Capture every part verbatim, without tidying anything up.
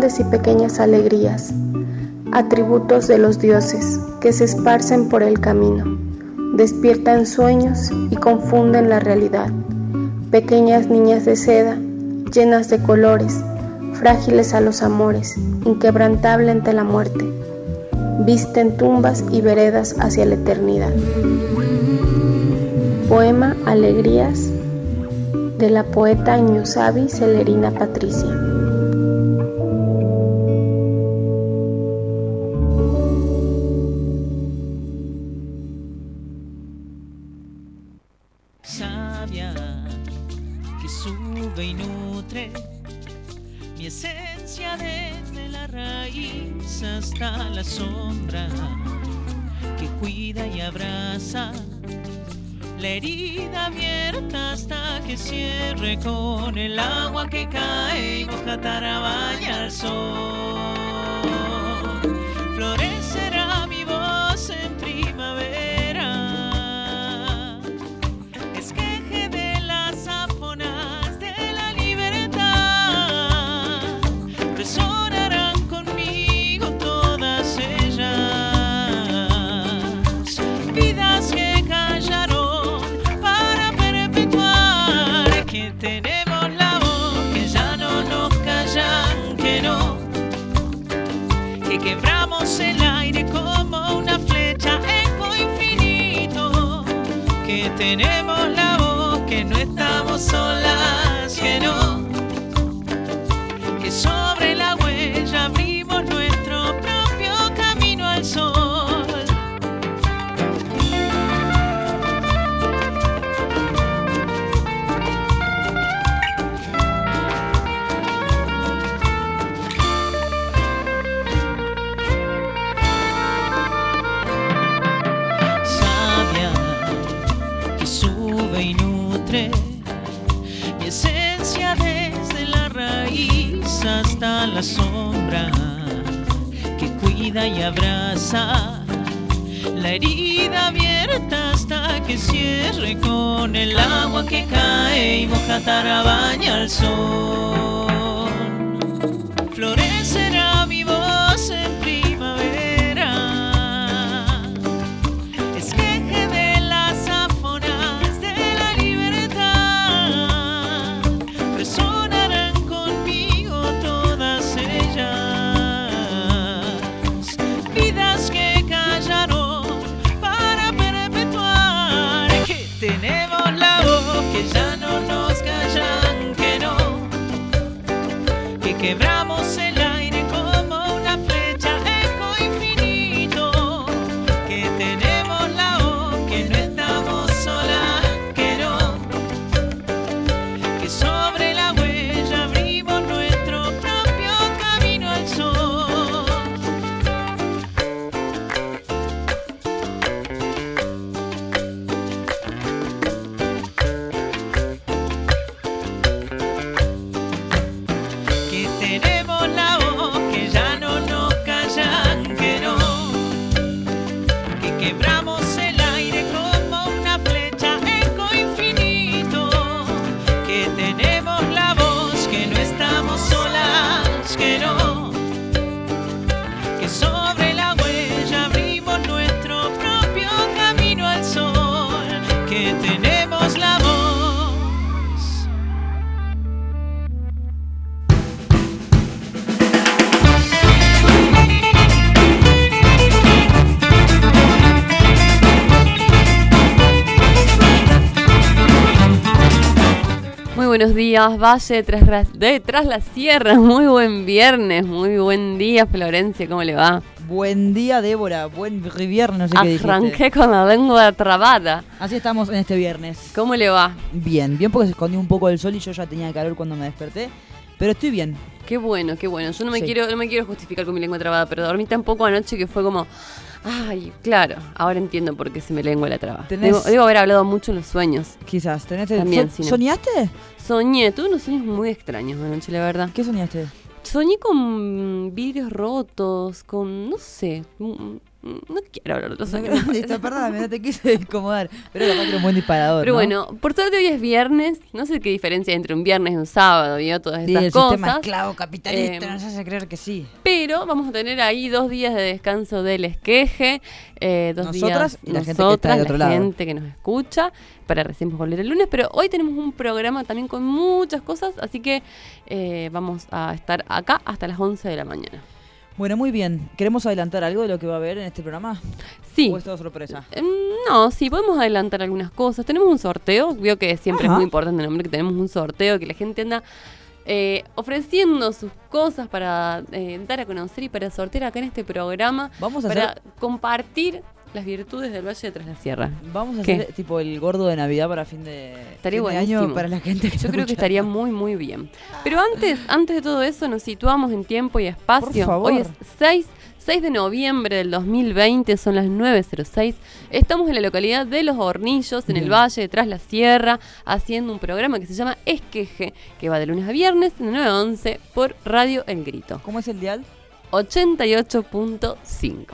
grandes y pequeñas alegrías, atributos de los dioses que se esparcen por el camino, despiertan sueños y confunden la realidad. Pequeñas niñas de seda, llenas de colores, frágiles a los amores, inquebrantable ante la muerte, visten tumbas y veredas hacia la eternidad. Poema Alegrías de la poeta Ñuzabi Celerina Patricia. Sabia que sube y nutre mi esencia desde la raíz hasta la sombra, que cuida y abraza la herida abierta hasta que cierre con el agua que cae y moja Tarabaya al sol. Florecerá mi voz en primavera, esqueje de las afonas de la libertad, resonarán conmigo todas ellas, vidas que callaron para perpetuar, que tenemos la voz, que ya no nos callan, que no, que quebramos el aire como una flecha, eco infinito, que tenemos la voz, que no estamos solas, que no, que sobre la huella abrimos nuestro propio camino al sol. Y nutre mi esencia desde la raíz hasta la sombra, que cuida y abraza la herida abierta hasta que cierre con el agua que cae y moja Tarabaya al sol. Florecerá mi voz en primavera, esqueje de las afonas de la libertad, resonarán conmigo todas ellas, vidas que callaron para perpetuar, que tenemos la voz, que ya no nos callan, que no, que quebramos el aire como una flecha, eco infinito, que tenemos la voz, que no estamos solas, que no, que sobre la huella abrimos nuestro propio camino al sol. Que tenemos la voz, que ya no nos callan, que no, que quebramos el aire como una flecha, eco infinito, que tenemos la voz, que no estamos solas, que no, que sobre la huella abrimos nuestro propio camino al sol, que tenemos la voz. Muy buenos días, Valle, tras, de Tras las Sierras. Muy buen viernes, muy buen día, Florencia, ¿cómo le va? Buen día, Débora, buen viernes, no sé qué dijiste. Arranqué con la lengua trabada. Así estamos en este viernes. ¿Cómo le va? Bien, bien porque se escondió un poco el sol y yo ya tenía calor cuando me desperté, pero estoy bien. Qué bueno, qué bueno. Yo no me Sí. quiero no me quiero justificar con mi lengua trabada, pero dormí tan poco anoche que fue como... Ay, claro, ahora entiendo por qué se me lengua la traba. Tenés- Debo, debo haber hablado mucho en los sueños. Quizás, ¿tenés También, so- sí, no. ¿Soñaste? Soñé, tuve unos sueños muy extraños anoche, la verdad. ¿Qué soñaste? Soñé con vidrios rotos, con, no sé, mm, No quiero hablar de los No, animales. listo, perdóname, no te quise incomodar. Pero capaz que era un buen disparador. Pero ¿no? bueno, por suerte hoy es viernes. No sé qué diferencia hay entre un viernes y un sábado, ¿vio? Todas Sí, esas el cosas. sistema esclavo capitalista Eh, nos hace creer que sí. Pero vamos a tener ahí dos días de descanso del esqueje. Eh, dos Nosotras días y la gente que nosotras, está del otro la lado. gente que nos escucha, para recién volver el lunes. Pero hoy tenemos un programa también con muchas cosas, así que eh, vamos a estar acá hasta las once de la mañana. Bueno, muy bien. ¿Queremos adelantar algo de lo que va a haber en este programa? Sí. ¿O es todo sorpresa? Em, No, sí, podemos adelantar algunas cosas. Tenemos un sorteo, veo que siempre Ajá. es muy importante el nombre, que tenemos un sorteo, que la gente anda eh, ofreciendo sus cosas para eh, dar a conocer y para sortear acá en este programa, Vamos a para hacer, compartir las virtudes del Valle de Tras la Sierra. vamos a ¿Qué? hacer tipo el gordo de Navidad para fin de, Estaría fin de año buenísimo. para la gente que Yo está creo que escuchando. estaría muy, muy bien. Pero antes, antes de todo eso, nos situamos en tiempo y espacio. Por favor. Hoy es seis de noviembre del dos mil veinte, son las nueve cero seis. Estamos en la localidad de Los Hornillos, en el Bien. Valle de Tras la Sierra, haciendo un programa que se llama Esqueje, que va de lunes a viernes, de nueve a once, por Radio El Grito. ¿Cómo es el dial? ochenta y ocho punto cinco.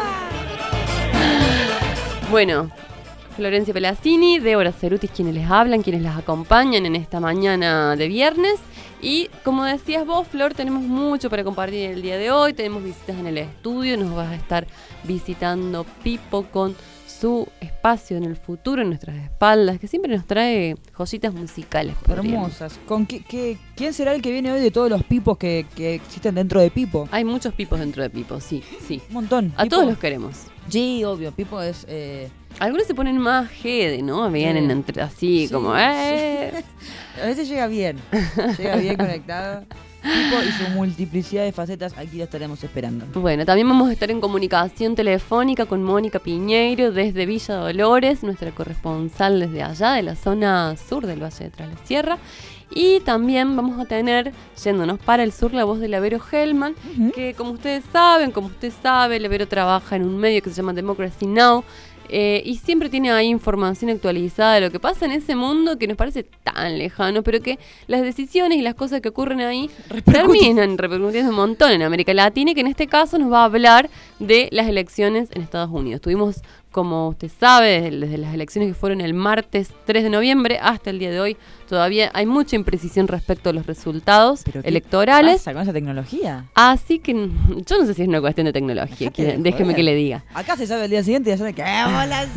Bueno, Florencia Pelacini, Débora Cerutis, quienes les hablan, quienes las acompañan en esta mañana de viernes. Y como decías vos, Flor, tenemos mucho para compartir el día de hoy. Tenemos visitas en el estudio, nos va a estar visitando Pipo con su espacio en el futuro, en nuestras espaldas, que siempre nos trae joyitas musicales. podríamos. Hermosas. ¿Con qué, qué- ¿Quién será el que viene hoy de todos los pipos que, que existen dentro de Pipo? Hay muchos pipos dentro de Pipo, sí, sí. Un montón. A Pipo- todos los queremos. Sí, obvio. Pipo es... eh, Algunos se ponen más jede, ¿no? Vienen Sí. entre así, Sí, como, sí. eh. A veces llega bien. Llega bien conectado. Pipo y su multiplicidad de facetas, aquí lo estaremos esperando. Bueno, también vamos a estar en comunicación telefónica con Mónica Piñeiro desde Villa Dolores, nuestra corresponsal desde allá, de la zona sur del Valle de Tras la Sierra. Y también vamos a tener, yéndonos para el sur, la voz de Lavero Hellman, Ujú. que como ustedes saben, como usted sabe, Lavero trabaja en un medio que se llama Democracy Now! Eh, y siempre tiene ahí información actualizada de lo que pasa en ese mundo que nos parece tan lejano, pero que las decisiones y las cosas que ocurren ahí Repercuten. terminan repercutiendo un montón en América Latina, y que en este caso nos va a hablar de las elecciones en Estados Unidos. Tuvimos, como usted sabe, desde, desde las elecciones que fueron el martes tres de noviembre hasta el día de hoy, todavía hay mucha imprecisión respecto a los resultados ¿Pero qué electorales. pasa con esa tecnología? Así que mm, yo no sé si es una cuestión de tecnología, Dejate que- de déjeme joder. que le diga. Acá se sabe el día siguiente y ya sabe que bolas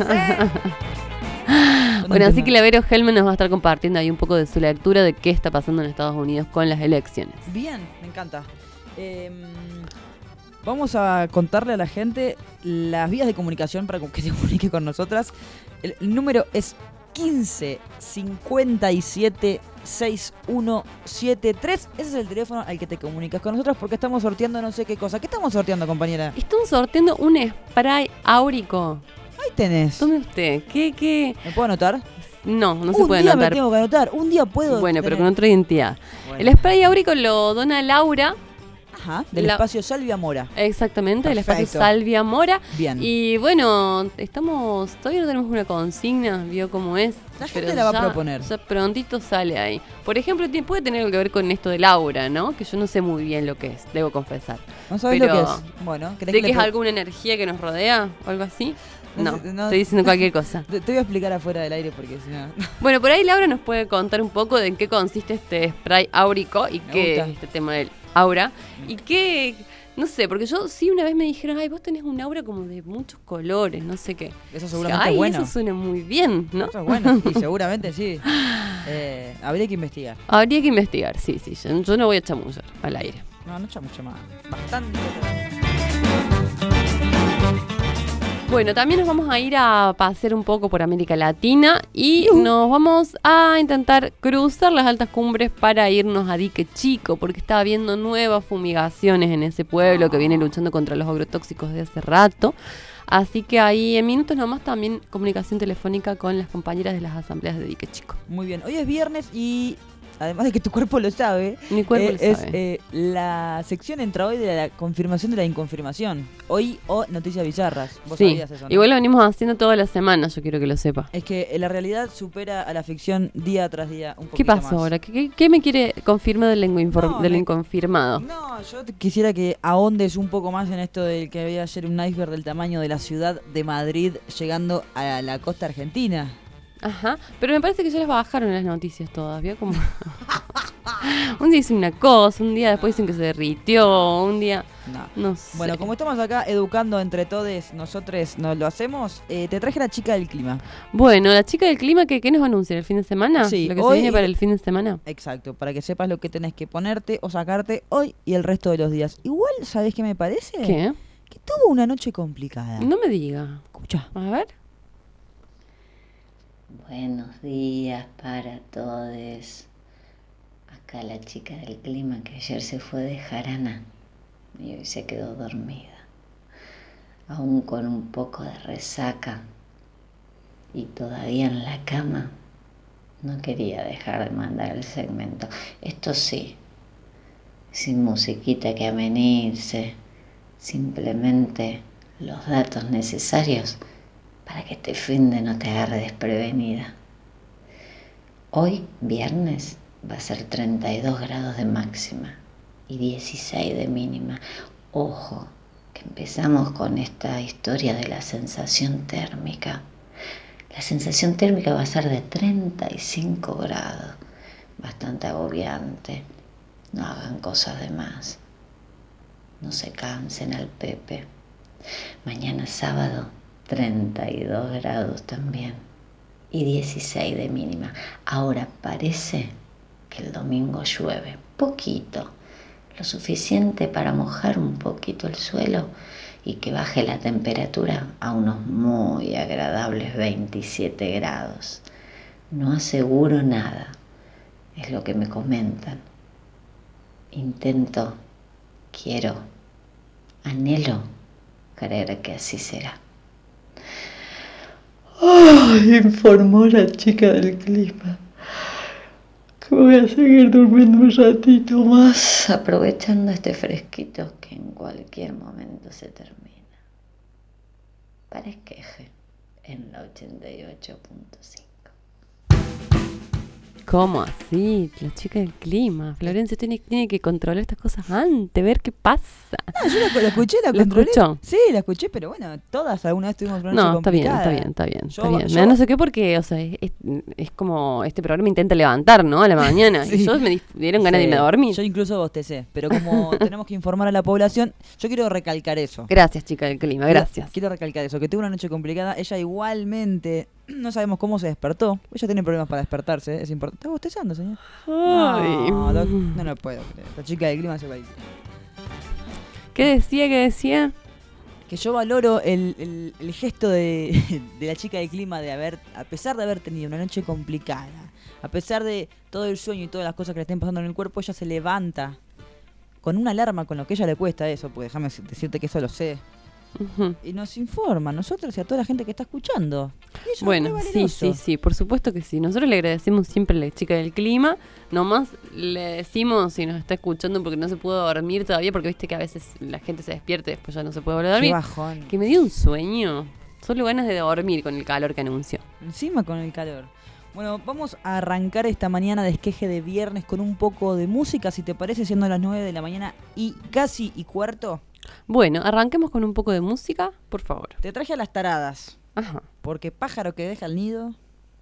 Bueno, así que Lavero Hellman nos va a estar compartiendo ahí un poco de su lectura de qué está pasando en Estados Unidos con las elecciones. Bien, me encanta. Eh, vamos a contarle a la gente las vías de comunicación para que se comunique con nosotras. El, el número es quince cincuenta y siete sesenta y uno setenta y tres. Ese es el teléfono al que te comunicas con nosotras porque estamos sorteando no sé qué cosa. ¿Qué estamos sorteando, compañera? Estamos sorteando un spray áurico. Ahí tenés. Tome usted. ¿Qué, qué? ¿Me puedo anotar? No, no se Un puede día anotar. me tengo que anotar. Un día puedo. Bueno, pero tener- con otra identidad. Bueno. El spray áurico lo dona Laura, Ajá, del La- espacio Salvia Mora. exactamente, del espacio Perfecto. Salvia Mora. Bien. Y bueno, estamos, todavía no tenemos una consigna, vio cómo es. La gente pero la va a ya- proponer. Ya prontito sale ahí. Por ejemplo, tiene- puede tener algo que ver con esto de Laura, ¿no? Que yo no sé muy bien lo que es, debo confesar. ¿No sabes pero- lo que es? Bueno, ¿querés ¿Sé le que es pre- alguna energía que nos rodea o algo así? No No, sé, no- estoy diciendo cualquier cosa. Te, te voy a explicar afuera del aire porque si no. Bueno, por ahí Laura nos puede contar un poco de en qué consiste este spray áurico y Me qué gusta. es este tema del aura. Y qué, no sé, porque yo sí una vez me dijeron, ay, vos tenés un aura como de muchos colores, no sé qué. Eso Dije, seguramente ay, es bueno. eso suena muy bien, ¿no? Eso es bueno. Y seguramente sí. Eh, habría que investigar. Habría que investigar, sí, sí. Yo, yo no voy a chamullar al aire. No, no echa mucho más. Bastante. Bueno, también nos vamos a ir a pasear un poco por América Latina y nos vamos a intentar cruzar las altas cumbres para irnos a Dique Chico, porque está habiendo nuevas fumigaciones en ese pueblo que viene luchando contra los agrotóxicos de hace rato. Así que ahí en minutos nomás también comunicación telefónica con las compañeras de las asambleas de Dique Chico. Muy bien. Hoy es viernes y además de que tu cuerpo lo sabe, Mi cuerpo eh, lo es sabe. eh, la sección entra hoy de la confirmación de la inconfirmación. Hoy o noticias bizarras. Vos Sí, sabías eso, ¿no? igual lo venimos haciendo toda la semana, yo quiero que lo sepa. Es que eh, la realidad supera a la ficción día tras día un poquito ¿Qué pasó más. ahora? ¿Qué, qué, qué me quiere confirmar del, inconfor- No, del me- inconfirmado? No, yo te quisiera que ahondes un poco más en esto del que había ayer un iceberg del tamaño de la ciudad de Madrid llegando a la costa argentina. Ajá, pero me parece que ya las bajaron las noticias todas, ¿vio? Como... un día dicen una cosa, un día después dicen que se derritió, un día... No. No sé. Bueno, como estamos acá educando entre todos, nosotros nos lo hacemos, eh, te traje la chica del clima. Bueno, la chica del clima, ¿qué, qué nos va a anunciar? ¿El fin de semana? Sí, ¿Lo que hoy- se viene para el fin de semana? Exacto, para que sepas lo que tenés que ponerte o sacarte hoy y el resto de los días. Igual, ¿sabés qué me parece? ¿Qué? Que tuvo una noche complicada. No me diga. Escucha. A ver. Buenos días para todos. Acá la chica del clima que ayer se fue de jarana y hoy se quedó dormida, aún con un poco de resaca y todavía en la cama. No quería dejar de mandar el segmento. Esto sí, sin musiquita que amenice, simplemente los datos necesarios para que este fin de no te agarre desprevenida. Hoy, viernes, va a ser treinta y dos grados de máxima y dieciséis de mínima. Ojo, que empezamos con esta historia de la sensación térmica. La sensación térmica va a ser de treinta y cinco grados, bastante agobiante. No hagan cosas de más. No se cansen al Pepe. Mañana sábado, treinta y dos grados también y dieciséis de mínima. Ahora parece que el domingo llueve, poquito, lo suficiente para mojar un poquito el suelo y que baje la temperatura a unos muy agradables veintisiete grados. No aseguro nada, es lo que me comentan. Intento, quiero, anhelo creer que así será. Ay, informó la chica del clima. Que voy a seguir durmiendo un ratito más, aprovechando este fresquito que en cualquier momento se termina. Para esqueje en la ochenta y ocho punto cinco. ¿Cómo así? La chica del clima. Florencia tiene, tiene que controlar estas cosas antes, ver qué pasa. No, yo la, la escuché, la ¿La controlé. escuchó? Sí, la escuché, pero bueno, todas alguna vez tuvimos una noche No, está bien, complicada. está bien, está bien. Yo- está bien. yo- Me da no sé qué porque, o sea, es, es, es como este programa intenta levantar, ¿no? A la mañana. Sí. Y yo me di- dieron ganas de irme a Sí, dormir. Yo incluso bostecé, pero como tenemos que informar a la población, yo quiero recalcar eso. Gracias, chica del clima, gracias. Quiero, quiero recalcar eso, que tuvo una noche complicada. Ella igualmente, no sabemos cómo se despertó. Ella tiene problemas para despertarse, es importante. ¿Está bostezando, señor? Ay. No, doc, no lo puedo creer. Esta chica del clima se va a ir. ¿Qué decía? ¿Qué decía? Que yo valoro el, el- el gesto de, de la chica del clima de haber, a pesar de haber tenido una noche complicada, a pesar de todo el sueño y todas las cosas que le estén pasando en el cuerpo, ella se levanta con una alarma, con lo que a ella le cuesta eso, pues déjame decirte que eso lo sé. Ujú. Y nos informa a nosotros y a toda la gente que está escuchando. Y eso es Bueno, muy sí, valioso. sí, sí, por supuesto que sí. Nosotros le agradecemos siempre a la chica del clima. Nomás le decimos si nos está escuchando porque no se pudo dormir todavía, porque viste que a veces la gente se despierta y después ya no se puede volver a Qué dormir. bajón. Que me dio un sueño. Solo ganas de dormir con el calor que anunció. Encima con el calor. Bueno, vamos a arrancar esta mañana de esqueje de viernes con un poco de música, si te parece, siendo las nueve de la mañana y casi y cuarto. Bueno, arranquemos con un poco de música, por favor. Te traje a las taradas, Ajá. porque pájaro que deja el nido.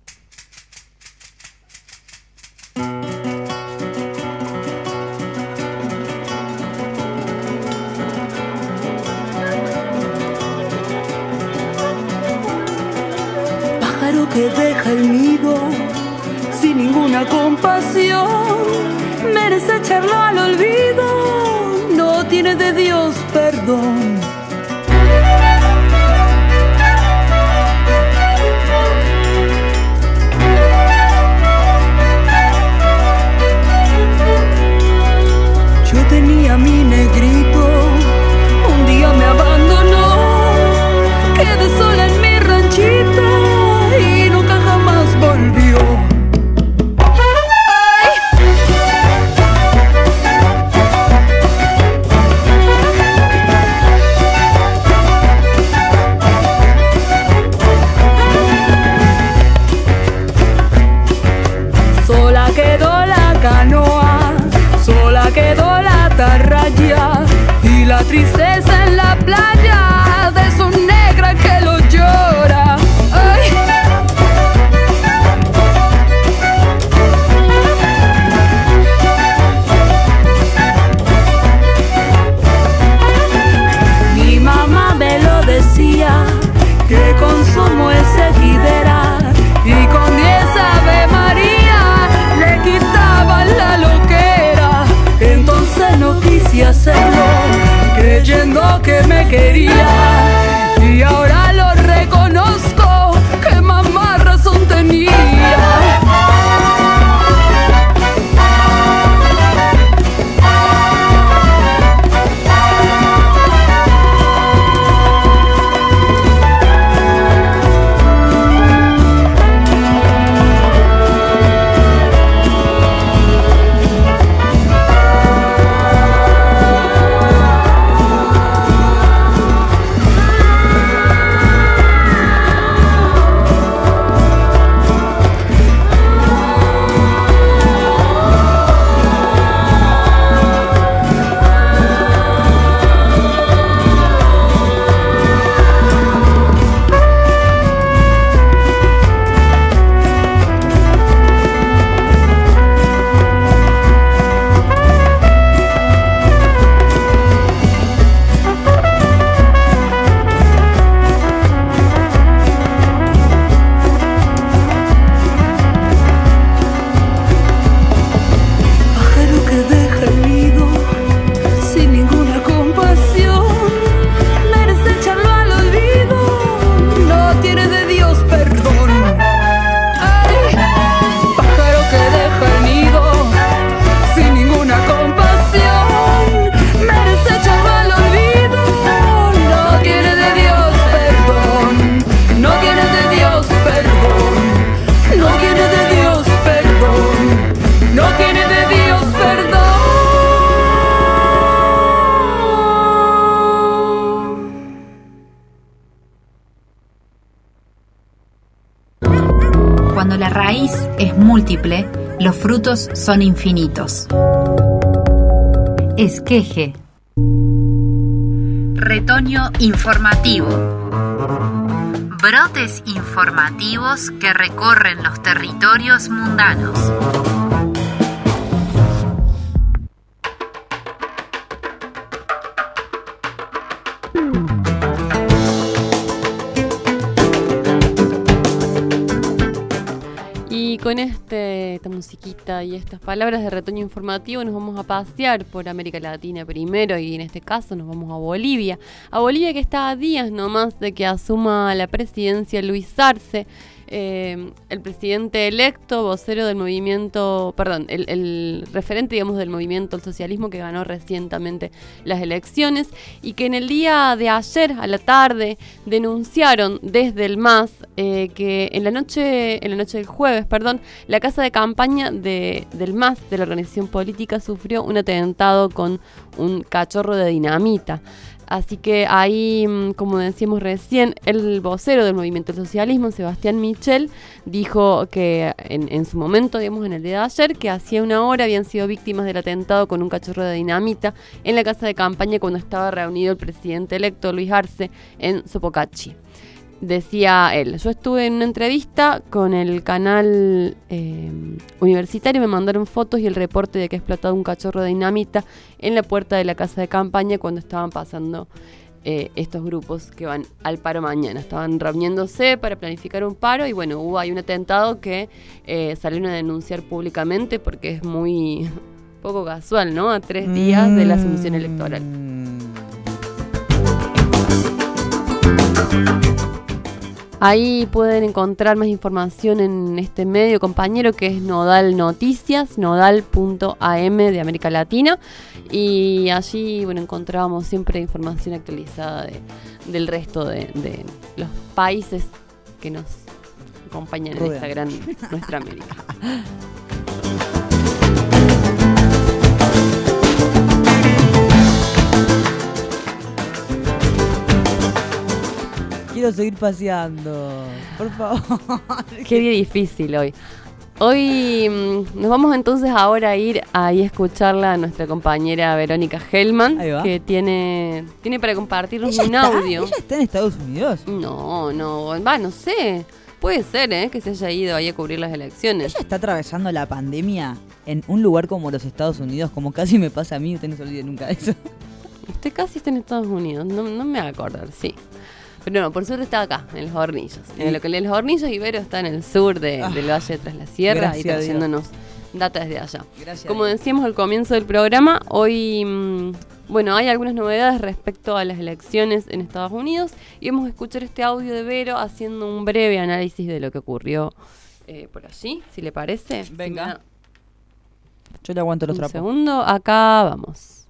Pájaro que deja el nido sin ninguna compasión, merece echarlo al olvido, no tiene de Dios perdón. Yo tenía mi negrito, un día me abandonó, quedé sola en mi ranchito y nunca jamás volvió. Ay, tristeza en la playa de su negra que lo llora. Ay. Mi mamá me lo decía, que consumo es equidera, y con diez Ave María le quitaban la loquera. Entonces no quise hacerlo, creyendo que me quería, y ahora lo reconozco, que mamá razón tenía. Cuando la raíz es múltiple, los frutos son infinitos. Esqueje. Retoño informativo. Brotes informativos que recorren los territorios mundanos. Y con este, esta musiquita y estas palabras de retoño informativo nos vamos a pasear por América Latina primero, y en este caso nos vamos a Bolivia. A Bolivia, que está a días nomás de que asuma la presidencia Luis Arce, eh, el presidente electo, vocero del movimiento, perdón, el, el referente, digamos, del movimiento al socialismo, que ganó recientemente las elecciones, y que en el día de ayer a la tarde denunciaron desde el M A S eh, que en la noche, en la noche del jueves, perdón, la casa de campaña de, del M A S, de la organización política, sufrió un atentado con un cachorro de dinamita. Así que ahí, como decíamos recién, el vocero del movimiento del socialismo, Sebastián Michel, dijo que en, en su momento, digamos en el día de ayer, que hacía una hora habían sido víctimas del atentado con un cachorro de dinamita en la casa de campaña cuando estaba reunido el presidente electo Luis Arce en Sopocachi. Decía él: yo estuve en una entrevista con el canal eh, universitario, me mandaron fotos y el reporte de que ha explotado un cachorro de dinamita en la puerta de la casa de campaña cuando estaban pasando eh, estos grupos que van al paro mañana. Estaban reuniéndose para planificar un paro y bueno, hubo ahí un atentado que eh, salieron a denunciar públicamente porque es muy poco casual, ¿no? A tres días mm. de la asunción electoral. Ahí pueden encontrar más información en este medio compañero que es Nodal Noticias, nodal punto a eme de América Latina. Y allí, bueno, encontramos siempre información actualizada de, del resto de, de los países que nos acompañan en esta gran nuestra América. Quiero seguir paseando, por favor. Qué día difícil hoy. Hoy mm, nos vamos entonces ahora a ir ahí a escucharla a nuestra compañera Verónica Hellman, Ahí va. que tiene, tiene para compartirnos ¿Ella un está? audio. ¿Ella está en Estados Unidos? No, no, va, no sé. Puede ser, ¿eh? Que se haya ido ahí a cubrir las elecciones. Ella está atravesando la pandemia en un lugar como los Estados Unidos, como casi me pasa a mí, usted no se olvide nunca de eso. Usted casi está en Estados Unidos, no, no me va a acordar, sí. Pero no, por suerte está acá, en Los Hornillos. En lo que lee Los Hornillos, Ibero está en el sur de, Ah, del Valle de Tras la Sierra gracias y a Dios. trayéndonos data desde allá. Gracias. Como decíamos al comienzo del programa, hoy, mm, bueno, hay algunas novedades respecto a las elecciones en Estados Unidos y vamos a escuchar este audio de Vero haciendo un breve análisis de lo que ocurrió eh, por allí, si le parece. Si Venga. me da Yo le aguanto los un trapos. segundo, acá vamos.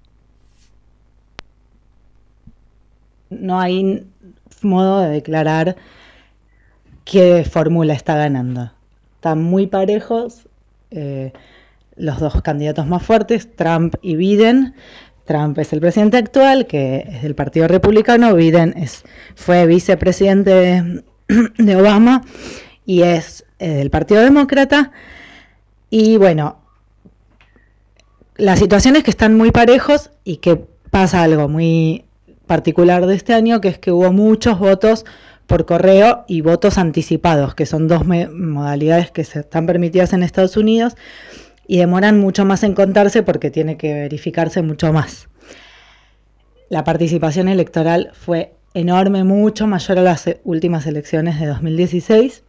No hay modo de declarar qué fórmula está ganando. Están muy parejos eh, los dos candidatos más fuertes, Trump y Biden. Trump es el presidente actual, que es del Partido Republicano. Biden es, fue vicepresidente de, de Obama y es eh, del Partido Demócrata. Y bueno, la situación es que están muy parejos y que pasa algo muy particular de este año, que es que hubo muchos votos por correo y votos anticipados, que son dos me- modalidades que se están permitidas en Estados Unidos y demoran mucho más en contarse porque tiene que verificarse mucho más. La participación electoral fue enorme, mucho mayor a las e- últimas elecciones de dos mil dieciséis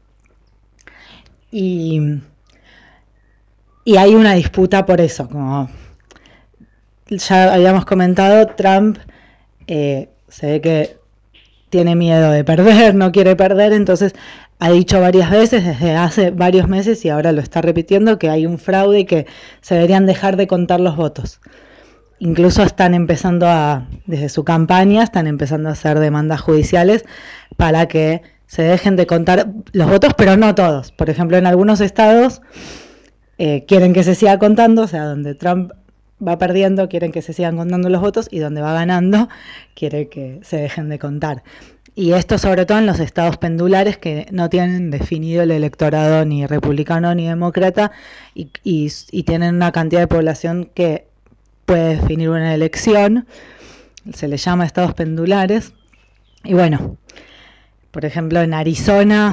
y, y hay una disputa por eso, como ya habíamos comentado. Trump Eh, se ve que tiene miedo de perder, no quiere perder, entonces ha dicho varias veces, desde hace varios meses y ahora lo está repitiendo, que hay un fraude y que se deberían dejar de contar los votos. Incluso están empezando a, desde su campaña, están empezando a hacer demandas judiciales para que se dejen de contar los votos, pero no todos. Por ejemplo, en algunos estados eh, quieren que se siga contando, o sea, donde Trump va perdiendo, quieren que se sigan contando los votos, y donde va ganando, quiere que se dejen de contar. Y esto sobre todo en los estados pendulares que no tienen definido el electorado ni republicano ni demócrata y, y, y tienen una cantidad de población que puede definir una elección. Se les llama estados pendulares. Y bueno, por ejemplo en Arizona,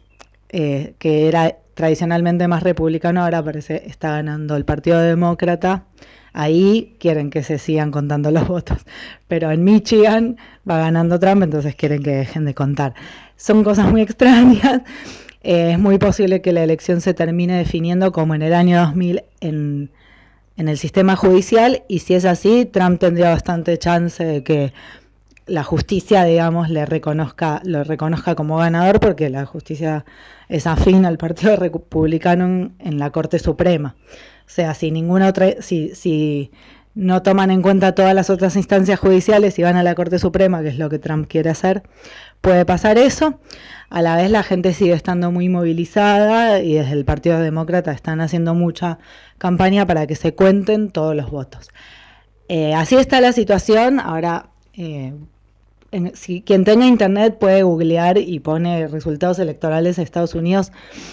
eh, que era tradicionalmente más republicano, ahora parece está ganando el Partido Demócrata. Ahí quieren que se sigan contando los votos, pero en Michigan va ganando Trump, entonces quieren que dejen de contar. Son cosas muy extrañas. Eh, es muy posible que la elección se termine definiendo como en el año dos mil en, en el sistema judicial, y si es así, Trump tendría bastante chance de que la justicia, digamos, le reconozca, lo reconozca como ganador, porque la justicia es afín al Partido Republicano en, en la Corte Suprema. O sea, si ninguna otra, si, si no toman en cuenta todas las otras instancias judiciales y van a la Corte Suprema, que es lo que Trump quiere hacer, puede pasar eso. A la vez la gente sigue estando muy movilizada y desde el Partido Demócrata están haciendo mucha campaña para que se cuenten todos los votos. Eh, así está la situación. Ahora, eh, en, si quien tenga internet puede googlear y pone resultados electorales de Estados Unidos,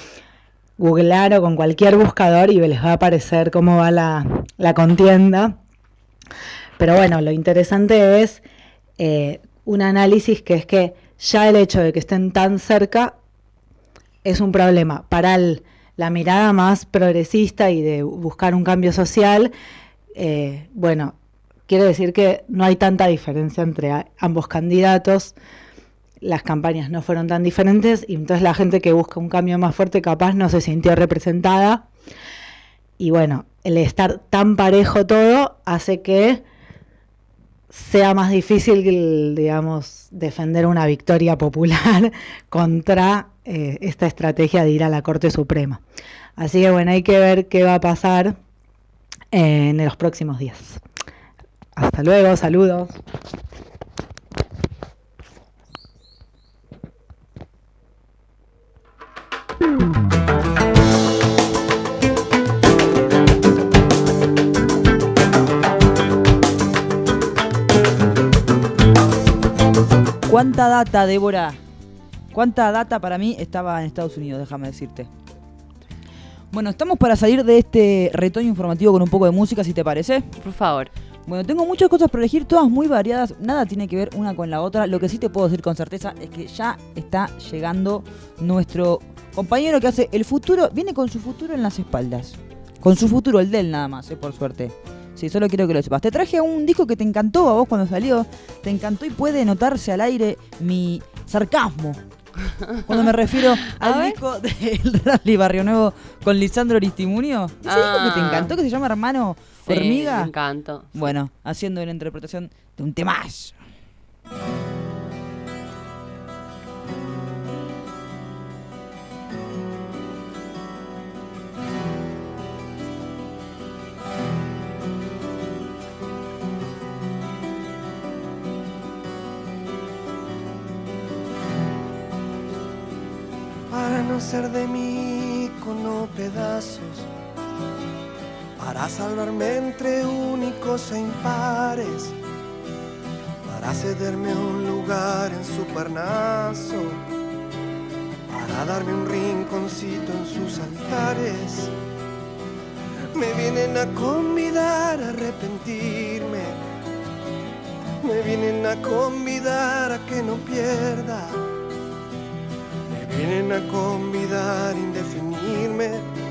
googlear o con cualquier buscador y les va a aparecer cómo va la, la contienda. Pero bueno, lo interesante es eh, un análisis que es que ya el hecho de que estén tan cerca es un problema para el, la mirada más progresista y de buscar un cambio social. Eh, bueno, quiere decir que no hay tanta diferencia entre a, ambos candidatos. Las campañas no fueron tan diferentes y entonces la gente que busca un cambio más fuerte capaz no se sintió representada. Y bueno, el estar tan parejo todo hace que sea más difícil, digamos, defender una victoria popular contra eh, esta estrategia de ir a la Corte Suprema. Así que bueno, hay que ver qué va a pasar eh, en los próximos días. Hasta luego, saludos. ¿Cuánta data, Débora? ¿Cuánta data para mí estaba en Estados Unidos? Déjame decirte. Bueno, estamos para salir de este retoño informativo con un poco de música, si te parece. Por favor. Bueno, tengo muchas cosas para elegir, todas muy variadas, nada tiene que ver una con la otra. Lo que sí te puedo decir con certeza es que ya está llegando nuestro compañero que hace el futuro, viene con su futuro en las espaldas. Con su futuro, el de él nada más, eh, por suerte. Sí, solo quiero que lo sepas. Te traje un disco que te encantó a vos cuando salió, te encantó y puede notarse al aire mi sarcasmo. Cuando me refiero al disco del Rally Barrio Nuevo con Lisandro Aristimuño. Ese Ah. disco que te encantó, que se llama Hermano Sí, Hormiga. me encantó. Bueno, haciendo una interpretación de un temazo. Para no ser de mi icono pedazos, para salvarme entre únicos e impares, para cederme un lugar en su parnaso, para darme un rinconcito en sus altares. Me vienen a convidar a arrepentirme, me vienen a convidar a que no pierda, me vienen a convidar a indefinirme,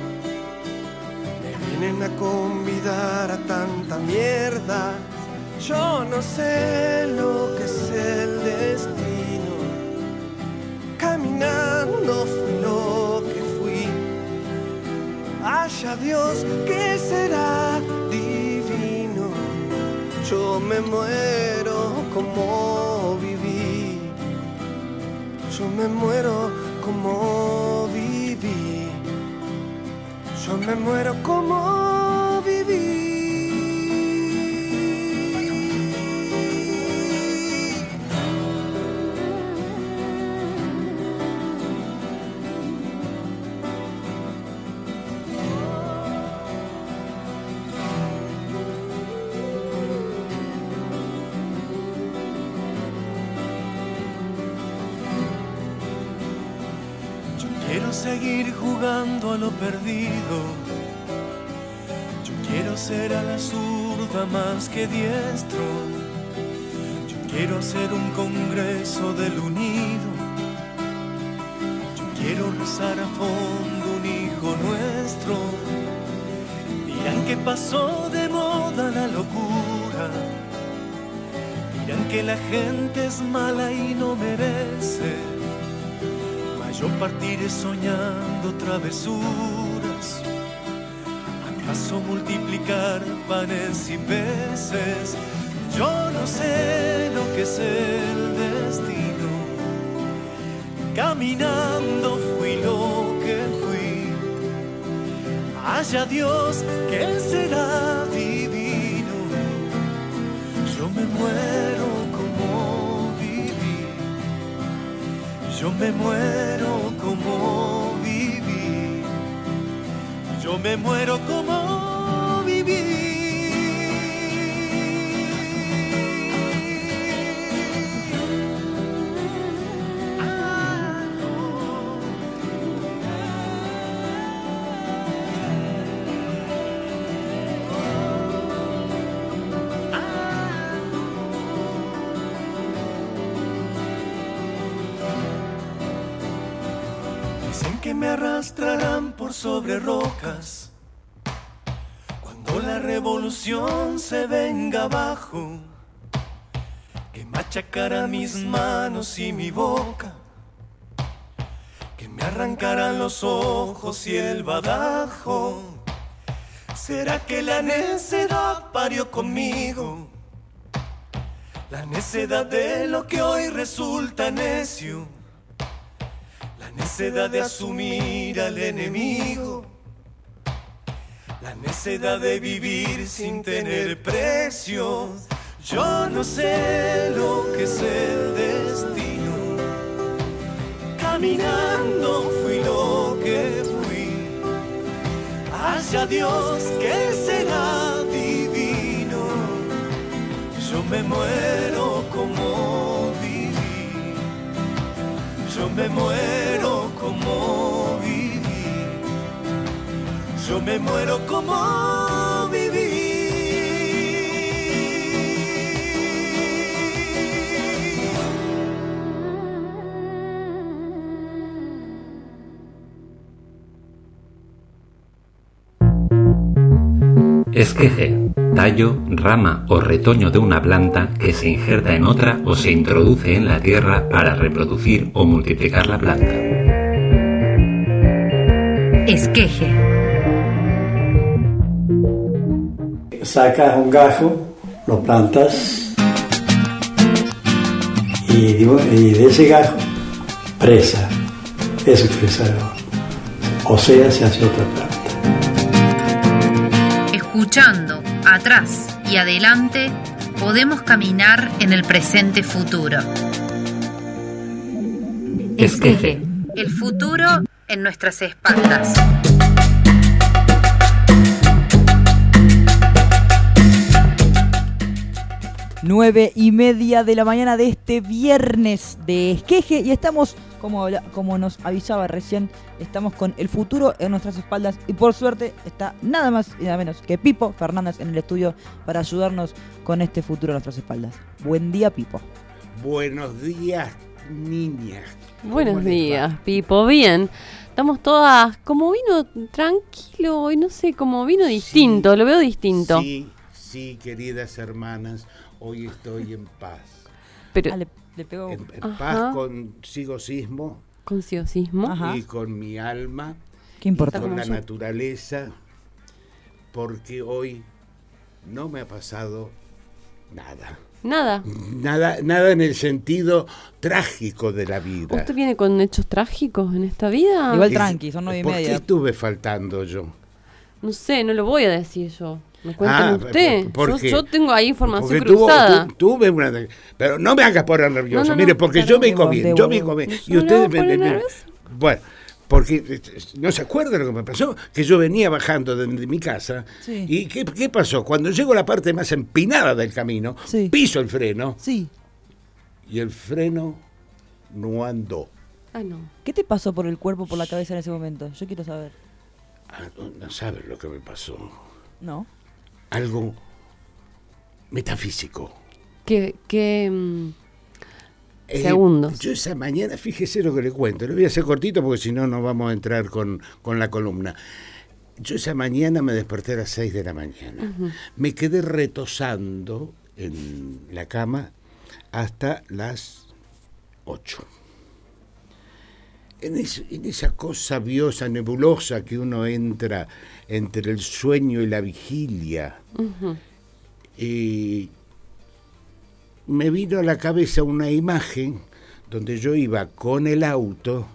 me vienen a convidar a tanta mierda. Yo no sé lo que es el destino, caminando fui lo que fui. Haya Dios que será divino, yo me muero como viví, yo me muero como viví, yo me muero como viví. Quiero seguir jugando a lo perdido, yo quiero ser a la zurda más que diestro, yo quiero hacer un congreso del unido, yo quiero rezar a fondo un hijo nuestro. Dirán que pasó de moda la locura, dirán que la gente es mala y no merece. Yo partiré soñando travesuras, ¿acaso multiplicar panes y peces? Yo no sé lo que es el destino, caminando fui lo que fui. Haya Dios que será divino, yo me muero como viví, yo me muero como viví, yo me muero como viví. Que me arrastrarán por sobre rocas cuando la revolución se venga abajo, que machacarán mis manos y mi boca, que me arrancarán los ojos y el badajo. ¿Será que la necedad parió conmigo? La necedad de lo que hoy resulta necio, la necedad de asumir al enemigo, la necedad de vivir sin tener precio. Yo no sé lo que es el destino, caminando fui lo que fui. Haya Dios que será divino, yo me muero como viví, yo me muero como viví, yo me muero como viví. Esqueje, tallo, rama o retoño de una planta que se injerta en otra o se introduce en la tierra para reproducir o multiplicar la planta. Esqueje. Sacas un gajo, lo plantas y, y de ese gajo, presa. Eso es presa. O sea, se hace otra planta. Escuchando atrás y adelante, podemos caminar en el presente futuro. Esqueje. El futuro en nuestras espaldas. Nueve y media de la mañana de este viernes de Esqueje y estamos, como, habla, como nos avisaba recién, estamos con el futuro en nuestras espaldas y por suerte está nada más y nada menos que Pipo Fernández en el estudio para ayudarnos con este futuro en nuestras espaldas. Buen día, Pipo. Buenos días, niñas. Buenos días, Pipo. Bien. Estamos todas como vino tranquilo y no sé, como vino distinto, sí, lo veo distinto. Sí, sí, queridas hermanas, hoy estoy en paz. Pero ah, le, le pegó. En, en paz consigo mismo. Consigo mismo. Y con mi alma. Qué importante. Y con la naturaleza, porque hoy no me ha pasado nada. Nada. Nada, nada en el sentido trágico de la vida. ¿Usted viene con hechos trágicos en esta vida? Igual tranqui, son nueve y ¿Por media. ¿Por qué estuve faltando yo? No sé, no lo voy a decir yo. Me cuentan ah, usted. ¿Por yo, yo tengo ahí información porque cruzada. Tuvo, tu, tuve una, pero no me hagas poner nervioso. No, no, Mire, no, porque claro, yo me comí, yo me comí. Y ustedes me, me, bueno, porque no se acuerda lo que me pasó, que yo venía bajando de, de mi casa, sí. y ¿qué, ¿qué pasó? Cuando llego a la parte más empinada del camino, sí. piso el freno, sí. y el freno no andó. Ah, no. ¿Qué te pasó por el cuerpo, por la cabeza en ese momento? Yo quiero saber. Ah, no, no sabes lo que me pasó. No. Algo metafísico. ¿Qué? qué mm... Eh, segundos. Yo esa mañana, fíjese lo que le cuento, lo voy a hacer cortito porque si no, no vamos a entrar con, con la columna. Yo esa mañana me desperté a las seis de la mañana. Uh-huh. Me quedé retosando en la cama hasta las ocho. En, es, en esa cosa viosa, nebulosa que uno entra entre el sueño y la vigilia. Uh-huh. Y me vino a la cabeza una imagen donde yo iba con el auto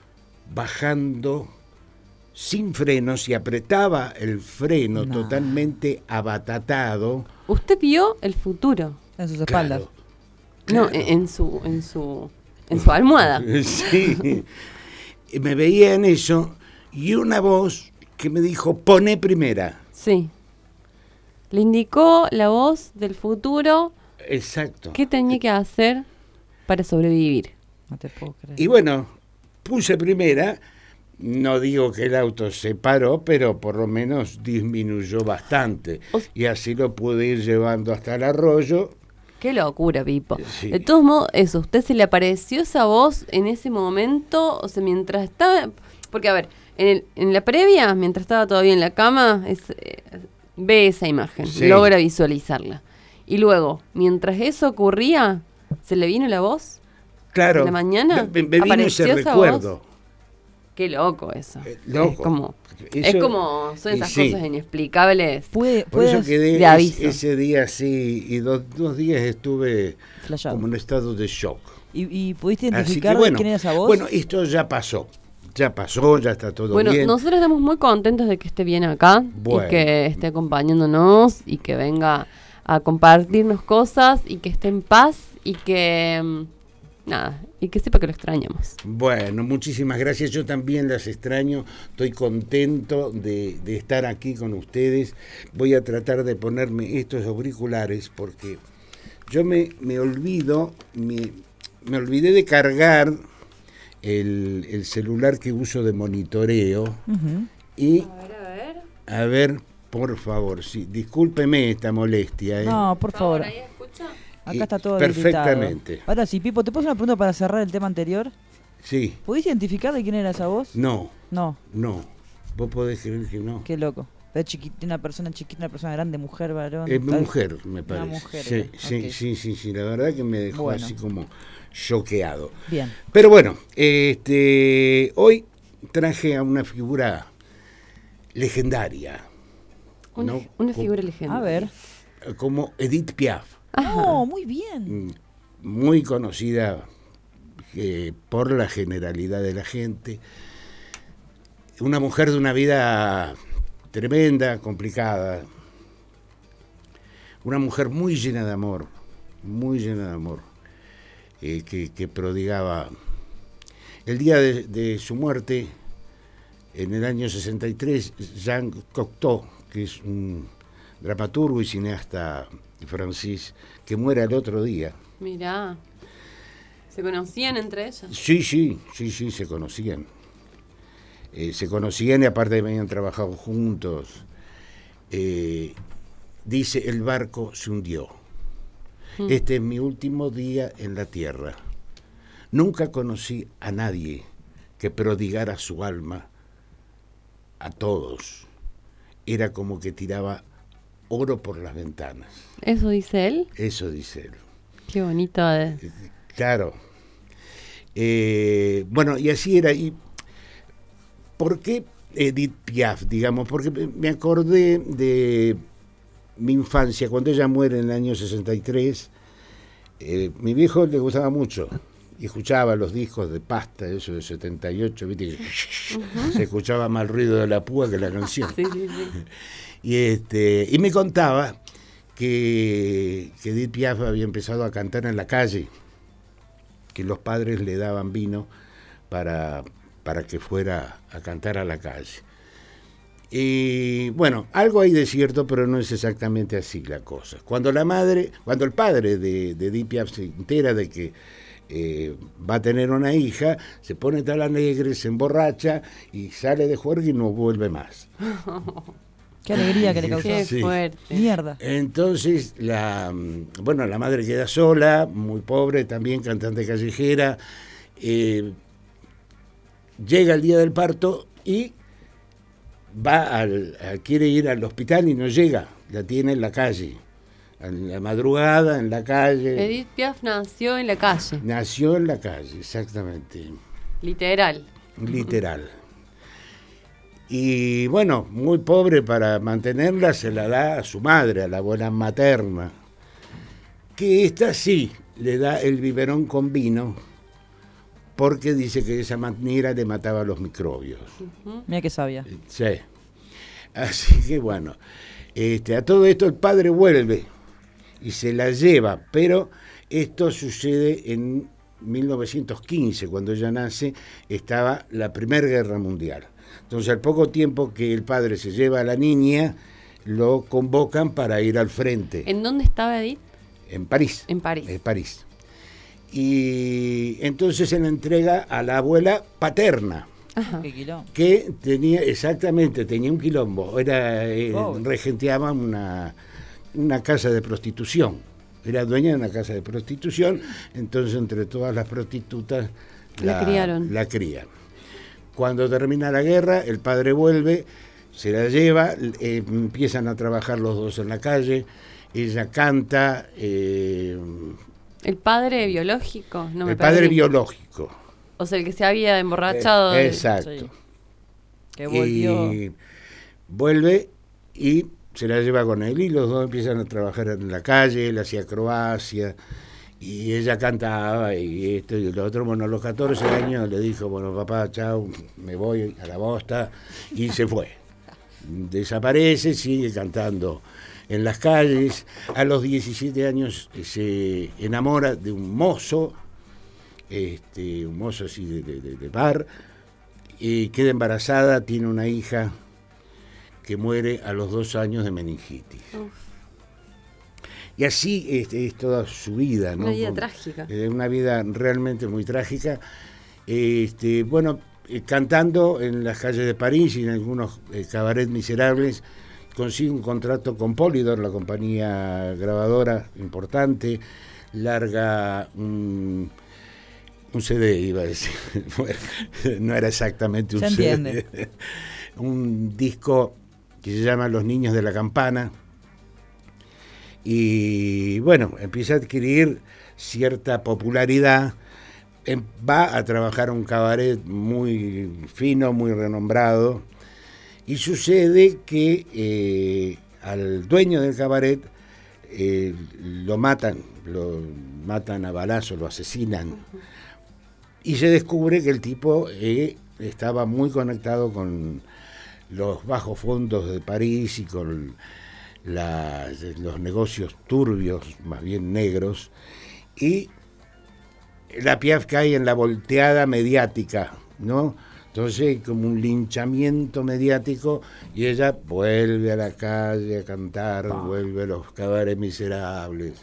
bajando sin frenos y apretaba el freno no. totalmente abatatado. ¿Usted vio el futuro? En sus espaldas. Claro, no, claro. en su en su en su almohada. Sí. Me veía en eso y una voz que me dijo, poné primera. Sí. Le indicó la voz del futuro. Exacto. ¿Qué tenía que hacer para sobrevivir? No te puedo creer. Y bueno, puse primera, no digo que el auto se paró, pero por lo menos disminuyó bastante. O... Y así lo pude ir llevando hasta el arroyo. Qué locura, Pipo. Sí. De todos modos, eso, ¿usted se le apareció esa voz en ese momento? O sea, mientras estaba... Porque, a ver, en, el, en la previa, mientras estaba todavía en la cama, es, eh, ve esa imagen, sí. logra visualizarla. Y luego, mientras eso ocurría, ¿se le vino la voz? Claro. ¿En la mañana? Me, me vino ese recuerdo. Voz? Qué loco eso. Eh, loco. Es como, eso, es como son esas sí. cosas inexplicables. Puede, Por eso quedé de aviso. ese día así y dos, dos días estuve Flashado. como en estado de shock. ¿Y, y pudiste identificar que, bueno, quién era esa voz? Bueno, esto ya pasó. Ya pasó, ya está todo bueno, bien. Bueno, nosotros estamos muy contentos de que esté bien acá bueno. y que esté acompañándonos y que venga a compartirnos cosas y que esté en paz y que nada, y que sepa que lo extrañamos. Bueno, muchísimas gracias, yo también las extraño, estoy contento de, de estar aquí con ustedes. Voy a tratar de ponerme estos auriculares porque yo me, me olvido, me, me olvidé de cargar el, el celular que uso de monitoreo. Uh-huh. Y a ver, a ver. A ver, por favor, sí, discúlpeme esta molestia. ¿eh? No, por favor. ¿Ahí escucha? Acá está todo Perfectamente. habilitado. Ahora sí, Pipo, ¿te puedo hacer una pregunta para cerrar el tema anterior? Sí. ¿Podés identificar de quién era esa voz? No. No. No. Vos podés creer que no. Qué loco. De chiquita, una persona chiquita, una persona grande, mujer, varón. Es tal. mujer, me parece. Una mujer. Sí, era. sí, Ok. sí, sí, sí. La verdad que me dejó Bueno. así como choqueado. Bien. Pero bueno, este, hoy traje a una figura legendaria. Una, ¿no? una Co- figura legendaria. A ver. Como Edith Piaf. Oh, muy bien. Mm, Muy conocida eh, por la generalidad de la gente. Una mujer de una vida tremenda, complicada. Una mujer muy llena de amor, muy llena de amor, eh, que, que prodigaba. El día de, de su muerte, en el año sesenta y tres, Jean Cocteau, que es un dramaturgo y cineasta francés, que muere al otro día. Mirá. ¿Se conocían entre ellas? Sí, sí, sí, sí, se conocían. Eh, se conocían y aparte habían trabajado juntos. Eh, dice, el barco se hundió. Mm. Este es mi último día en la tierra. Nunca conocí a nadie que prodigara su alma a todos. Era como que tiraba oro por las ventanas. ¿Eso dice él? Eso dice él. Qué bonito. De... Claro. Eh, bueno, y así era. ¿Y por qué Edith Piaf, digamos? Porque me acordé de mi infancia, cuando ella muere en el año sesenta y tres. Eh, mi viejo le gustaba mucho y escuchaba los discos de Pasta, eso de setenta y ocho, ¿viste? Que uh-huh. Se escuchaba más el ruido de la púa que la canción. Sí, sí, sí. Y, este, y me contaba que, que Edith Piaf había empezado a cantar en la calle, que los padres le daban vino para, para que fuera a cantar a la calle. Y bueno, algo hay de cierto, pero no es exactamente así la cosa. Cuando la madre, cuando el padre de, de Edith Piaf se entera de que eh, va a tener una hija, se pone tal alegre, se emborracha y sale de juerga y no vuelve más. Qué alegría que le causó. Qué Sí. fuerte. Mierda. Entonces, la, bueno, la madre queda sola, muy pobre, también cantante callejera. Eh, llega el día del parto y va al, a, quiere ir al hospital y no llega, la tiene en la calle, en la madrugada, en la calle. Edith Piaf nació en la calle. Nació en la calle, exactamente. Literal. Literal. Y bueno, muy pobre, para mantenerla se la da a su madre, a la abuela materna, que esta sí le da el biberón con vino, porque dice que de esa manera le mataba los microbios. Uh-huh. Mira que sabia. Sí. Así que bueno, este, a todo esto el padre vuelve y se la lleva, pero esto sucede en mil novecientos quince, cuando ella nace, estaba la Primera Guerra Mundial. Entonces, al poco tiempo que el padre se lleva a la niña, lo convocan para ir al frente. ¿En dónde estaba Edith? En París. En París. En París. Y entonces se la entrega a la abuela paterna. Ajá. Qué quilombo. Que tenía, exactamente, tenía un quilombo. Era, eh, Pobre. regenteaba una, una casa de prostitución. Era dueña de una casa de prostitución, entonces entre todas las prostitutas La criaron. La crían. Cuando termina la guerra, el padre vuelve, se la lleva, eh, empiezan a trabajar los dos en la calle, ella canta. Eh, ¿El padre biológico? No me el padre perdí. biológico. O sea, el que se había emborrachado. Eh, de- exacto. Sí. Que volvió. Y vuelve y se la lleva con él y los dos empiezan a trabajar en la calle, él hacía acrobacia y ella cantaba y esto y lo otro. Bueno, a los catorce años le dijo, bueno, papá, chao, me voy a la bosta, y se fue. Desaparece, sigue cantando en las calles. A los diecisiete años se enamora de un mozo, este, un mozo así de, de, de bar, y queda embarazada, tiene una hija que muere a los dos años de meningitis. Uf, Y así es, es toda su vida, ¿no? una vida Con- trágica. eh, una vida realmente muy trágica. Este, bueno, eh, cantando en las calles de París y en algunos eh, cabarets miserables, consigue un contrato con Polydor, la compañía grabadora importante, larga un, un C D, iba a decir. Bueno, no era exactamente un Se C D. entiende. Un disco que se llama Los Niños de la Campana. Y bueno, empieza a adquirir cierta popularidad. Va a trabajar a un cabaret muy fino, muy renombrado. Y sucede que eh, al dueño del cabaret eh, lo matan, lo matan a balazo, lo asesinan. Y se descubre que el tipo eh, estaba muy conectado con los bajos fondos de París y con las, los negocios turbios, más bien negros. Y la Piaf cae en la volteada mediática, ¿no? Entonces, como un linchamiento mediático, y ella vuelve a la calle a cantar, oh. vuelve a los cabarets miserables.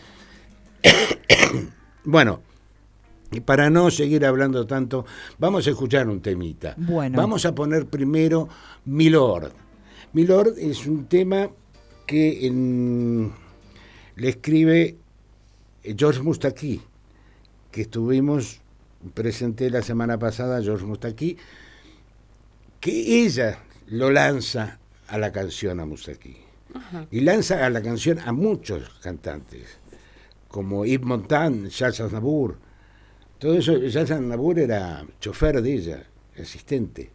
Bueno, y para no seguir hablando tanto, vamos a escuchar un temita. Bueno. Vamos a poner primero Milord. Milord es un tema que en, le escribe Georges Moustaki, que estuvimos... presenté la semana pasada a Georges Moustaki, que ella lo lanza a la canción a Moustaki. Ajá. Y lanza a la canción a muchos cantantes, como Yves Montand, Charles Aznavour. Todo eso, Charles Aznavour era chofer de ella, asistente.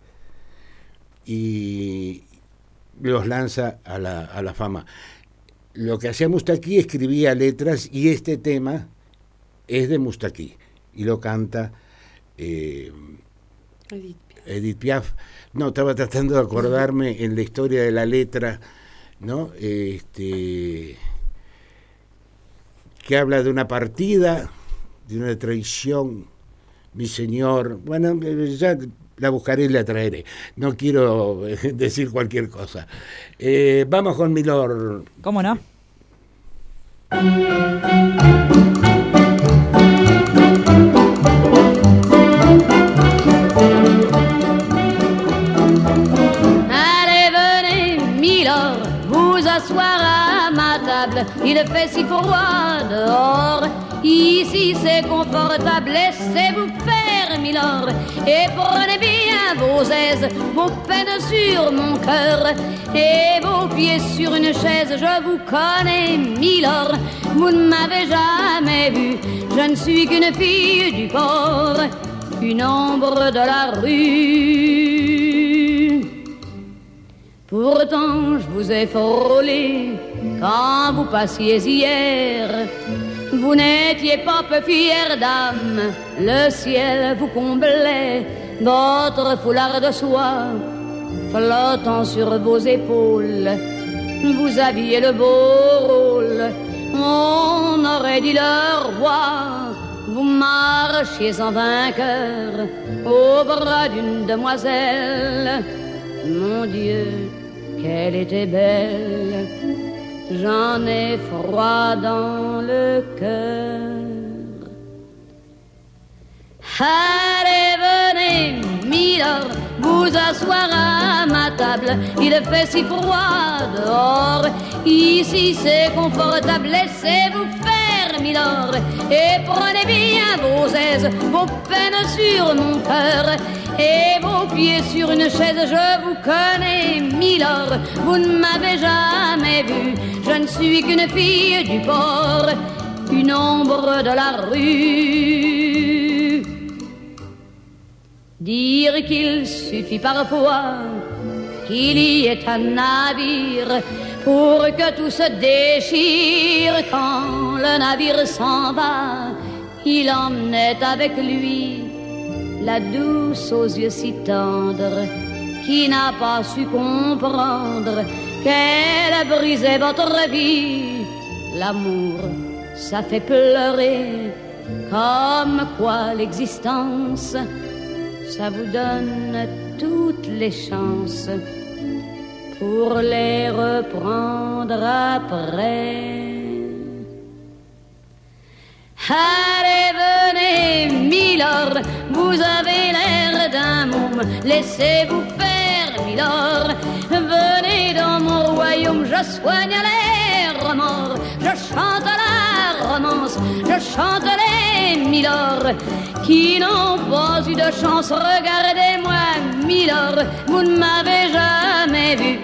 Y los lanza a la, a la fama. Lo que hacía Moustaki, escribía letras, y este tema es de Moustaki. Y lo canta eh, Edith, Piaf. Edith Piaf. No, estaba tratando de acordarme en la historia de la letra, ¿no? Este, que habla de una partida, de una traición, mi señor. Bueno, ya la buscaré y la traeré. No quiero decir cualquier cosa. Eh, vamos con Milord. ¿Cómo no? Il fait si froid dehors, ici c'est confortable, laissez-vous faire, milord, et prenez bien vos aises, vos peines sur mon cœur, et vos pieds sur une chaise, je vous connais, milord, vous ne m'avez jamais vu, je ne suis qu'une fille du port, une ombre de la rue. Pourtant je vous ai frôlé quand vous passiez hier. Vous n'étiez pas peu fière d'âme, le ciel vous comblait, votre foulard de soie flottant sur vos épaules. Vous aviez le beau rôle, on aurait dit le roi. Vous marchiez en vainqueur au bras d'une demoiselle. Mon Dieu, qu'elle était belle, j'en ai froid dans le cœur. Allez, venez, milord, vous asseoir à ma table. Il fait si froid dehors, ici c'est confortable. Laissez-vous faire, milord, et prenez bien vos aises, vos peines sur mon cœur, et vos pieds sur une chaise. Je vous connais, milord, vous ne m'avez jamais vu. Je ne suis qu'une fille du port, une ombre de la rue. Dire qu'il suffit parfois qu'il y ait un navire pour que tout se déchire. Quand le navire s'en va, il emmenait avec lui la douce aux yeux si tendres, qui n'a pas su comprendre qu'elle brisait votre vie. L'amour, ça fait pleurer, comme quoi l'existence, ça vous donne toutes les chances pour les reprendre après. Allez, venez, milord, vous avez l'air d'un mot laissez-vous faire, milord. Venez dans mon royaume, je soigne les remords, je chante la romance, je chante les milord qui n'ont pas eu de chance. Regardez-moi, milord, vous ne m'avez jamais vu,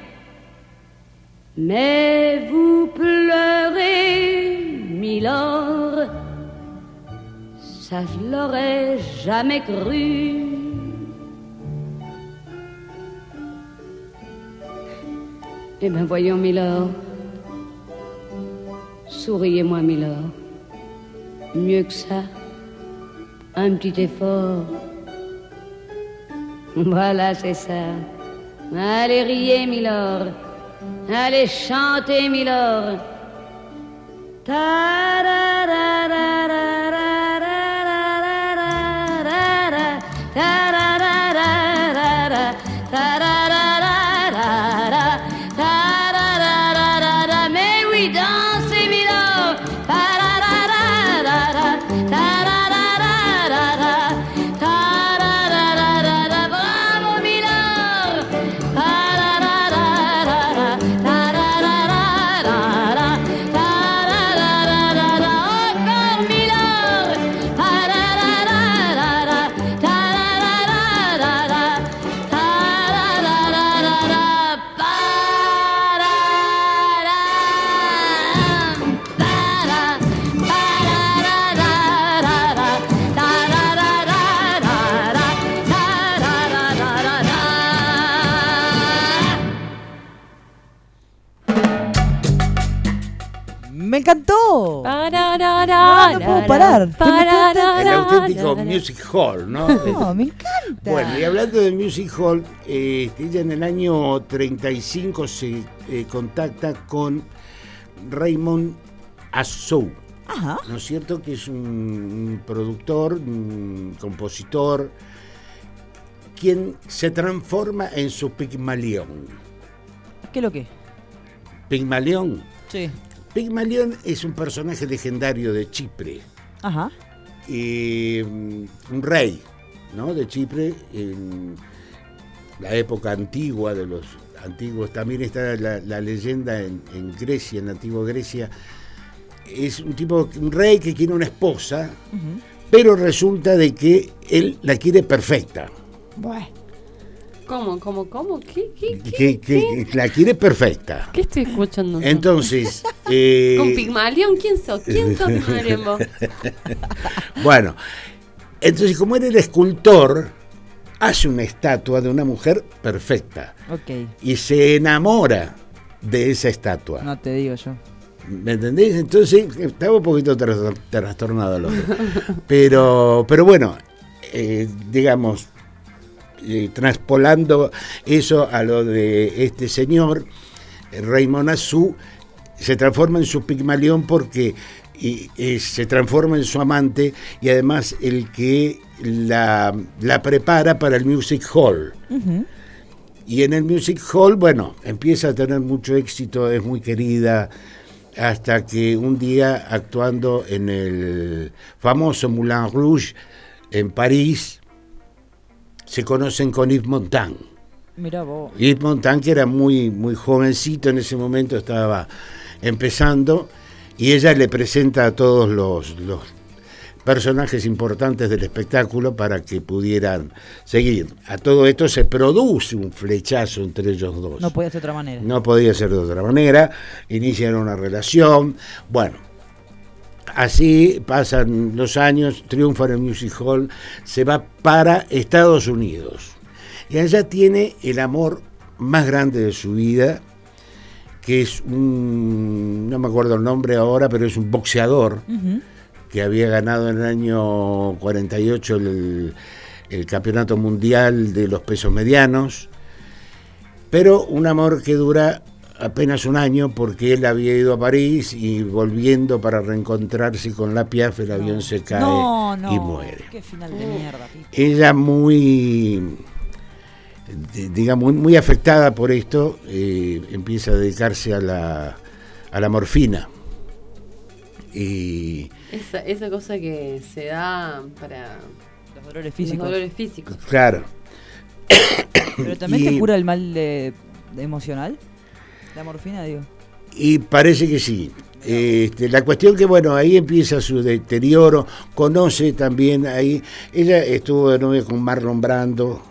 mais vous pleurez, milord. Ça je l'aurais jamais cru. Eh bien voyons, milord, souriez-moi, milord. Mieux que ça, un petit effort. Voilà, c'est ça. Allez riez, milord. Allez chantez, milord. Mais oui, dansez, milord. Bravo, milord. Encore, milord. ¡Me encantó! Pararara, No, no puedo parar. pararara, El auténtico Music Hall, ¿no? No, me encanta. Bueno, y hablando de Music Hall, eh, ella en el año treinta y cinco se eh, contacta con Raymond Assou, Ajá. ¿no es cierto? Que es un, un productor, un compositor, quien se transforma en su Pigmalión. ¿Qué es lo que? Pigmalión. Sí. Pigmalión es un personaje legendario de Chipre. Ajá. Eh, un rey, ¿no? De Chipre en la época antigua de los antiguos. También está la, la leyenda en, en Grecia, en la antigua Grecia. Es un tipo, un rey que quiere una esposa, Uh-huh. pero resulta de que él la quiere perfecta. Bueno. ¿Cómo, cómo, cómo? ¿Qué, qué, qué? Que, que la quiere perfecta. ¿Qué estoy escuchando? Entonces, eh, ¿Con Pigmalión? ¿Quién sos? ¿Quién sos Pigmalión vos? bueno, entonces como él era escultor, hace una estatua de una mujer perfecta Ok. y se enamora de esa estatua. No te digo yo. ¿Me entendés? Entonces estaba un poquito tras- trastornado el hombre. Pero, pero bueno, eh, digamos, eh, traspolando eso a lo de este señor, eh, Raymond Assou, se transforma en su Pigmalión porque y, eh, se transforma en su amante y además el que la, la prepara para el Music Hall. Uh-huh. Y en el Music Hall, bueno, empieza a tener mucho éxito, es muy querida, hasta que un día actuando en el famoso Moulin Rouge en París, se conocen con Yves Montand. Mirá vos. Yves Montand, que era muy, muy jovencito en ese momento, estaba empezando, y ella le presenta a todos los, los personajes importantes del espectáculo para que pudieran seguir. A todo esto se produce un flechazo entre ellos dos. No podía ser de otra manera. No podía ser de otra manera, inician una relación, bueno, así pasan los años, triunfa en el Music Hall, se va para Estados Unidos y allá tiene el amor más grande de su vida, que es un, no me acuerdo el nombre ahora, pero es un boxeador Uh-huh. que había ganado en el año cuarenta y ocho el, el campeonato mundial de los pesos medianos, pero un amor que dura apenas un año porque él había ido a París y volviendo para reencontrarse con la Piaf, el avión se cae No, no. y muere. Qué final de mierda, Pipo. Ella muy, de- digamos, muy, muy afectada por esto, eh, empieza a dedicarse a la, a la morfina. Y Esa, esa cosa que se da para Los dolores los físicos. dolores físicos. claro, Pero también Y- te cura el mal de, de emocional, la morfina, digo. Y parece que sí. Este, la cuestión que, bueno, ahí empieza su deterioro, conoce también ahí, ella estuvo de novia con Marlon Brando,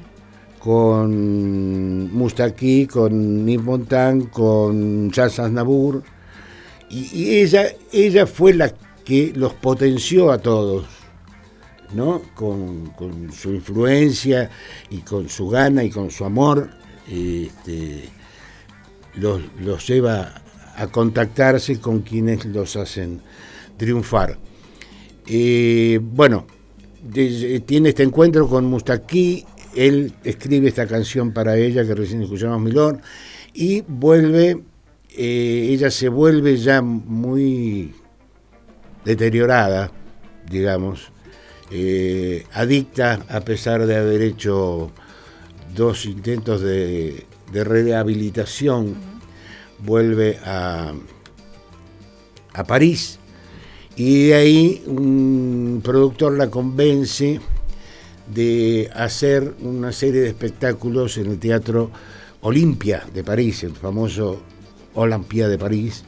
con Mustaki, con Yves Montand, con Charles Aznavour, y, y ella, ella fue la que los potenció a todos, ¿no? Con, con su influencia y con su gana y con su amor, este, los, los lleva a contactarse con quienes los hacen triunfar. Eh, bueno, de, tiene este encuentro con Mustaki, él escribe esta canción para ella que recién escuchamos, Milord, y vuelve, eh, ella se vuelve ya muy deteriorada, digamos, eh, adicta, a pesar de haber hecho dos intentos de, de rehabilitación, vuelve a, a París, y de ahí un productor la convence de hacer una serie de espectáculos en el Teatro Olimpia de París, el famoso Olympia de París,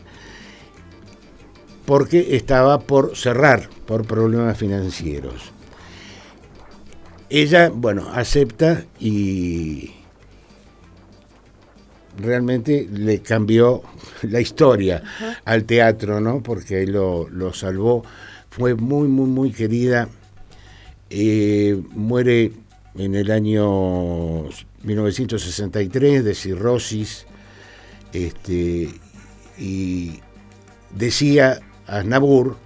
porque estaba por cerrar por problemas financieros. Ella, bueno, acepta y realmente le cambió la historia Ajá. al teatro, ¿no? Porque ahí lo, lo salvó. Fue muy, muy, muy querida. Eh, muere en el año mil novecientos sesenta y tres de cirrosis, este, y decía Aznavour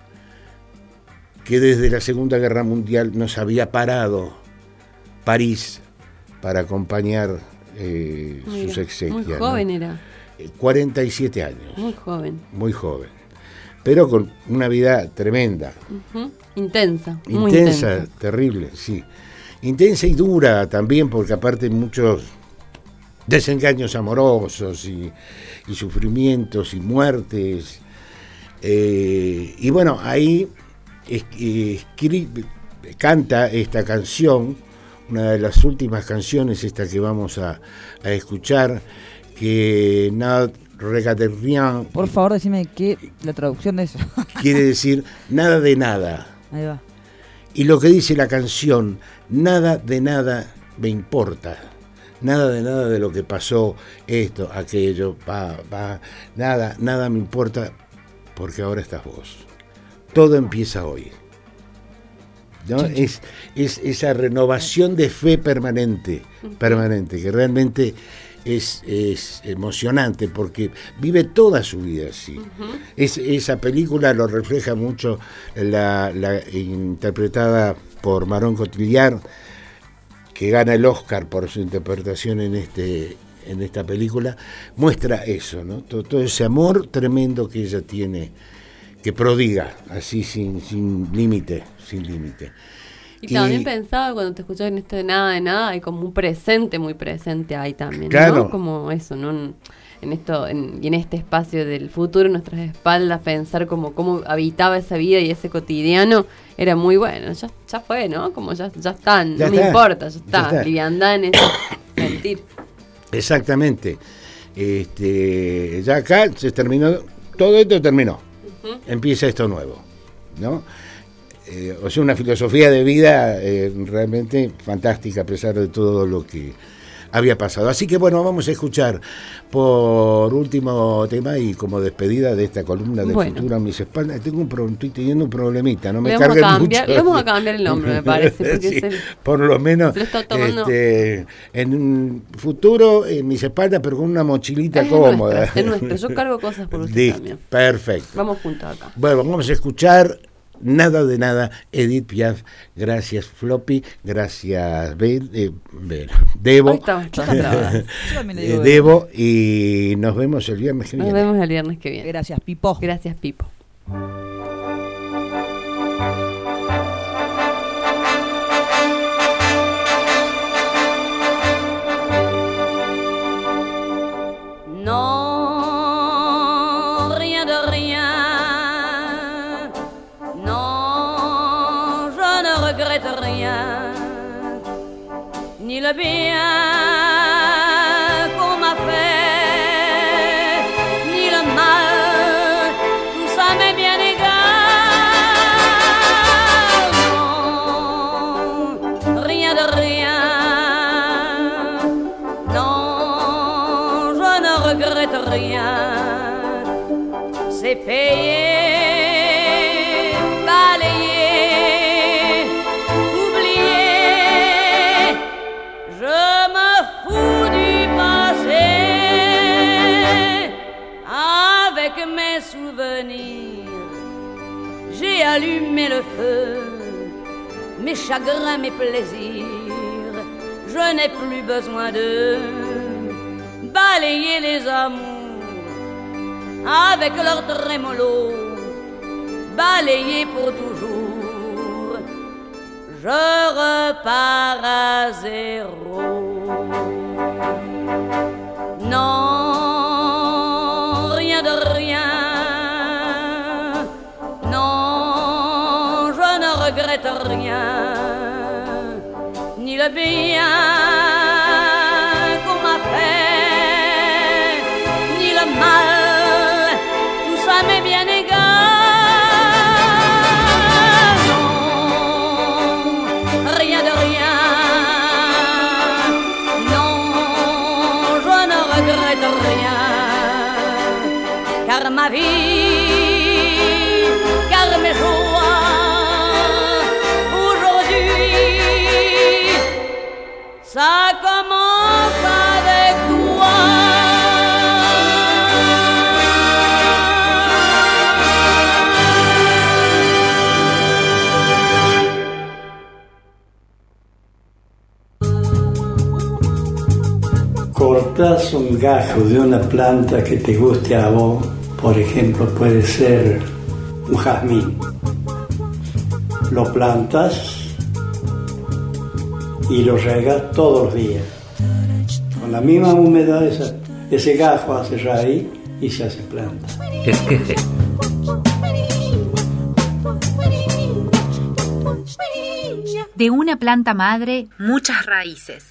que desde la Segunda Guerra Mundial no se había parado París para acompañar eh, Mira, sus exequias. Muy joven, ¿no? era. cuarenta y siete años. Muy joven. Muy joven. Pero con una vida tremenda. Uh-huh. Intensa. Muy intensa, intensa. Terrible, sí. Intensa y dura también, porque aparte muchos desengaños amorosos y, y sufrimientos y muertes. Eh, y bueno, ahí es, escribe, canta esta canción, una de las últimas canciones, esta que vamos a, a escuchar, que nada regate rien. Por favor, decime qué la traducción de eso. Quiere decir nada de nada. Ahí va. Y lo que dice la canción, nada de nada me importa. Nada de nada de lo que pasó, esto, aquello, pa, pa, nada, nada me importa, porque ahora estás vos. Todo empieza hoy. ¿No? Es, es esa renovación de fe permanente, permanente, que realmente es, es emocionante, porque vive toda su vida así. Uh-huh. Es, esa película lo refleja mucho, la, la interpretada por Marion Cotillard, que gana el Oscar por su interpretación en este en esta película, muestra eso, ¿no? Todo, todo ese amor tremendo que ella tiene, que prodiga, así sin, sin límite, sin límite. Y, y también pensaba, cuando te escuchaba en esto de nada de nada, hay como un presente muy presente ahí también, claro. ¿no? Como eso, ¿no? En esto, en, y en este espacio del futuro, en nuestras espaldas, pensar como cómo habitaba esa vida y ese cotidiano, era muy bueno, ya, ya fue, ¿no? Como ya, ya están, ya no está, me importa, ya está, ya está. liviandad en ese sentir. Exactamente. Este, ya acá se terminó, todo esto terminó. Uh-huh. Empieza esto nuevo, ¿no? Eh, o sea, una filosofía de vida eh, realmente fantástica a pesar de todo lo que había pasado. Así que bueno, vamos a escuchar por último tema y como despedida de esta columna de bueno. Futuro a mis espaldas. Tengo un pro, estoy teniendo un problemita, no me le carguen vamos a cambiar, mucho. Le vamos a cambiar el nombre, me parece. Porque sí, es el, por lo menos se lo está tomando. este, en un futuro en mis espaldas, pero con una mochilita es cómoda. Nuestro, es nuestro. Yo cargo cosas por usted sí, también. Perfecto. Vamos juntos acá. Bueno, vamos a escuchar Nada de nada, Edith Piaf. Gracias, Floppy. Gracias, Be eh, Be Debo. Está, está eh, Debo. Y nos vemos el viernes que nos viene. Nos vemos el viernes que viene. Gracias, Pipo. Gracias, Pipo. Non, rien de rien. Non, je ne regrette rien. Ni ni le bien qu'on m'a fait, ni le mal, tout ça m'est bien égal. Non, rien de rien, non, je ne regrette rien, c'est payé. J'ai allumé le feu, mes chagrins, mes plaisirs. Je n'ai plus besoin de balayer les amours avec leur trémolo, balayer pour toujours. Je repars à zéro. Non, rien de rien. Je ne regrette rien, ni le bien qu'on m'a fait, ni le mal, tout ça m'est bien égal. Non, rien de rien, non, je ne regrette rien, car ma vie, car mes jours, ça commence avec toi. Cortas un gajo de una planta que te guste a vos, por ejemplo, puede ser un jazmín. Lo plantas y lo regas todos los días. Con la misma humedad, esa, ese gajo hace raíz y se hace planta. Esqueje. De una planta madre, muchas raíces.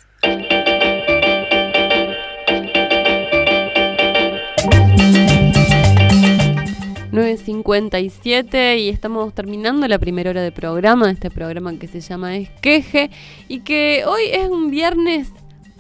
nueve cincuenta y siete y estamos terminando la primera hora de programa, de este programa que se llama Esqueje y que hoy es un viernes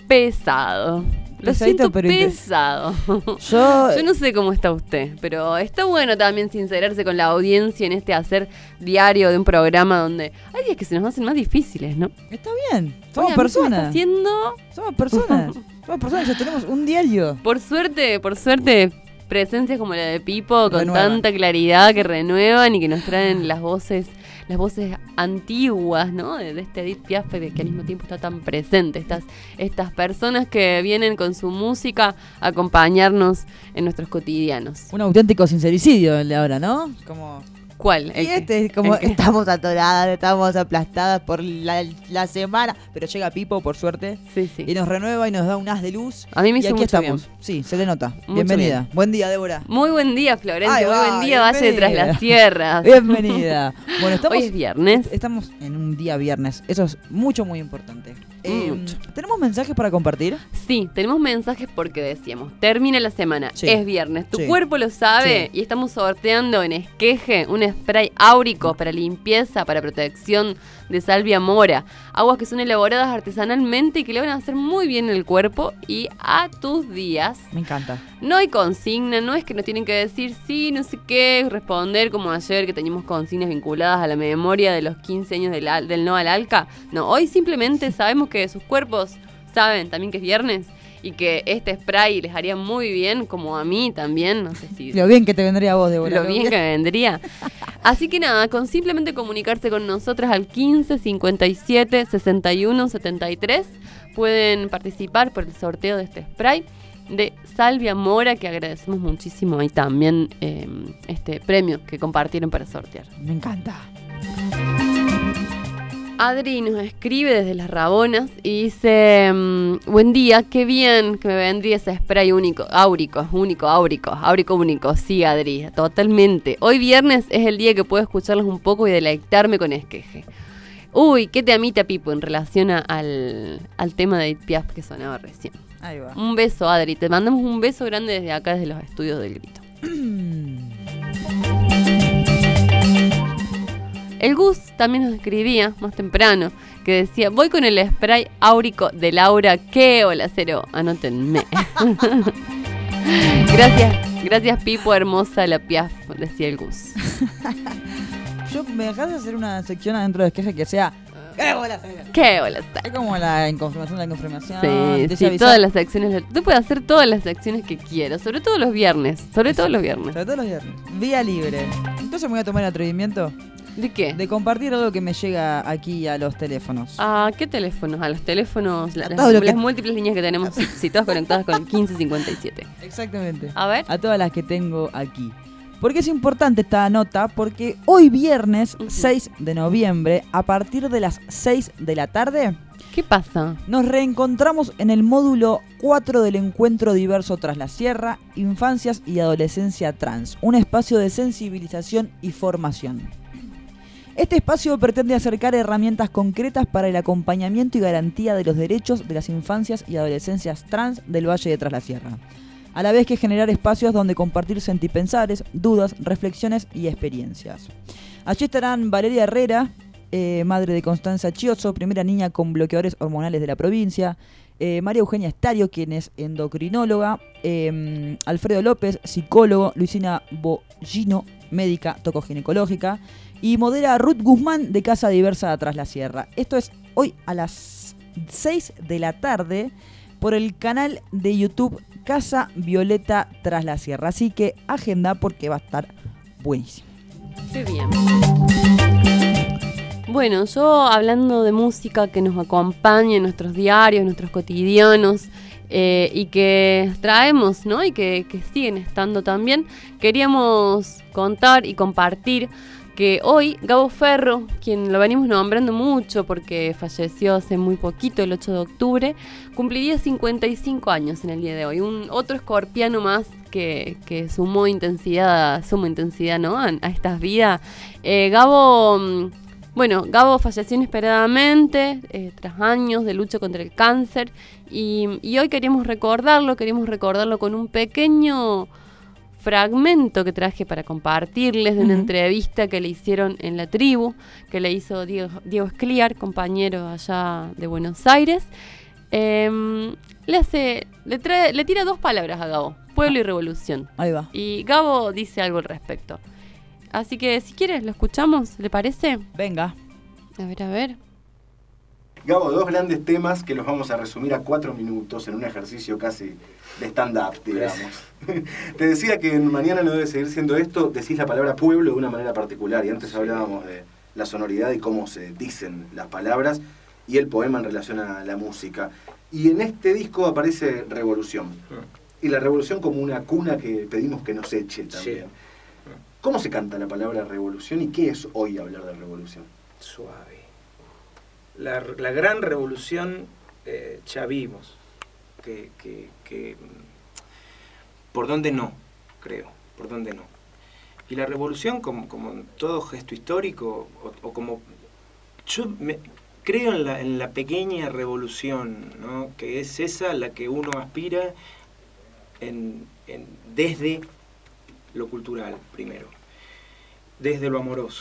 pesado. Lo Pesadito, siento pero pesado. Yo... Yo no sé cómo está usted, pero está bueno también sincerarse con la audiencia en este hacer diario de un programa donde hay días que se nos hacen más difíciles, ¿no? Está bien, somos Oye, a mí se me está personas. haciendo... Somos personas. Somos personas, ya tenemos un diario. Por suerte, por suerte, presencias como la de Pipo con Renuevan. tanta claridad que renuevan y que nos traen las voces, las voces antiguas, ¿no? De, de este Edith Piaf de que al mismo tiempo está tan presente. Estas, estas personas que vienen con su música a acompañarnos en nuestros cotidianos. Un auténtico sincericidio el de ahora, ¿no? Como... ¿Cuál? Y este es como estamos atoradas, estamos aplastadas por la, la semana, pero llega Pipo por suerte sí, sí. y nos renueva y nos da un haz de luz. A mí me y hizo aquí mucho estamos. bien. Sí, se le nota. Mucho Bienvenida. bien. Buen día, Débora. Muy buen día, Florencia. Ay, Muy va, buen día, Valle de Tras bienvenida. las Sierras. Bienvenida. Bueno, estamos, Hoy es viernes. Estamos en un día viernes. Eso es mucho, muy importante. Eh, Mucho. ¿Tenemos mensajes para compartir? Sí, tenemos mensajes porque decíamos, termina la semana, Sí. es viernes, tu Sí. cuerpo lo sabe Sí. y estamos sorteando en Esqueje un spray áurico para limpieza, para protección de salvia mora. Aguas que son elaboradas artesanalmente y que le van a hacer muy bien el cuerpo y a tus días. Me encanta. No hay consigna, no es que nos tienen que decir sí, no sé qué, responder como ayer que teníamos consignas vinculadas a la memoria de los quince años del, al- del no al Alca. No, hoy simplemente sabemos que sus cuerpos saben también que es viernes y que este spray les haría muy bien, como a mí también, no sé si... Lo bien que te vendría a vos, Débora. Lo bien que me vendría. Así que nada, con simplemente comunicarse con nosotras al quince cincuenta y siete sesenta y uno setenta y tres pueden participar por el sorteo de este spray de salvia mora, que agradecemos muchísimo ahí también eh, este premio que compartieron para sortear. Me encanta. Adri nos escribe desde Las Rabonas y dice, mm, buen día, qué bien que me vendría ese spray único, áurico, único, áurico, áurico único. Sí, Adri, totalmente. Hoy viernes es el día que puedo escucharlos un poco y deleitarme con Esqueje. Uy, qué temita, Pipo, en relación a- al, al tema de Edith Piaf que sonaba recién. Ahí va. Un beso, Adri. Te mandamos un beso grande desde acá, desde los estudios del Grito. El Gus también nos escribía más temprano, que decía, voy con el spray áurico de Laura, ¿qué? Hola, cero, anótenme. Gracias, gracias Pipo, hermosa la Piaf, decía el Gus. Yo me dejas de hacer una sección adentro de queje que sea ¡qué bola! ¿Qué hola? Es como la inconfirmación, la inconfirmación. Sí, sí, desavisar. todas las secciones. Tú puedes hacer todas las secciones que quieras, sobre todo los viernes. Sobre todo los viernes. Sobre todo los viernes. Vía libre. Entonces me voy a tomar el atrevimiento. ¿De qué? De compartir algo que me llega aquí a los teléfonos. ¿A qué teléfonos? A los teléfonos, la- las, todo lo que- las múltiples líneas que tenemos, si, si todas conectadas con el quince cincuenta y siete. Exactamente. A ver. A todas las que tengo aquí. Porque es importante esta nota, porque hoy viernes seis de noviembre, a partir de las seis de la tarde, ¿qué pasa? Nos reencontramos en el módulo cuatro del Encuentro Diverso Tras la Sierra, Infancias y Adolescencia Trans, un espacio de sensibilización y formación. Este espacio pretende acercar herramientas concretas para el acompañamiento y garantía de los derechos de las infancias y adolescencias trans del Valle de Tras la Sierra, a la vez que generar espacios donde compartir sentipensares, dudas, reflexiones y experiencias. Allí estarán Valeria Herrera, eh, madre de Constanza Chiozzo, primera niña con bloqueadores hormonales de la provincia, eh, María Eugenia Estario, quien es endocrinóloga, eh, Alfredo López, psicólogo, Luisina Bollino, médica tocoginecológica, y modera Ruth Guzmán de Casa Diversa Tras la Sierra. Esto es hoy a las seis de la tarde por el canal de YouTube Casa Violeta Tras la Sierra. Así que agenda porque va a estar buenísimo. Qué bien. Bueno, yo hablando de música que nos acompaña en nuestros diarios, en nuestros cotidianos, eh, y que traemos, ¿no? Y que, que siguen estando también, queríamos contar y compartir que hoy Gabo Ferro, quien lo venimos nombrando mucho porque falleció hace muy poquito, el ocho de octubre, cumpliría cincuenta y cinco años en el día de hoy. Un otro escorpiano más que, que sumó intensidad, sumó intensidad, ¿no? a, a estas vidas. Eh, Gabo, bueno, Gabo falleció inesperadamente eh, tras años de lucha contra el cáncer y, y hoy queríamos recordarlo, queríamos recordarlo con un pequeño fragmento que traje para compartirles de una uh-huh. entrevista que le hicieron en La Tribu, que le hizo Diego, Diego Escliar, compañero allá de Buenos Aires. Eh, le hace, le trae, le tira dos palabras a Gabo, pueblo y revolución. Ahí va. Y Gabo dice algo al respecto. Así que si quieres lo escuchamos, ¿le parece? Venga. A ver, a ver. Gabo, dos grandes temas que los vamos a resumir a cuatro minutos en un ejercicio casi de stand-up, digamos. Te decía que mañana no debe seguir siendo esto, decís la palabra pueblo de una manera particular, y antes hablábamos de la sonoridad y cómo se dicen las palabras, y el poema en relación a la música. Y en este disco aparece revolución, y la revolución como una cuna que pedimos que nos eche también. Sí. ¿Cómo se canta la palabra revolución y qué es hoy hablar de revolución? Suave. La, la gran revolución eh, ya vimos, que, que, que por dónde no, creo, por dónde no. Y la revolución, como, como todo gesto histórico, o, o como yo me, creo en la, en la pequeña revolución, ¿no? Que es esa la que uno aspira en, en, desde lo cultural, primero, desde lo amoroso,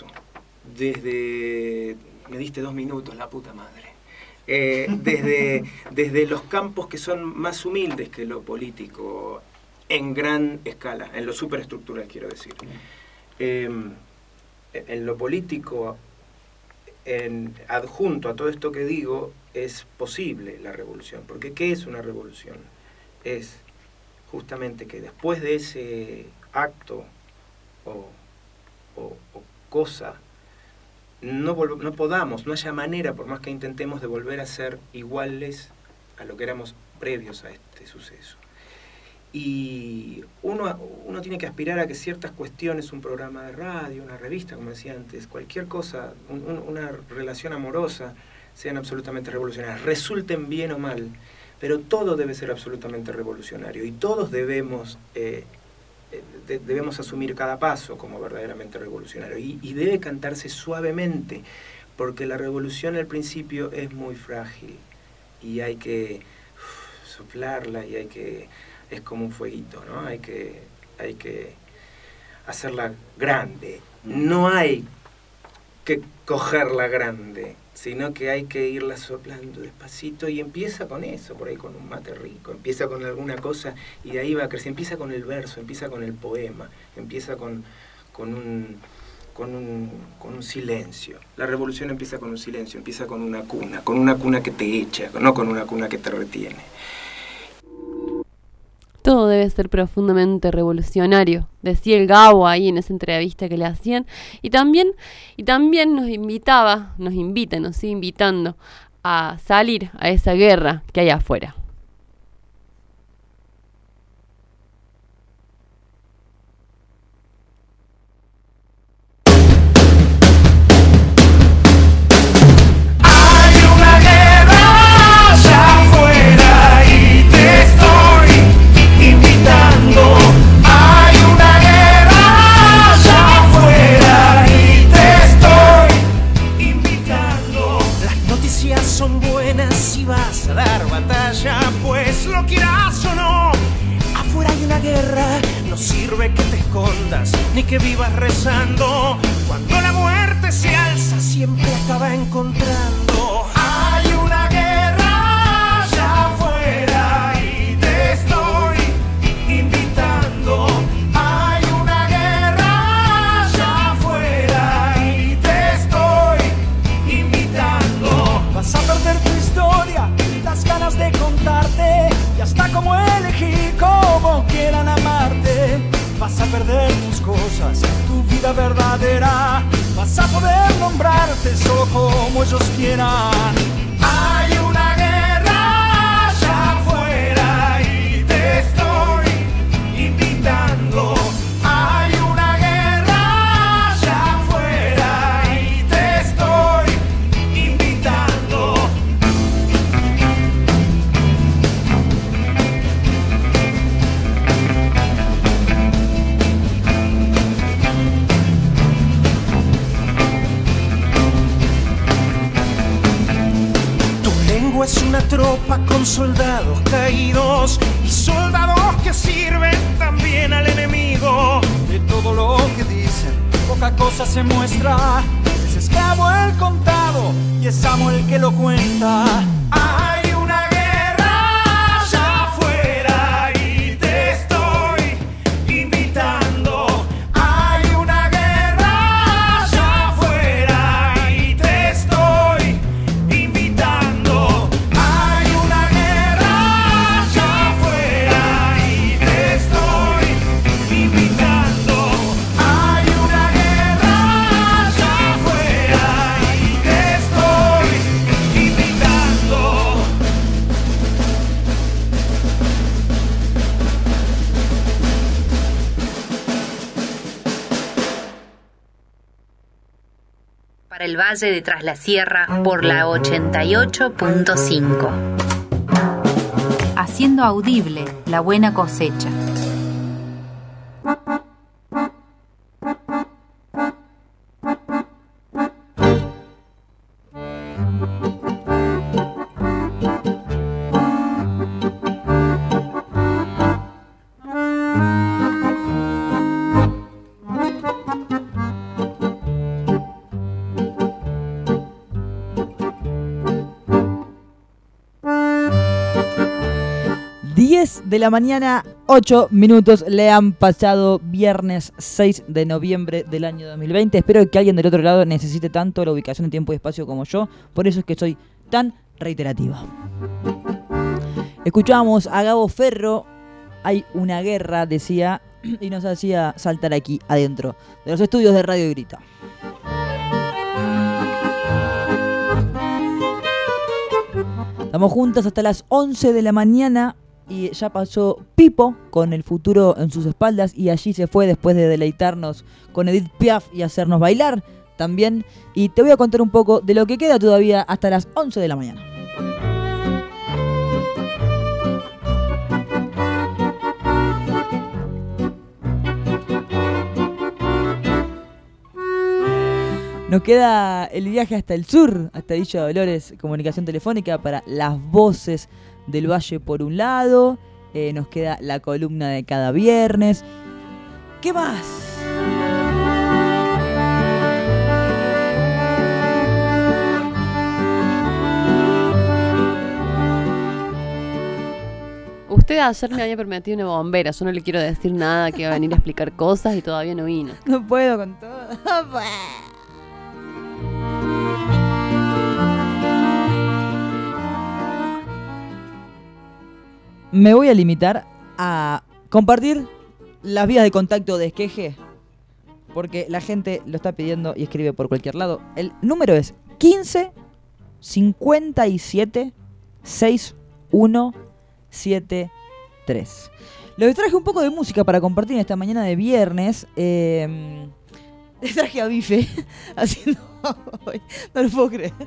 desde... Me diste dos minutos, la puta madre. Eh, desde, desde los campos que son más humildes que lo político, en gran escala, en lo superestructural, quiero decir. Eh, en lo político, en, adjunto a todo esto que digo, es posible la revolución. Porque ¿qué es una revolución? Es justamente que después de ese acto o, o, o cosa, No, no podamos, no haya manera, por más que intentemos, de volver a ser iguales a lo que éramos previos a este suceso. Y uno, uno tiene que aspirar a que ciertas cuestiones, un programa de radio, una revista, como decía antes, cualquier cosa, un, un, una relación amorosa, sean absolutamente revolucionarias, resulten bien o mal, pero todo debe ser absolutamente revolucionario y todos debemos... Eh, De, debemos asumir cada paso como verdaderamente revolucionario y, y debe cantarse suavemente, porque la revolución al principio es muy frágil y hay que uf, soplarla y hay que, es como un fueguito, ¿no? Hay que, hay que hacerla grande. No hay que cogerla grande, sino que hay que irla soplando despacito y empieza con eso, por ahí con un mate rico, empieza con alguna cosa y de ahí va a crecer, empieza con el verso, empieza con el poema, empieza con, con un... Con un, con un silencio. La revolución empieza con un silencio, empieza con una cuna, con una cuna que te echa, no con una cuna que te retiene. Todo debe ser profundamente revolucionario, decía el Gabo ahí en esa entrevista que le hacían, y también, y también nos invitaba, nos invita, nos sigue invitando a salir a esa guerra que hay afuera. Ni que vivas rezando, cuando la muerte se alza siempre acaba encontrando. Hay una guerra allá afuera y te estoy invitando. Hay una guerra allá afuera y te estoy invitando. Vas a perder tu historia, las ganas de contarte y hasta cómo elegir, cómo quieran amarte. Vas a perder tus cosas, tu vida verdadera. Vas a poder nombrarte solo como ellos quieran. Hay una guerra allá afuera y te estoy invitando. Hay una guerra allá afuera y te estoy invitando. Es una tropa con soldados caídos y soldados que sirven también al enemigo. De todo lo que dicen, poca cosa se muestra. Es esclavo el contado y es amo el que lo cuenta. Hay una guerra allá afuera y te estoy invitando. Hay una guerra allá afuera y te estoy invitando. Para el Valle de Tras la Sierra por la ochenta y ocho punto cinco. Haciendo audible la buena cosecha. diez de la mañana, ocho minutos, le han pasado viernes seis de noviembre del año dos mil veinte. Espero que alguien del otro lado necesite tanto la ubicación en tiempo y espacio como yo, por eso es que soy tan reiterativa. Escuchábamos a Gabo Ferro, hay una guerra, decía, y nos hacía saltar aquí adentro de los estudios de Radio Grita. Estamos juntas hasta las once de la mañana. Y ya pasó Pipo con El Futuro en sus espaldas y allí se fue después de deleitarnos con Edith Piaf y hacernos bailar también. Y te voy a contar un poco de lo que queda todavía hasta las once de la mañana. Nos queda el viaje hasta el sur, hasta Villa Dolores, comunicación telefónica para las voces del Valle por un lado. Eh, nos queda la columna de cada viernes. ¿Qué más? Usted ayer me había prometido una bombera. Yo no le quiero decir nada, que iba a venir a explicar cosas y todavía no vino. No puedo con todo. Me voy a limitar a compartir las vías de contacto de Esqueje, porque la gente lo está pidiendo y escribe por cualquier lado. El número es quince cincuenta y siete sesenta y uno setenta y tres. Les traje un poco de música para compartir en esta mañana de viernes. Eh, les traje a Bife haciendo... No lo puedo creer.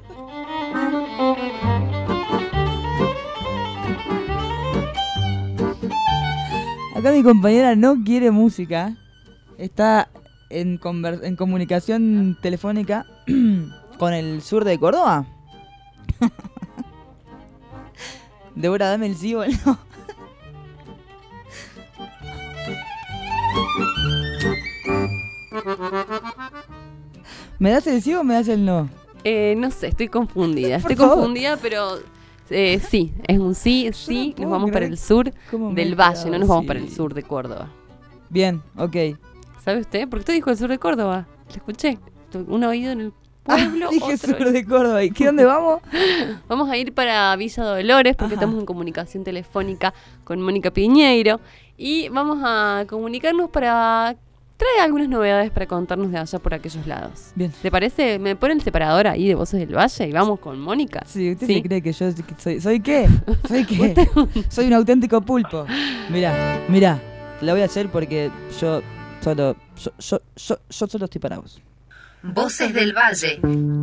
Acá mi compañera no quiere música. Está en, conver- en comunicación telefónica con el sur de Córdoba. Débora, dame el sí o el no. ¿Me das el sí o me das el no? Eh, no sé, estoy confundida. Por Estoy favor. confundida, pero eh, sí, es un sí, sí. no Nos puedo vamos para creer el sur cómo me del he valle, quedado no nos vamos así. para el sur de Córdoba. Bien, ok. ¿Sabe usted? ¿Por qué usted dijo el sur de Córdoba? ¿Le escuché? Un oído en el pueblo. Ah, dije otro sur en- de Córdoba. ¿Y qué dónde vamos? Vamos a ir para Villa Dolores porque Ajá. estamos en comunicación telefónica con Mónica Piñeiro y vamos a comunicarnos para traer algunas novedades para contarnos de allá por aquellos lados. Bien. ¿Te parece? ¿Me pone el separador ahí de Voces del Valle y vamos con Mónica? Sí, ¿usted se cree que yo soy, soy qué? ¿Soy qué? Soy un auténtico pulpo. Mirá, mirá, la voy a hacer porque yo solo, yo, yo, yo, yo solo estoy para vos. Voces del Valle.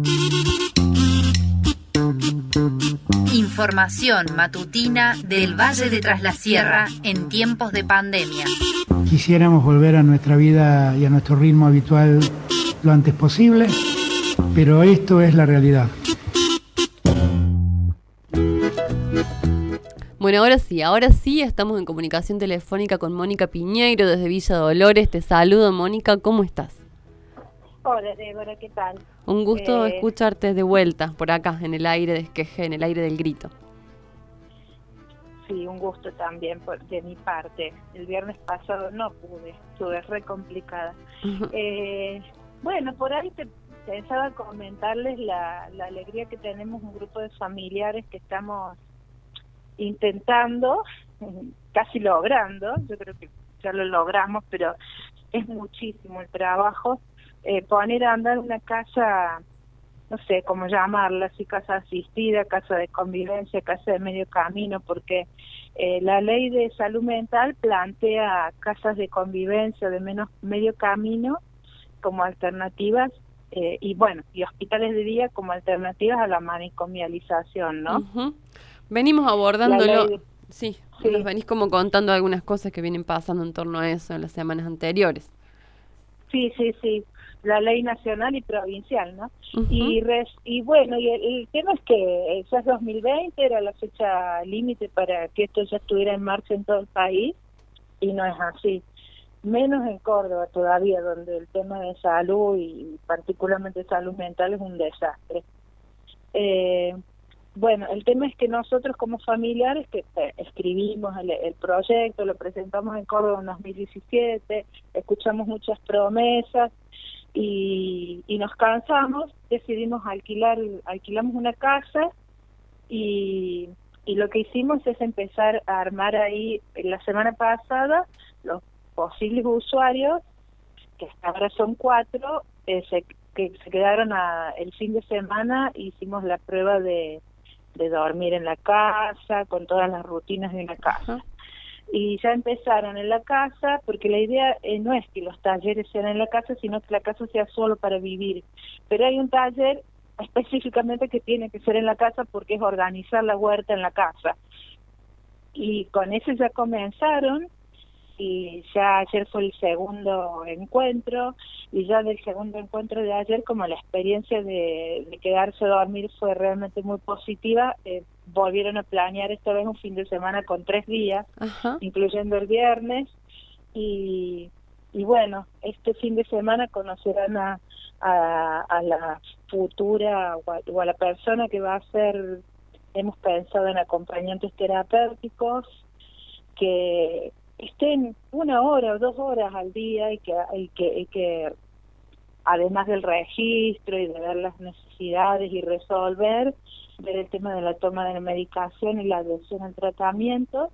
Información matutina del Valle de Tras la Sierra en tiempos de pandemia. Quisiéramos volver a nuestra vida y a nuestro ritmo habitual lo antes posible, pero esto es la realidad. Bueno, ahora sí, ahora sí estamos en comunicación telefónica con Mónica Piñeiro desde Villa Dolores. Te saludo, Mónica, ¿cómo estás? Hola, Débora, ¿qué tal? Un gusto Eh, escucharte de vuelta por acá, en el aire de Esqueje, en el aire del grito. Sí, un gusto también por, de mi parte. El viernes pasado no pude, estuve re complicada. Eh, bueno, por ahí te pensaba comentarles la, la alegría que tenemos un grupo de familiares que estamos intentando, casi logrando, yo creo que ya lo logramos, pero es muchísimo el trabajo, eh, poner a andar una casa, no sé cómo llamarla, si casa asistida, casa de convivencia, casa de medio camino, porque eh, la ley de salud mental plantea casas de convivencia de menos medio camino como alternativas, eh, y bueno, y hospitales de día como alternativas a la manicomialización, ¿no? Ujú. Venimos abordándolo. La ley de- Sí, Sí. nos venís como contando algunas cosas que vienen pasando en torno a eso en las semanas anteriores. Sí, sí, sí, la ley nacional y provincial, ¿no? Ujú. Y res- y bueno, y el, el tema es que ya es dos mil veinte, era la fecha límite para que esto ya estuviera en marcha en todo el país, y no es así. Menos en Córdoba todavía, donde el tema de salud y particularmente salud mental es un desastre. Eh, bueno, el tema es que nosotros como familiares que eh, escribimos el, el proyecto, lo presentamos en Córdoba en dos mil diecisiete, escuchamos muchas promesas y, y nos cansamos, decidimos alquilar, alquilamos una casa y, y lo que hicimos es empezar a armar ahí la semana pasada los posibles usuarios, que hasta ahora son cuatro, eh, se, que se quedaron a, el fin de semana, hicimos la prueba de, de dormir en la casa, con todas las rutinas de una casa. Y ya empezaron en la casa, porque la idea eh, no es que los talleres sean en la casa, sino que la casa sea solo para vivir. Pero hay un taller específicamente que tiene que ser en la casa porque es organizar la huerta en la casa. Y con eso ya comenzaron. y ya ayer fue el segundo encuentro, y ya del segundo encuentro de ayer, como la experiencia de, de quedarse a dormir fue realmente muy positiva, eh, volvieron a planear esta vez un fin de semana con tres días, Ajá. incluyendo el viernes, y, y bueno, este fin de semana conocerán a, a, a la futura o a, o a la persona que va a ser, hemos pensado en acompañantes terapéuticos, que estén una hora o dos horas al día y que, y que, y que además del registro y de ver las necesidades y resolver, ver el tema de la toma de la medicación y la adhesión al tratamiento,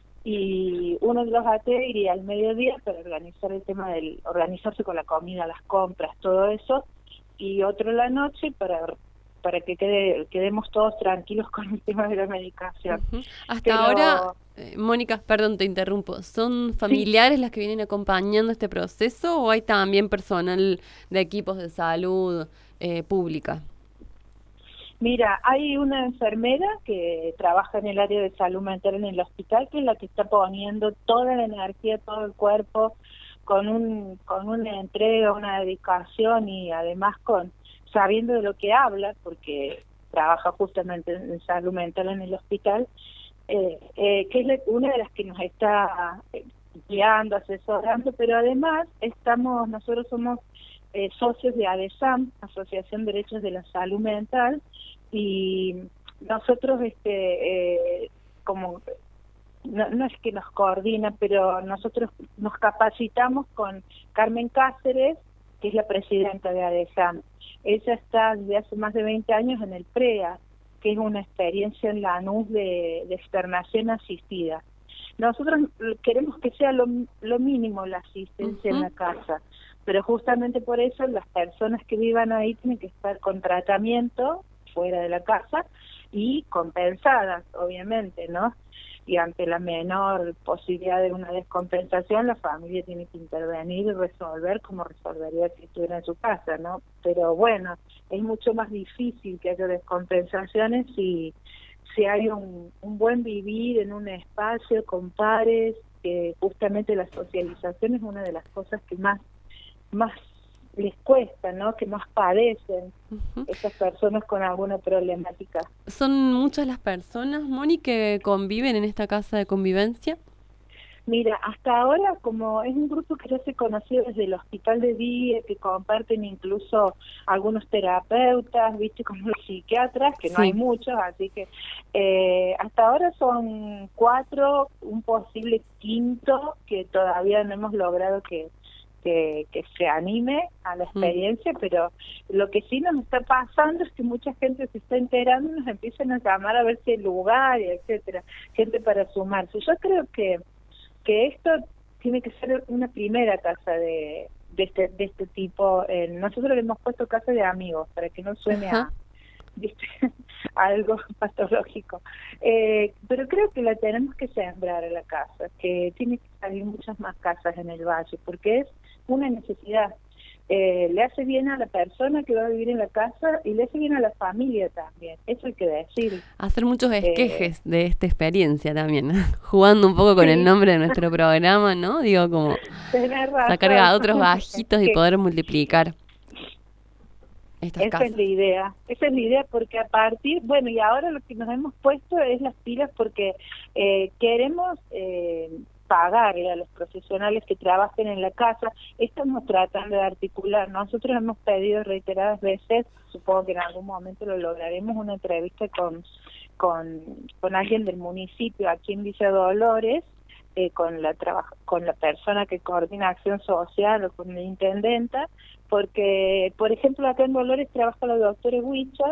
y uno de los A T iría al mediodía para organizar el tema del, organizarse con la comida, las compras, todo eso, y otro la noche para para que quede, quedemos todos tranquilos con el tema de la medicación. Uh-huh. Hasta Pero, ahora, eh, Mónica, perdón, te interrumpo, ¿son familiares sí. las que vienen acompañando este proceso o hay también personal de equipos de salud eh, pública? Mira, hay una enfermera que trabaja en el área de salud mental en el hospital, que es la que está poniendo toda la energía, todo el cuerpo, con un con una entrega, una dedicación y además con sabiendo de lo que habla, porque trabaja justamente en salud mental en el hospital, eh, eh, que es la, una de las que nos está guiando, asesorando, pero además estamos, nosotros somos eh, socios de ADESAM, Asociación de Derechos de la Salud Mental, y nosotros, este eh, como no, no es que nos coordina, pero nosotros nos capacitamos con Carmen Cáceres, que es la presidenta de ADESAM. Ella está desde hace más de veinte años en el PREA, que es una experiencia en Lanús de, de externación asistida. Nosotros queremos que sea lo, lo mínimo la asistencia uh-huh. en la casa, pero justamente por eso las personas que vivan ahí tienen que estar con tratamiento fuera de la casa y compensadas, obviamente, ¿no? Y ante la menor posibilidad de una descompensación, la familia tiene que intervenir y resolver como resolvería si estuviera en su casa, ¿no? Pero bueno, es mucho más difícil que haya descompensaciones si, si hay un, un buen vivir en un espacio con pares, que justamente la socialización es una de las cosas que más, más les cuesta, ¿no? Que más padecen uh-huh. esas personas con alguna problemática. ¿Son muchas las personas, Moni, que conviven en esta casa de convivencia? Mira, hasta ahora, como es un grupo que ya se conoció desde el hospital de día, que comparten incluso algunos terapeutas, viste, como los psiquiatras, que no sí. hay muchos, así que eh, hasta ahora son cuatro, un posible quinto que todavía no hemos logrado que Que, que se anime a la experiencia, mm. pero lo que sí nos está pasando es que mucha gente se está enterando y nos empiezan a llamar a ver si hay lugar, etcétera, gente para sumarse. Yo creo que que esto tiene que ser una primera casa de de este de este tipo. Eh, nosotros le hemos puesto casa de amigos para que no suene Ajá. a ¿viste? algo patológico, eh, pero creo que la tenemos que sembrar a la casa, que tiene que salir muchas más casas en el valle, porque es una necesidad. Eh, le hace bien a la persona que va a vivir en la casa y le hace bien a la familia también, eso hay que decir. Hacer muchos esquejes eh, de esta experiencia también, jugando un poco con sí. el nombre de nuestro programa, ¿no? Digo, como sacar a otros bajitos y poder multiplicar. Estas esa casas. es la idea, esa es la idea, porque a partir, bueno, y ahora lo que nos hemos puesto es las pilas porque eh, queremos eh, pagarle a los profesionales que trabajen en la casa. Estamos tratando de articular, nosotros hemos pedido reiteradas veces, supongo que en algún momento lo lograremos, una entrevista con con, con alguien del municipio aquí en Villa Dolores, eh, con la traba- con la persona que coordina acción social o con la intendenta, porque, por ejemplo, acá en Dolores trabaja la doctora Huicha,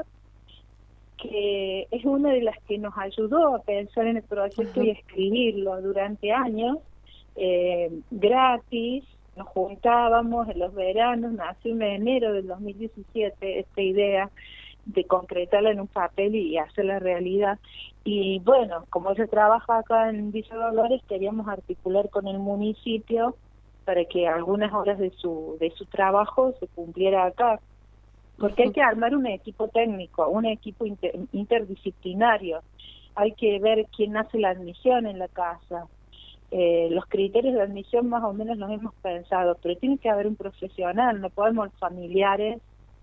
que es una de las que nos ayudó a pensar en el proyecto uh-huh. y escribirlo durante años, eh, gratis, nos juntábamos en los veranos, nació en enero del dos mil diecisiete esta idea de concretarla en un papel y hacerla realidad. Y bueno, como ella trabaja acá en Villa Dolores, queríamos articular con el municipio para que algunas horas de su de su trabajo se cumpliera acá, porque hay que armar un equipo técnico, un equipo inter, interdisciplinario, hay que ver quién hace la admisión en la casa, eh, los criterios de admisión más o menos los hemos pensado, pero tiene que haber un profesional, no podemos familiares,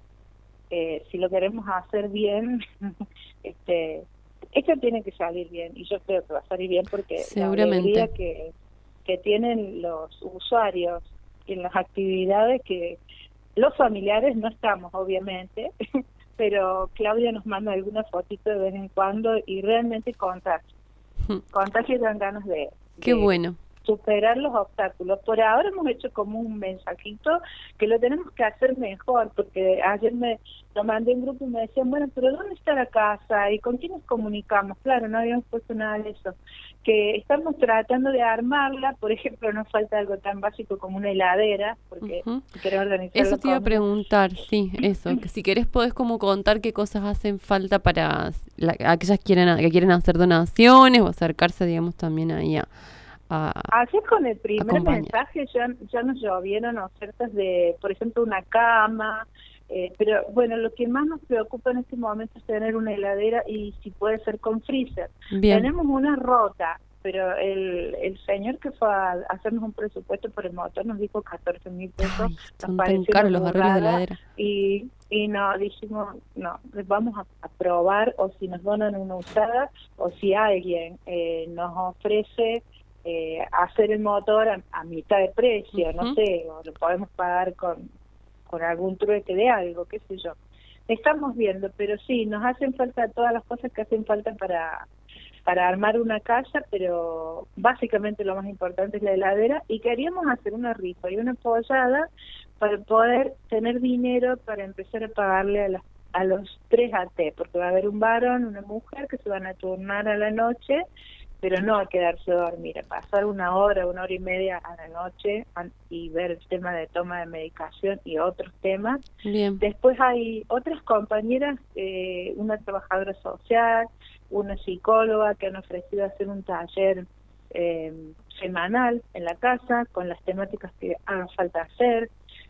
eh, si lo queremos hacer bien, este, esto tiene que salir bien, y yo creo que va a salir bien porque la alegría que, que tienen los usuarios en las actividades, que los familiares no estamos obviamente, pero Claudia nos manda alguna fotito de vez en cuando y realmente contagia, contagia y dan ganas de, Qué de bueno. superar los obstáculos. Por ahora hemos hecho como un mensajito que lo tenemos que hacer mejor, porque ayer me lo mandé en grupo y me decían, bueno, pero ¿dónde está la casa? ¿Y con quién nos comunicamos? Claro, no habíamos puesto nada de eso. Que estamos tratando de armarla, por ejemplo, nos falta algo tan básico como una heladera, porque Uh-huh. queremos organizar. Eso te iba a preguntar, sí, eso. Que si querés podés como contar qué cosas hacen falta para la, aquellas que quieren, que quieren hacer donaciones o acercarse, digamos, también ahí a... a Así con el primer acompañar. mensaje ya, ya nos llovieron ofertas de, por ejemplo, una cama, eh, pero bueno, lo que más nos preocupa en este momento es tener una heladera y si puede ser con freezer. Bien. Tenemos una rota, pero el, el señor que fue a hacernos un presupuesto por el motor nos dijo catorce mil pesos. Ay, nos son tan pareció caros una los arreglos de burrada, heladera. Y, y no, dijimos, no, vamos a, a probar, o si nos donan una usada, o si alguien eh, nos ofrece eh, hacer el motor a, a mitad de precio, uh-huh. no sé, o lo podemos pagar con, con algún trueque de algo, qué sé yo. Estamos viendo, pero sí, nos hacen falta todas las cosas que hacen falta para para armar una casa, pero básicamente lo más importante es la heladera, y queríamos hacer una rifa y una pollada para poder tener dinero para empezar a pagarle a, las, a los tres A T, porque va a haber un varón, una mujer que se van a turnar a la noche, pero no a quedarse a dormir, a pasar una hora, una hora y media a la noche y ver el tema de toma de medicación y otros temas. Bien. Después hay otras compañeras, eh, una trabajadora social, una psicóloga que han ofrecido hacer un taller eh, semanal en la casa con las temáticas que hagan falta hacer.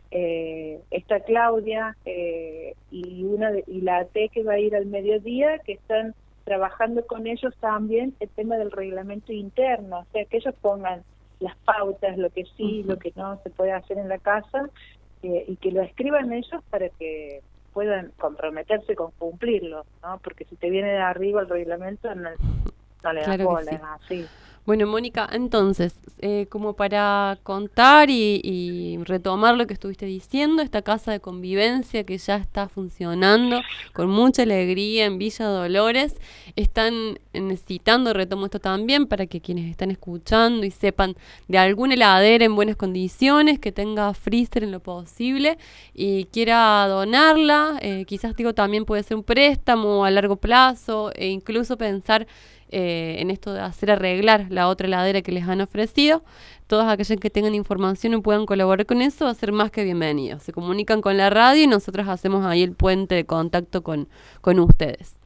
Eh, está Claudia eh, y una de, y la A T que va a ir al mediodía, que están trabajando con ellos también el tema del reglamento interno, o sea, que ellos pongan las pautas, lo que sí, uh-huh. lo que no se puede hacer en la casa, eh, y que lo escriban ellos para que puedan comprometerse con cumplirlo, ¿no? Porque si te viene de arriba el reglamento, no, no le das Claro bola, que sí. así. Bueno, Mónica, entonces, eh, como para contar y, y retomar lo que estuviste diciendo, esta casa de convivencia que ya está funcionando con mucha alegría en Villa Dolores, están necesitando, retomo esto también, para que quienes están escuchando y sepan de alguna heladera en buenas condiciones, que tenga freezer en lo posible y quiera donarla, eh, quizás digo también puede ser un préstamo a largo plazo e incluso pensar Eh, en esto de hacer arreglar la otra heladera que les han ofrecido. Todos aquellos que tengan información y puedan colaborar con eso va a ser más que bienvenidos. Se comunican con la radio y nosotros hacemos ahí el puente de contacto con, con ustedes.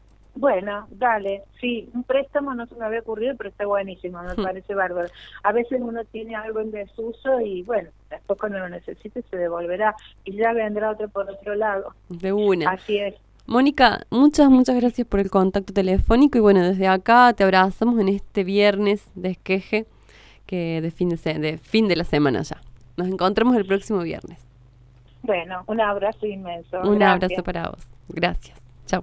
Bueno, dale, sí, un préstamo no se me había ocurrido, pero está buenísimo, me parece bárbaro. A veces uno tiene algo en desuso y bueno, después cuando lo necesite se devolverá y ya vendrá otro por otro lado. De una. Así es. Mónica, muchas, muchas gracias por el contacto telefónico y bueno, desde acá te abrazamos en este viernes de esqueje que de fin de, se- de fin de la semana ya. Nos encontramos el próximo viernes. Bueno, un abrazo inmenso. Un Gracias. abrazo para vos. Gracias. Chao.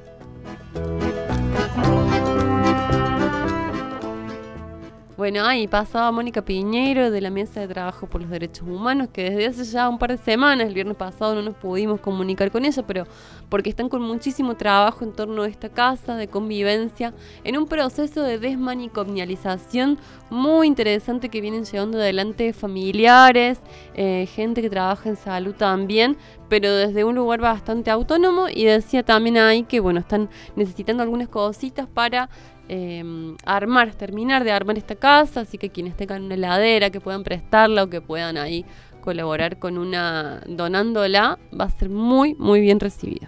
Bueno, ahí pasaba Mónica Piñeiro de la Mesa de Trabajo por los Derechos Humanos, que desde hace ya un par de semanas, el viernes pasado no nos pudimos comunicar con ella, pero porque están con muchísimo trabajo en torno a esta casa de convivencia, en un proceso de desmanicomialización muy interesante que vienen llevando adelante familiares, eh, gente que trabaja en salud también, pero desde un lugar bastante autónomo, y decía también ahí que bueno, están necesitando algunas cositas para Eh, armar, terminar de armar esta casa, así que quienes tengan una heladera que puedan prestarla o que puedan ahí colaborar con una, donándola, va a ser muy, muy bien recibida.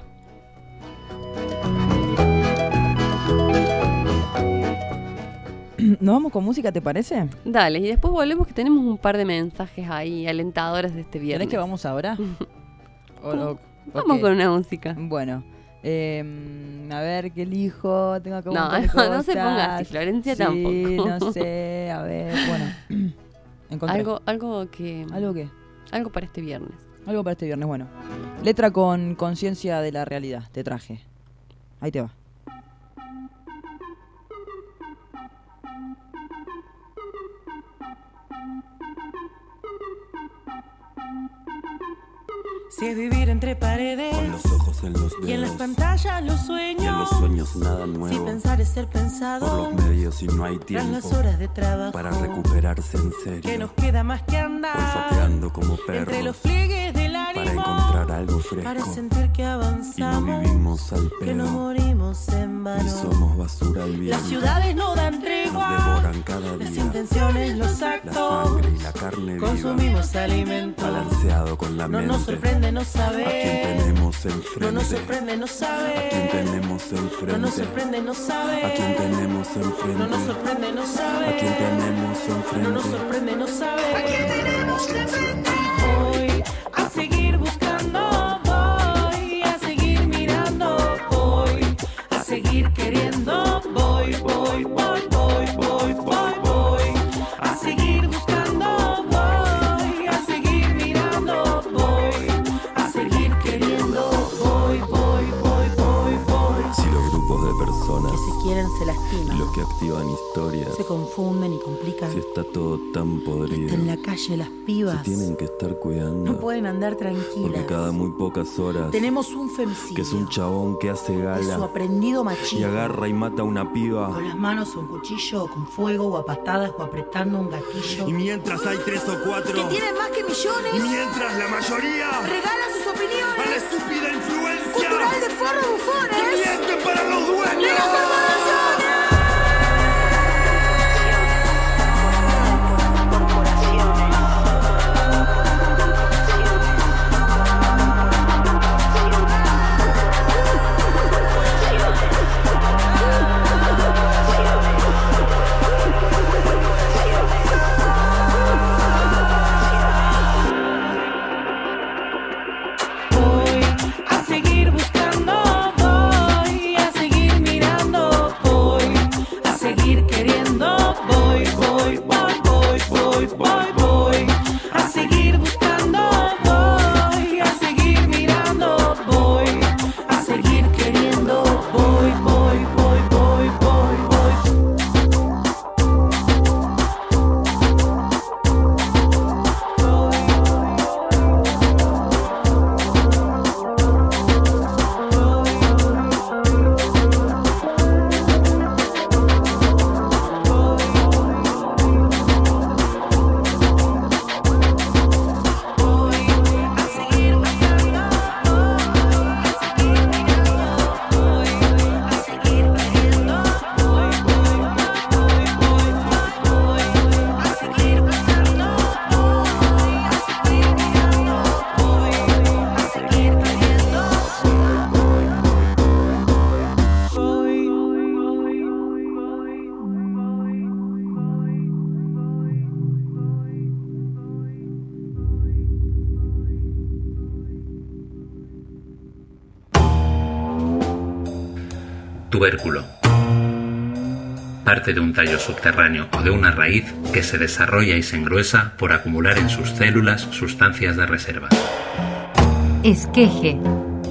¿Nos vamos con música, te parece? Dale, y después volvemos que tenemos un par de mensajes ahí alentadores de este viernes. ¿Querés que vamos ahora? o, o, Vamos ok. con una música. Bueno, Eh, a ver, ¿qué elijo? Tengo que No, no, no se ponga así, Florencia, sí, tampoco. no sé, a ver, bueno. Encontré. Algo, algo que... ¿Algo qué? Algo para este viernes. Algo para este viernes, bueno. Letra con conciencia de la realidad, te traje. Ahí te va. Si es vivir entre paredes, con los ojos en los dedos, y en las pantallas los sueños, y en los sueños nada nuevo, si pensar es ser pensado, por los medios y no hay tras tiempo, las horas de trabajo, para recuperarse en serio, que nos queda más que andar, olfateando como perros, entre los pliegues del ánimo, para encontrar algo fresco, para sentir que avanzamos, y no vivimos al que no pedo, morimos en vano, ni somos basura al viento, las ciudades no dan tregua, nos devoran cada las día, intenciones, los la actos, sangre y la carne consumimos viva, alimento, balanceado con la no mente, nos sorprende no saber, a quien tenemos enfrente, no nos sorprende no saber, a quien tenemos enfrente, no nos sorprende no saber, a quien tenemos enfrente, no nos sorprende no saber, a quien tenemos enfrente, no nos sorprende no saber, a quien tenemos enfrente. Voy a seguir buscando, voy a seguir mirando, voy a seguir queriendo, voy, voy, voy, voy, voy, voy, voy a seguir buscando, voy a seguir mirando, voy a seguir queriendo, voy, voy, voy, voy, voy. Si los grupos de personas Que se quieren se lastiman, y los que activan historias se confunden y complican. Si está todo tan podrido, En la calle las pibas se tienen que estar cuidando, no pueden andar tranquilas. porque cada muy pocas horas Tenemos un femicidio que es un chabón que hace de su gala aprendido machismo, y agarra y mata a una piba, con las manos a un cuchillo o con fuego o a patadas o apretando un gatillo, y mientras hay tres o cuatro que tienen más que millones, y mientras la mayoría regalan sus opiniones a la estúpida influencia cultural de forros bufones que mienten para los dueños de las corporaciones. A seguir buscando, voy a seguir mirando, voy a seguir queriendo, voy, voy, voy, voy, voy, voy, voy a seguir buscando, voy a seguir mirando, voy a seguir queriendo, voy, voy, voy, voy, voy, voy. Tubérculo. Parte de un tallo subterráneo o de una raíz que se desarrolla y se engruesa por acumular en sus células sustancias de reserva. Esqueje.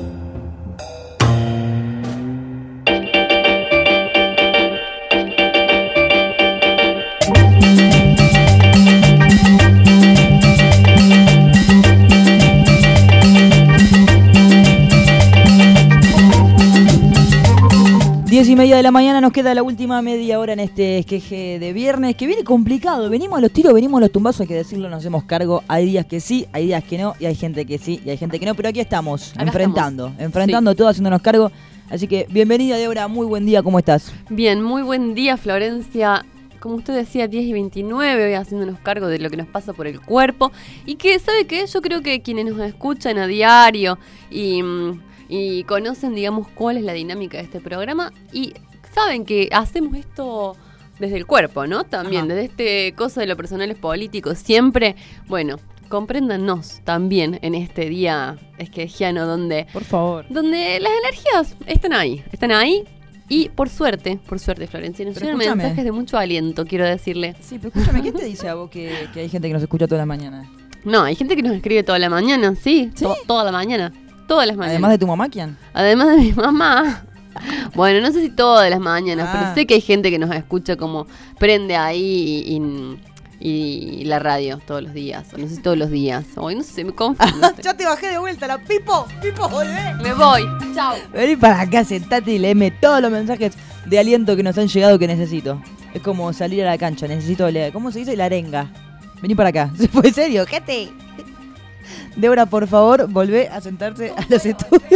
Diez y media de la mañana, nos queda la última media hora en este esqueje de viernes, que viene complicado. Venimos a los tiros, venimos a los tumbazos, hay que decirlo, nos hacemos cargo. Hay días que sí, hay días que no, y hay gente que sí, y hay gente que no, pero aquí estamos, Acá enfrentando, estamos. enfrentando Sí. todo, haciéndonos cargo. Así que bienvenida, Débora, muy buen día, ¿cómo estás? Bien, muy buen día, Florencia. Como usted decía, diez y veintinueve, hoy haciéndonos cargo de lo que nos pasa por el cuerpo. Y que, ¿sabe qué? Yo creo que quienes nos escuchan a diario y, y conocen, digamos, cuál es la dinámica de este programa y saben que hacemos esto desde el cuerpo, ¿no? También, Ajá. desde este cosa de lo personal es político. Siempre, bueno, compréndannos también en este día esquejiano donde... Por favor. Donde las energías están ahí, están ahí. Y por suerte, por suerte, Florencia, nos Pero llegan escúchame. mensajes de mucho aliento, quiero decirle. Sí, pero escúchame, ¿quién te dice a vos que, que hay gente que nos escucha toda la mañana? No, hay gente que nos escribe toda la mañana, sí, to- toda la mañana, todas las mañanas. Además de tu mamá, ¿quién? Además de mi mamá. Bueno, no sé si todas las mañanas, Ah. pero sé que hay gente que nos escucha como prende ahí y, y- y la radio todos los días, o no sé si todos los días, hoy no sé, me confundo. Ya te bajé de vuelta, la Pipo, Pipo, volvé. Me voy, chao. Vení para acá, sentate y léeme todos los mensajes de aliento que nos han llegado que necesito. Es como salir a la cancha, necesito leer. ¿Cómo se dice? La arenga. Vení para acá. ¿Se fue en serio? ¿Gente? Débora, por favor, volvé a sentarse a los estudios.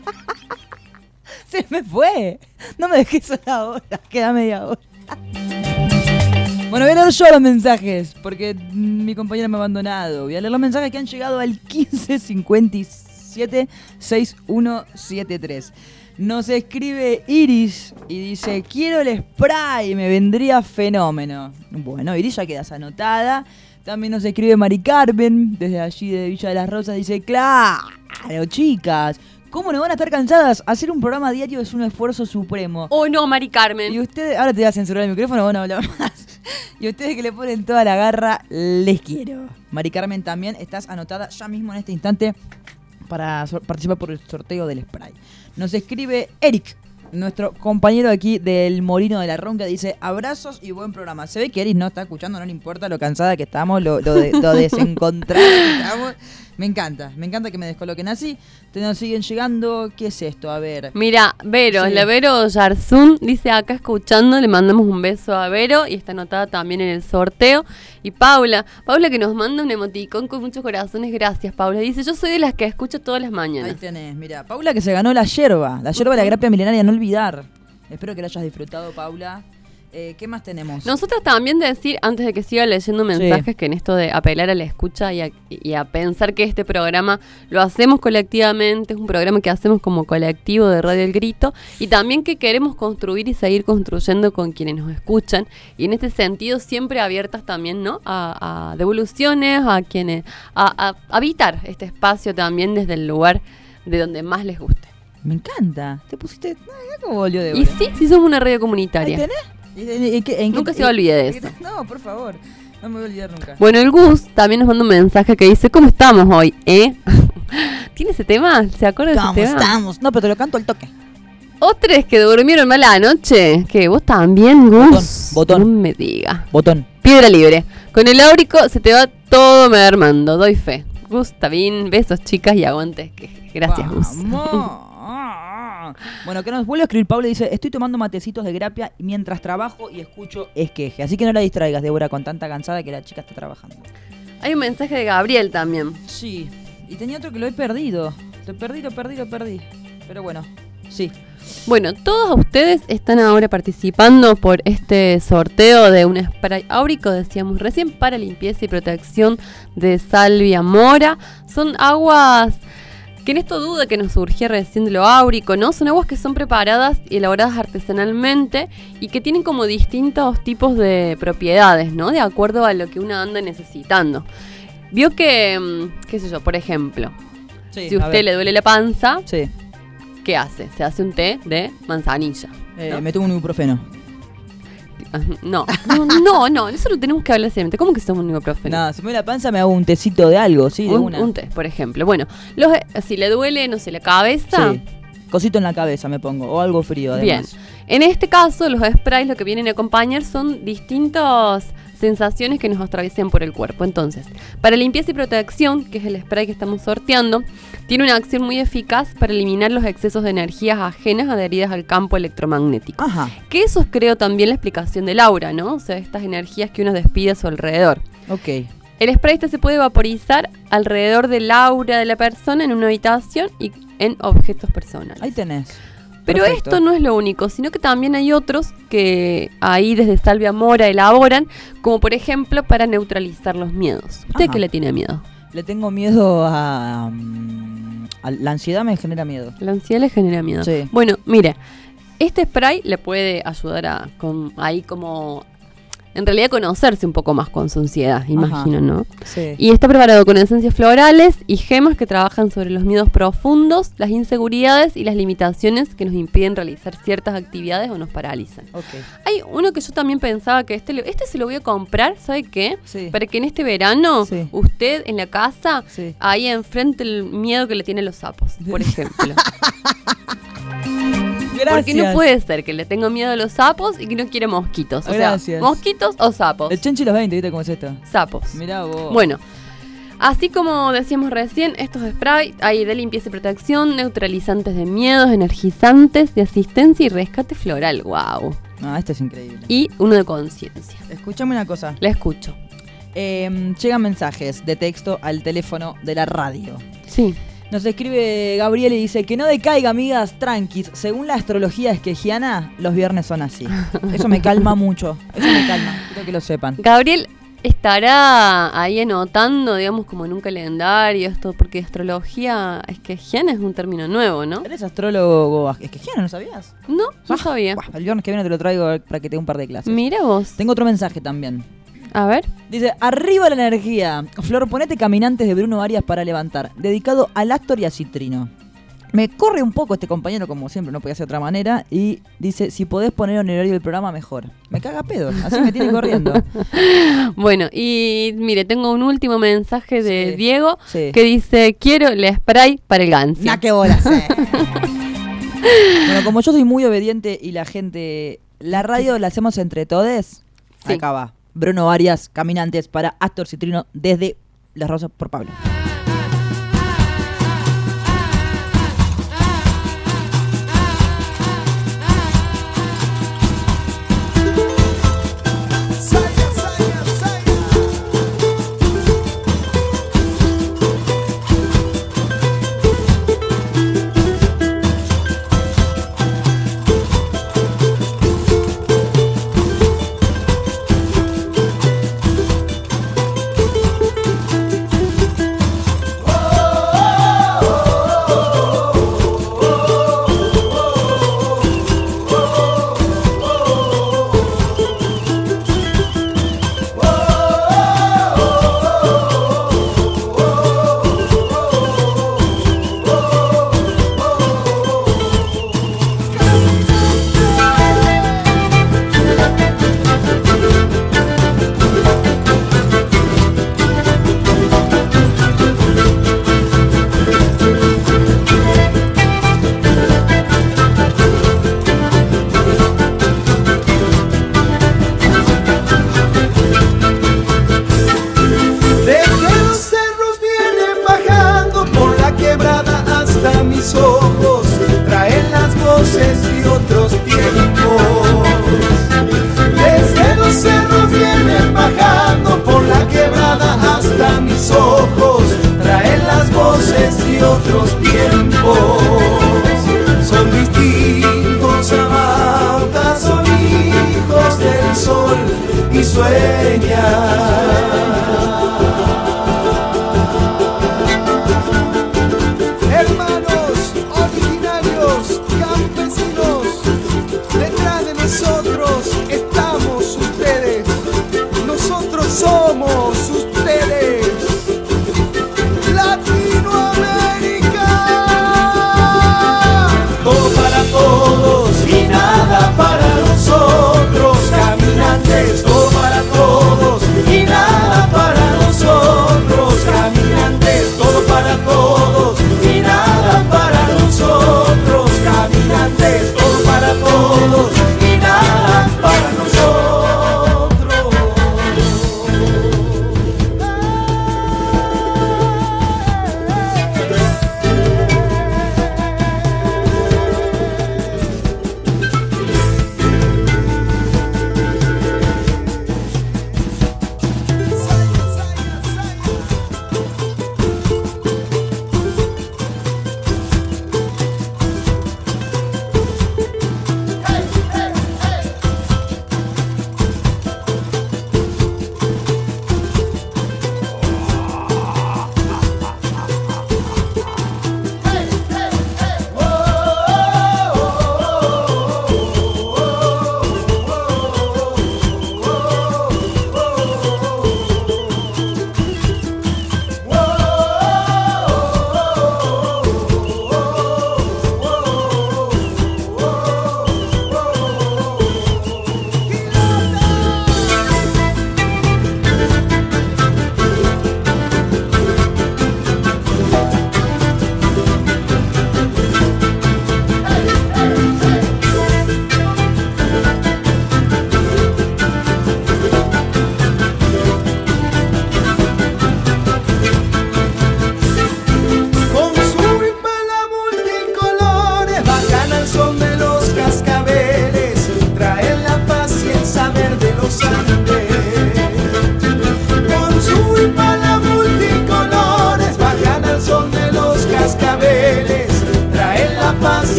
Se me fue. No me dejes sola ahora. Queda media hora. Bueno, voy a leer yo los mensajes, porque mm, mi compañera me ha abandonado. Voy a leer los mensajes que han llegado al quince cincuenta y siete sesenta y uno setenta y tres. Nos escribe Iris y dice, quiero el spray, me vendría fenómeno. Bueno, Iris, ya quedas anotada. También nos escribe Mari Carmen, desde allí de Villa de las Rosas, dice, claro, chicas, ¿cómo no van a estar cansadas? Hacer un programa diario es un esfuerzo supremo. Oh, no, Mari Carmen. Y ustedes, ahora te voy a censurar el micrófono, bueno, hablar más. Y ustedes que le ponen toda la garra, les quiero. Mari Carmen, también estás anotada ya mismo en este instante para so- participar por el sorteo del spray. Nos escribe Eric, nuestro compañero aquí del Molino de la Ronca, dice, abrazos y buen programa. Se ve que Eric no está escuchando, no le importa lo cansada que estamos, lo, lo, de, lo desencontrada que estamos. Me encanta, me encanta que me descoloquen así. Te nos siguen llegando, ¿qué es esto? A ver. Mira, Vero, Sí. la Vero Yarzún dice acá escuchando, le mandamos un beso a Vero y está anotada también en el sorteo. Y Paula, Paula que nos manda un emoticón con muchos corazones, gracias Paula. Dice, yo soy de las que escucho todas las mañanas. Ahí tenés, mira, Paula que se ganó la yerba, la yerba de la grapia milenaria, no olvidar. Espero que la hayas disfrutado, Paula. Eh, ¿Qué más tenemos? Nosotros también decir, antes de que siga leyendo mensajes, Sí. que en esto de apelar a la escucha y a, y a pensar que este programa lo hacemos colectivamente, es un programa que hacemos como colectivo de Radio El Grito, y también que queremos construir y seguir construyendo con quienes nos escuchan, y en este sentido siempre abiertas también, ¿no? A, a devoluciones, a quienes, a, a habitar este espacio también desde el lugar de donde más les guste. Me encanta. Te pusiste. Ay, ¿cómo volvió de Y sí, sí somos una radio comunitaria. ¿Ahí tenés? ¿Y en- en qué- en qué- Nunca se olvide de en qué- eso. No, por favor. No me voy a olvidar nunca. Bueno, el Gus también nos manda un mensaje que dice, ¿cómo estamos hoy? ¿Eh? ¿Tiene ese tema? ¿Se acuerda de ese ¿Cómo tema? estamos? No, pero te lo canto al toque. Otros que durmieron mal anoche. ¿Qué? ¿Vos también, Gus? Botón, botón. No me diga. Botón. Piedra libre. Con el áurico se te va todo mermando. Doy fe. Gus, está bien. Besos, chicas, y aguantes. Que... Gracias, Gus. Vamos. Bueno, que nos vuelve a escribir Paula y dice, estoy tomando matecitos de grapia mientras trabajo y escucho esqueje. Así que no la distraigas, Débora, con tanta cansada que la chica está trabajando. Hay un mensaje de Gabriel también. Sí. Y tenía otro que lo he perdido. Lo perdí, lo perdí, lo perdí. Pero bueno, sí. Bueno, todos ustedes están ahora participando por este sorteo de un spray áurico, decíamos recién, para limpieza y protección de salvia mora. Son aguas que en esto duda que nos surgía recién de lo áurico, ¿no? Son aguas que son preparadas y elaboradas artesanalmente y que tienen como distintos tipos de propiedades, ¿no? De acuerdo a lo que uno anda necesitando. Vio que, mm, qué sé yo, por ejemplo, Sí, si a a usted ver. le duele la panza, Sí. ¿qué hace? Se hace un té de manzanilla. Eh, ¿no? Me tomo un ibuprofeno. No, no, no, no, eso lo tenemos que hablar siempre. ¿Cómo que somos un ibuprofeno? Nada, si me duele la panza me hago un tecito de algo, sí, de un, una. un té, por ejemplo. Bueno, los, si le duele, no sé, la cabeza. Sí. Cosito en la cabeza me pongo, o algo frío Bien. además. En este caso, los sprays lo que vienen a acompañar son distintas sensaciones que nos atraviesan por el cuerpo. Entonces, para limpieza y protección, que es el spray que estamos sorteando, tiene una acción muy eficaz para eliminar los excesos de energías ajenas adheridas al campo electromagnético. Ajá. Que eso es, creo, también la explicación del aura, ¿no? O sea, estas energías que uno despide a su alrededor. Ok. El spray este se puede vaporizar alrededor del aura de la persona en una habitación y en objetos personales. Ahí tenés. Pero Perfecto. esto no es lo único, sino que también hay otros que ahí desde Salvia Mora elaboran, como por ejemplo para neutralizar los miedos. ¿Usted Ajá. qué le tiene miedo? Le tengo miedo a, mm, a... La ansiedad me genera miedo. La ansiedad le genera miedo. Sí. Bueno, mire, este spray le puede ayudar a con ahí como en realidad conocerse un poco más con su ansiedad, imagino, ¿no? Sí. Y está preparado con esencias florales y gemas que trabajan sobre los miedos profundos, las inseguridades y las limitaciones que nos impiden realizar ciertas actividades o nos paralizan. Okay. Hay uno que yo también pensaba que este, este se lo voy a comprar, ¿sabe qué? Sí. Para que en este verano Sí. usted en la casa, Sí. ahí enfrente el miedo que le tienen los sapos, por ejemplo. Porque no puede ser que le tenga miedo a los sapos y que no quiere mosquitos. O Gracias. sea, mosquitos o sapos. El Chenchi los veinte, ¿viste cómo es esto? Sapos. Mirá vos. Bueno, así como decíamos recién, estos sprays hay de limpieza y protección, neutralizantes de miedos, energizantes, de asistencia y rescate floral. Wow. Ah, esto es increíble. Y uno de conciencia. Escuchame una cosa. La escucho. Eh, llegan mensajes de texto al teléfono de la radio. Sí. Nos escribe Gabriel y dice que no decaiga, amigas, tranquis. Según la astrología esquejiana, los viernes son así. Eso me calma mucho. Eso me calma. Quiero que lo sepan. Gabriel estará ahí anotando, digamos, como en un calendario, esto, porque astrología esquejiana es un término nuevo, ¿no? ¿Eres astrólogo esquejiano? ¿No sabías? No, no sabía. Buah, el viernes que viene te lo traigo para que te dé un par de clases. Mira vos. Tengo otro mensaje también. A ver. Dice, arriba la energía. Flor, ponete Caminantes de Bruno Arias para levantar. Dedicado al actor y a Citrino. Me corre un poco este compañero, como siempre, no podía ser de otra manera. Y dice, si podés poner en horario del programa, mejor. Me caga pedo, así me tiene corriendo. Bueno, y mire, tengo un último mensaje de Sí. Diego Sí. que dice, quiero el spray para el ganso. Nah, qué bolas, eh. Bueno, como yo soy muy obediente y la gente... La radio la hacemos entre todes. Sí. Acá va. Bruno Arias, Caminantes para Astor Citrino desde Las Rosas por Pablo.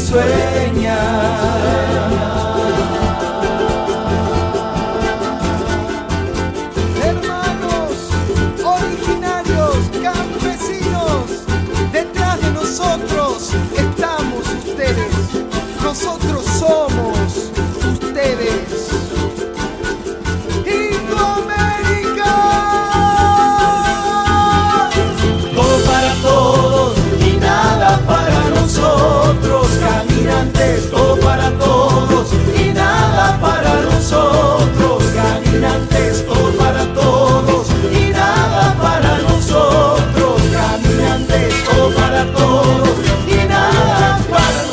sueña. Hermanos, originarios, campesinos, detrás de nosotros estamos ustedes. Nosotros somos ustedes. Indoamérica. Todo para todos y nada para nosotros, caminantes. Todo para todos y nada para nosotros, caminantes. Todo para todos y nada para nosotros, caminantes. Todo para todos y nada para nosotros.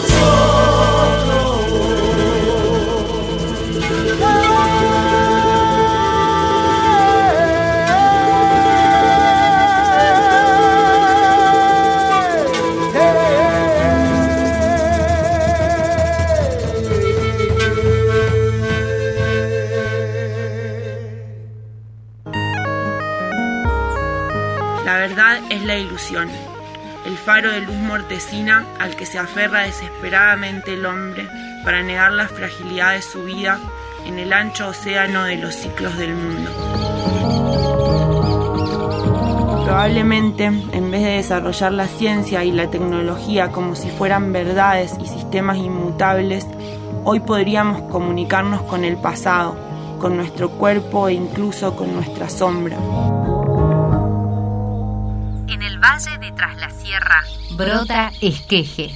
La verdad es la ilusión, el faro de luz mortecina al que se aferra desesperadamente el hombre para negar la fragilidad de su vida en el ancho océano de los ciclos del mundo. Probablemente, en vez de desarrollar la ciencia y la tecnología como si fueran verdades y sistemas inmutables, hoy podríamos comunicarnos con el pasado, con nuestro cuerpo e incluso con nuestra sombra. En el valle de Tras la Sierra brota esqueje.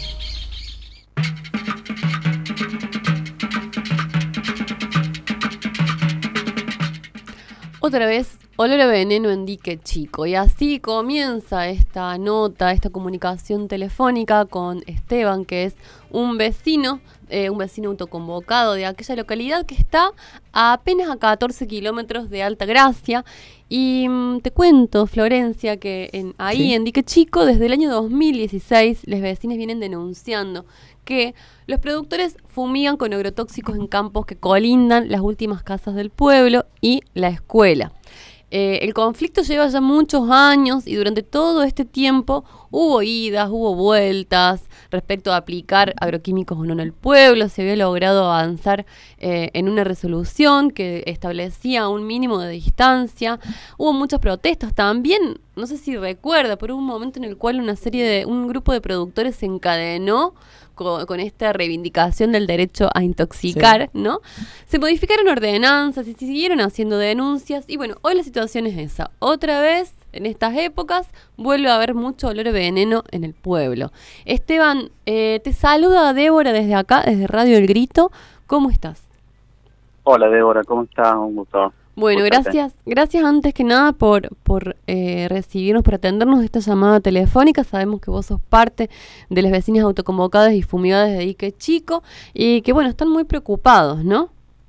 Otra vez, olor a veneno en Dique Chico. Y así comienza esta nota, esta comunicación telefónica con Esteban, que es un vecino, eh, un vecino autoconvocado de aquella localidad que está a apenas a catorce kilómetros de Altagracia. Y mmm, te cuento, Florencia, que en, ahí ¿Sí? en Dique Chico, desde el año dos mil dieciséis, los vecinos vienen denunciando que los productores fumigan con agrotóxicos en campos que colindan las últimas casas del pueblo y la escuela. Eh, el conflicto lleva ya muchos años y durante todo este tiempo hubo idas, hubo vueltas respecto a aplicar agroquímicos o no en el pueblo. Se había logrado avanzar eh, en una resolución que establecía un mínimo de distancia. Hubo muchas protestas también. No sé si recuerda, pero hubo un momento en el cual una serie de un grupo de productores se encadenó con, con esta reivindicación del derecho a intoxicar, sí. ¿no? Se modificaron ordenanzas y se siguieron haciendo denuncias. Y bueno, hoy la situación es esa. Otra vez, en estas épocas, vuelve a haber mucho olor a veneno en el pueblo. Esteban, eh, te saluda Débora desde acá, desde Radio El Grito. ¿Cómo estás? Hola Débora, ¿cómo estás? Un gusto. Bueno, gracias, gracias antes que nada por, por eh, recibirnos, por atendernos esta llamada telefónica. Sabemos que vos sos parte de las vecinas autoconvocadas y fumigadas de Dique Chico y que, bueno, están muy preocupados, ¿no?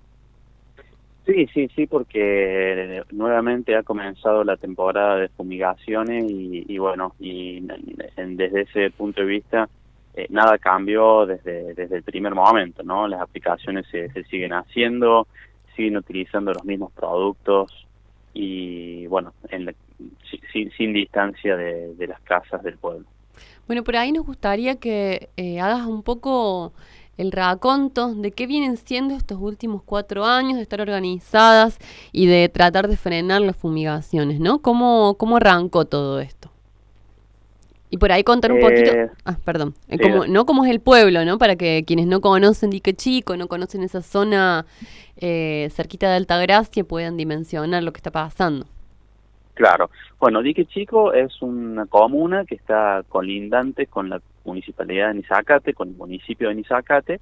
Sí, sí, sí, porque nuevamente ha comenzado la temporada de fumigaciones y, y bueno, y en, desde ese punto de vista eh, nada cambió desde, desde el primer momento, ¿no? Las aplicaciones se, se siguen haciendo, siguen utilizando los mismos productos y bueno, en la, sin, sin distancia de, de las casas del pueblo. Bueno, por ahí nos gustaría que eh, hagas un poco el raconto de qué vienen siendo estos últimos cuatro años de estar organizadas y de tratar de frenar las fumigaciones, ¿no? ¿Cómo, cómo arrancó todo esto? Y por ahí contar un eh, poquito, ah, perdón, sí, como, no cómo es el pueblo, ¿no? Para que quienes no conocen Dique Chico, no conocen esa zona eh, cerquita de Altagracia, puedan dimensionar lo que está pasando. Claro. Bueno, Dique Chico es una comuna que está colindante con la municipalidad de Nizacate, con el municipio de Nizacate,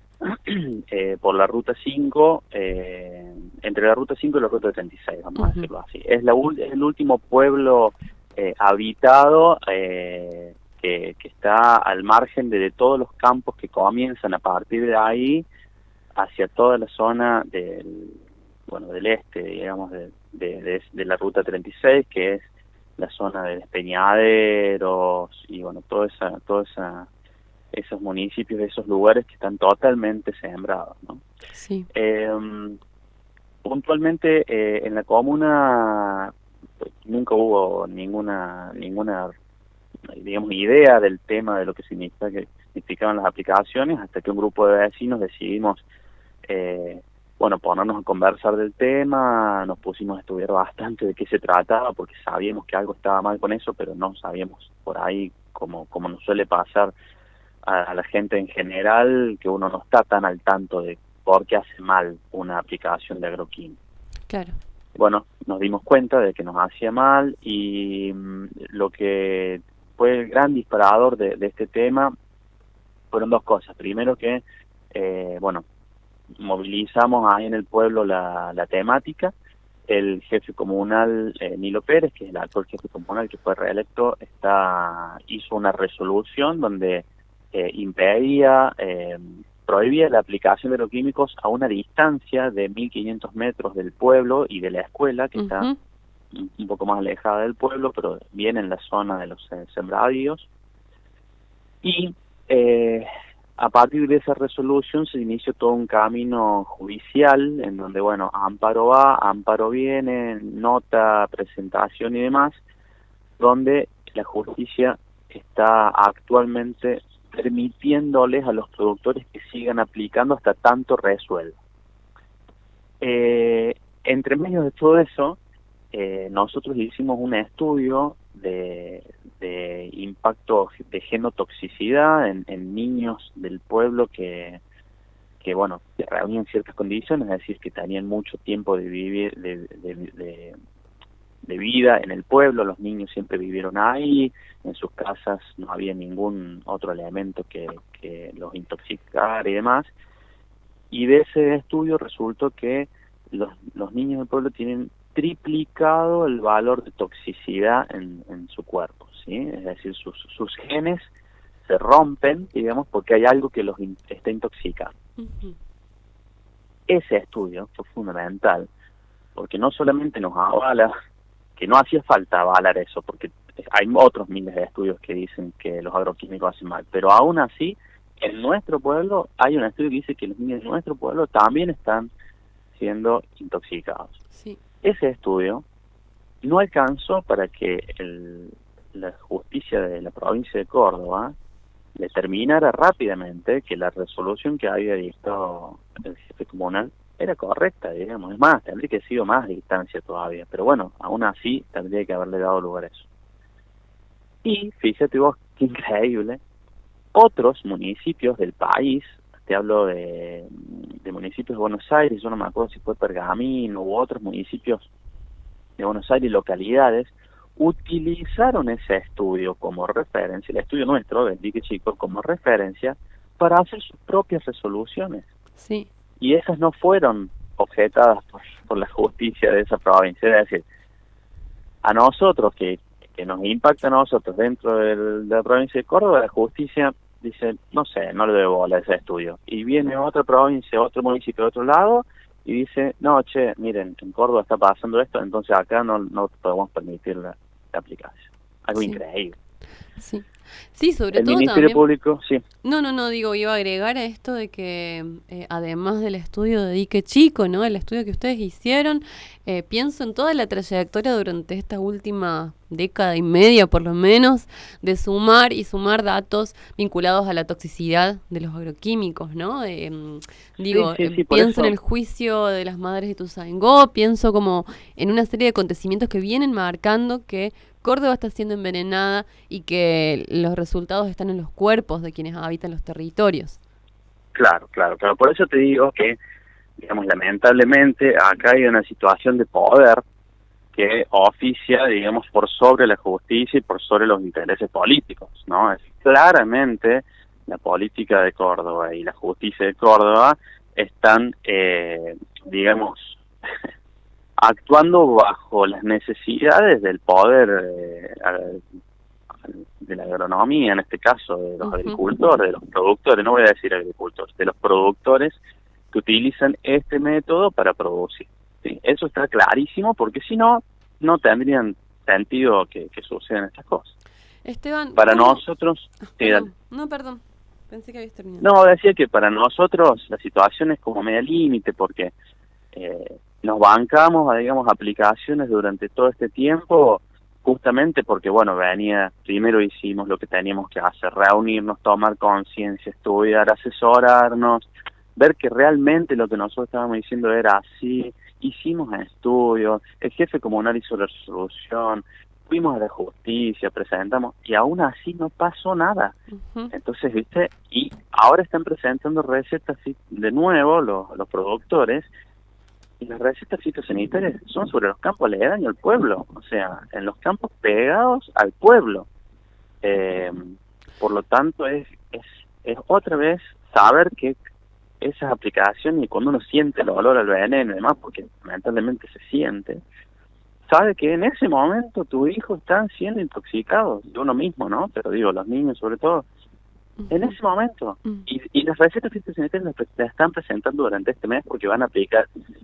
eh, por la ruta cinco, eh, entre la ruta cinco y la ruta treinta y seis, vamos uh-huh. a decirlo así. Es, la, es el último pueblo Eh, habitado eh, que, que está al margen de, de todos los campos que comienzan a partir de ahí hacia toda la zona del bueno del este, digamos, de, de, de, de la ruta treinta y seis, que es la zona de Despeñaderos y bueno, toda esa, toda esa, esos municipios, esos lugares que están totalmente sembrados, ¿no? Sí. Eh, puntualmente eh, en la comuna nunca hubo ninguna ninguna digamos idea del tema de lo que significa que significaban las aplicaciones, hasta que un grupo de vecinos decidimos, eh, bueno, ponernos a conversar del tema, nos pusimos a estudiar bastante de qué se trataba, porque sabíamos que algo estaba mal con eso, pero no sabíamos por ahí, como, como nos suele pasar a, a la gente en general, que uno no está tan al tanto de por qué hace mal una aplicación de agroquímica. Claro. Bueno, nos dimos cuenta de que nos hacía mal y mm, lo que fue el gran disparador de, de este tema fueron dos cosas. Primero que, eh, bueno, movilizamos ahí en el pueblo la, la temática. El jefe comunal, eh, Nilo Pérez, que es el actual jefe comunal que fue reelecto, está, hizo una resolución donde eh, impedía, eh, prohibía la aplicación de agroquímicos a una distancia de mil quinientos metros del pueblo y de la escuela, que uh-huh. está un, un poco más alejada del pueblo, pero bien en la zona de los eh, sembradíos. Y eh, a partir de esa resolución se inició todo un camino judicial en donde, bueno, amparo va, amparo viene, nota, presentación y demás, donde la justicia está actualmente permitiéndoles a los productores que sigan aplicando hasta tanto resuelva. Eh, entre medio de todo eso, eh, nosotros hicimos un estudio de, de impacto de genotoxicidad en, en niños del pueblo que, que bueno, que reunían ciertas condiciones, es decir, que tenían mucho tiempo de vivir, de, de, de, de vida en el pueblo. Los niños siempre vivieron ahí, en sus casas no había ningún otro elemento que, que los intoxicara y demás. Y de ese estudio resultó que los, los niños del pueblo tienen triplicado el valor de toxicidad en, en su cuerpo, ¿sí? Es decir, sus, sus genes se rompen, digamos, porque hay algo que los in, está intoxicando. Uh-huh. Ese estudio fue fundamental, porque no solamente nos avala, que no hacía falta avalar eso, porque hay otros miles de estudios que dicen que los agroquímicos hacen mal, pero aún así, en nuestro pueblo hay un estudio que dice que los niños de nuestro pueblo también están siendo intoxicados. Sí. Ese estudio no alcanzó para que el, la justicia de la provincia de Córdoba determinara rápidamente que la resolución que había dictado el jefe comunal era correcta, digamos. Es más, tendría que haber sido más de distancia todavía, pero bueno, aún así tendría que haberle dado lugar a eso. Y fíjate vos, qué increíble, otros municipios del país, te hablo de, de municipios de Buenos Aires, yo no me acuerdo si fue Pergamino u otros municipios de Buenos Aires, localidades, utilizaron ese estudio como referencia, el estudio nuestro, del Dique Chico, como referencia para hacer sus propias resoluciones. Sí. Y esas no fueron objetadas por, por la justicia de esa provincia. Es decir, a nosotros, que, que nos impacta a nosotros dentro del, de la provincia de Córdoba, la justicia dice, no sé, no le doy bola a ese estudio. Y viene otra provincia, otro municipio de otro lado, y dice, no, che, miren, en Córdoba está pasando esto, entonces acá no, no podemos permitir la, la aplicación. Algo sí. increíble. Sí. Sí, sobre el todo Ministerio también... Público, sí. No, no, no, digo, iba a agregar a esto de que eh, además del estudio de Dique Chico, ¿no? El estudio que ustedes hicieron, eh, pienso en toda la trayectoria durante esta última década y media, por lo menos, de sumar y sumar datos vinculados a la toxicidad de los agroquímicos, ¿no? Eh, digo, sí, sí, sí, eh, pienso en el juicio de las madres de Ituzaingó, pienso como en una serie de acontecimientos que vienen marcando que Córdoba está siendo envenenada y que los resultados están en los cuerpos de quienes habitan los territorios. Claro, claro, claro. Por eso te digo que, digamos, lamentablemente acá hay una situación de poder que oficia, digamos, por sobre la justicia y por sobre los intereses políticos, ¿no? Es claramente la política de Córdoba y la justicia de Córdoba están, eh, digamos, actuando bajo las necesidades del poder eh, de la agronomía, en este caso de los uh-huh. agricultores, de los productores, no voy a decir agricultores, de los productores que utilizan este método para producir. ¿Sí? Eso está clarísimo, porque si no, no tendrían sentido que, que sucedan estas cosas. Esteban, para ¿cómo? nosotros... Ah, sí, perdón. No, perdón, pensé que habías terminado. No, decía que para nosotros la situación es como media límite, porque... Eh, nos bancamos a, digamos, aplicaciones durante todo este tiempo justamente porque, bueno, venía, primero hicimos lo que teníamos que hacer, reunirnos, tomar conciencia, estudiar, asesorarnos, ver que realmente lo que nosotros estábamos diciendo era así, hicimos estudios, el jefe comunal hizo la resolución, fuimos a la justicia, presentamos, y aún así no pasó nada. Uh-huh. Entonces, ¿viste? Y ahora están presentando recetas de nuevo los, los productores, y las recetas fitosanitarias son sobre los campos aledaños al pueblo, o sea, en los campos pegados al pueblo. Eh, por lo tanto, es, es, es otra vez saber que esas aplicaciones, y cuando uno siente el olor al veneno y demás, porque lamentablemente se siente, sabe que en ese momento tus hijos están siendo intoxicados, de uno mismo, ¿no? Pero digo, los niños sobre todo, en ese momento. Y, y las recetas fitosanitarias las, las están presentando durante este mes porque van a aplicar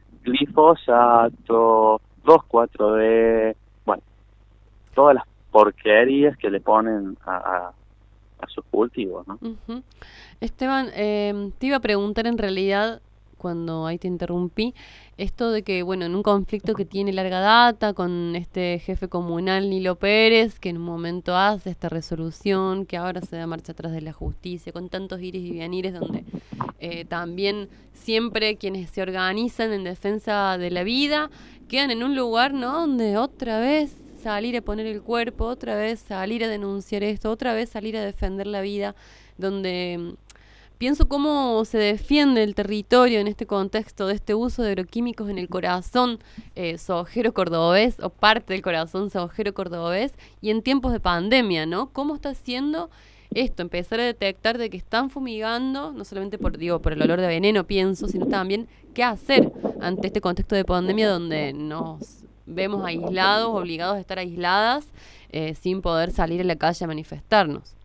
glifosato, dos cuatro D, bueno, todas las porquerías que le ponen a, a, a sus cultivos, ¿no? Uh-huh. Esteban, eh, te iba a preguntar en realidad, cuando ahí te interrumpí, esto de que, bueno, en un conflicto que tiene larga data con este jefe comunal Nilo Pérez, que en un momento hace esta resolución, que ahora se da marcha atrás de la justicia, con tantos ires y venires, donde eh, también siempre quienes se organizan en defensa de la vida quedan en un lugar, ¿no?, donde otra vez salir a poner el cuerpo, otra vez salir a denunciar esto, otra vez salir a defender la vida, donde pienso cómo se defiende el territorio en este contexto de este uso de agroquímicos en el corazón eh, sojero cordobés, o parte del corazón sojero cordobés, y en tiempos de pandemia, ¿no? ¿Cómo está haciendo esto? Empezar a detectar de que están fumigando, no solamente por, digo, por el olor de veneno, pienso, sino también qué hacer ante este contexto de pandemia donde nos vemos aislados, obligados a estar aisladas, eh, sin poder salir a la calle a manifestarnos.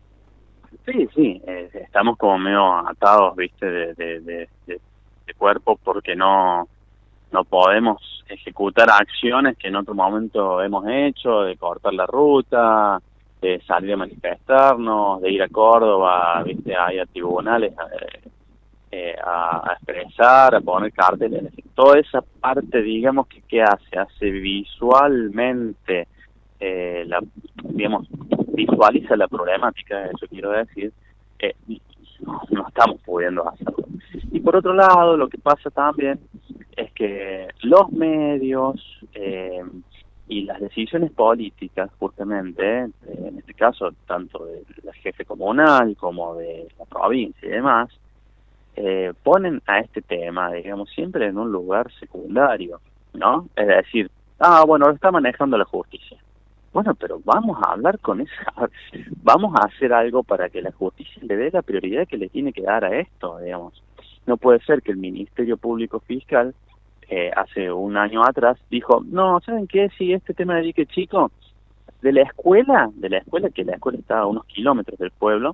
Sí, sí, eh, estamos como medio atados, viste, de, de, de, de, de cuerpo, porque no no podemos ejecutar acciones que en otro momento hemos hecho, de cortar la ruta, de salir a manifestarnos, de ir a Córdoba, viste, ahí a tribunales, eh, eh, a, a expresar, a poner carteles, toda esa parte, digamos, que qué hace, hace visualmente, eh, la, digamos, visualiza la problemática, eso quiero decir, eh, no, no estamos pudiendo hacerlo. Y por otro lado, lo que pasa también es que los medios eh, y las decisiones políticas, justamente, eh, en este caso, tanto del jefe comunal como de la provincia y demás, eh, ponen a este tema, digamos, siempre en un lugar secundario, ¿no? Es decir, ah, bueno, lo está manejando la justicia. Bueno, pero vamos a hablar con esa, vamos a hacer algo para que la justicia le dé la prioridad que le tiene que dar a esto, digamos. No puede ser que el Ministerio Público Fiscal, eh, hace un año atrás, dijo, no, ¿saben qué? Si este tema de dique chico, de la escuela, de la escuela, que la escuela está a unos kilómetros del pueblo,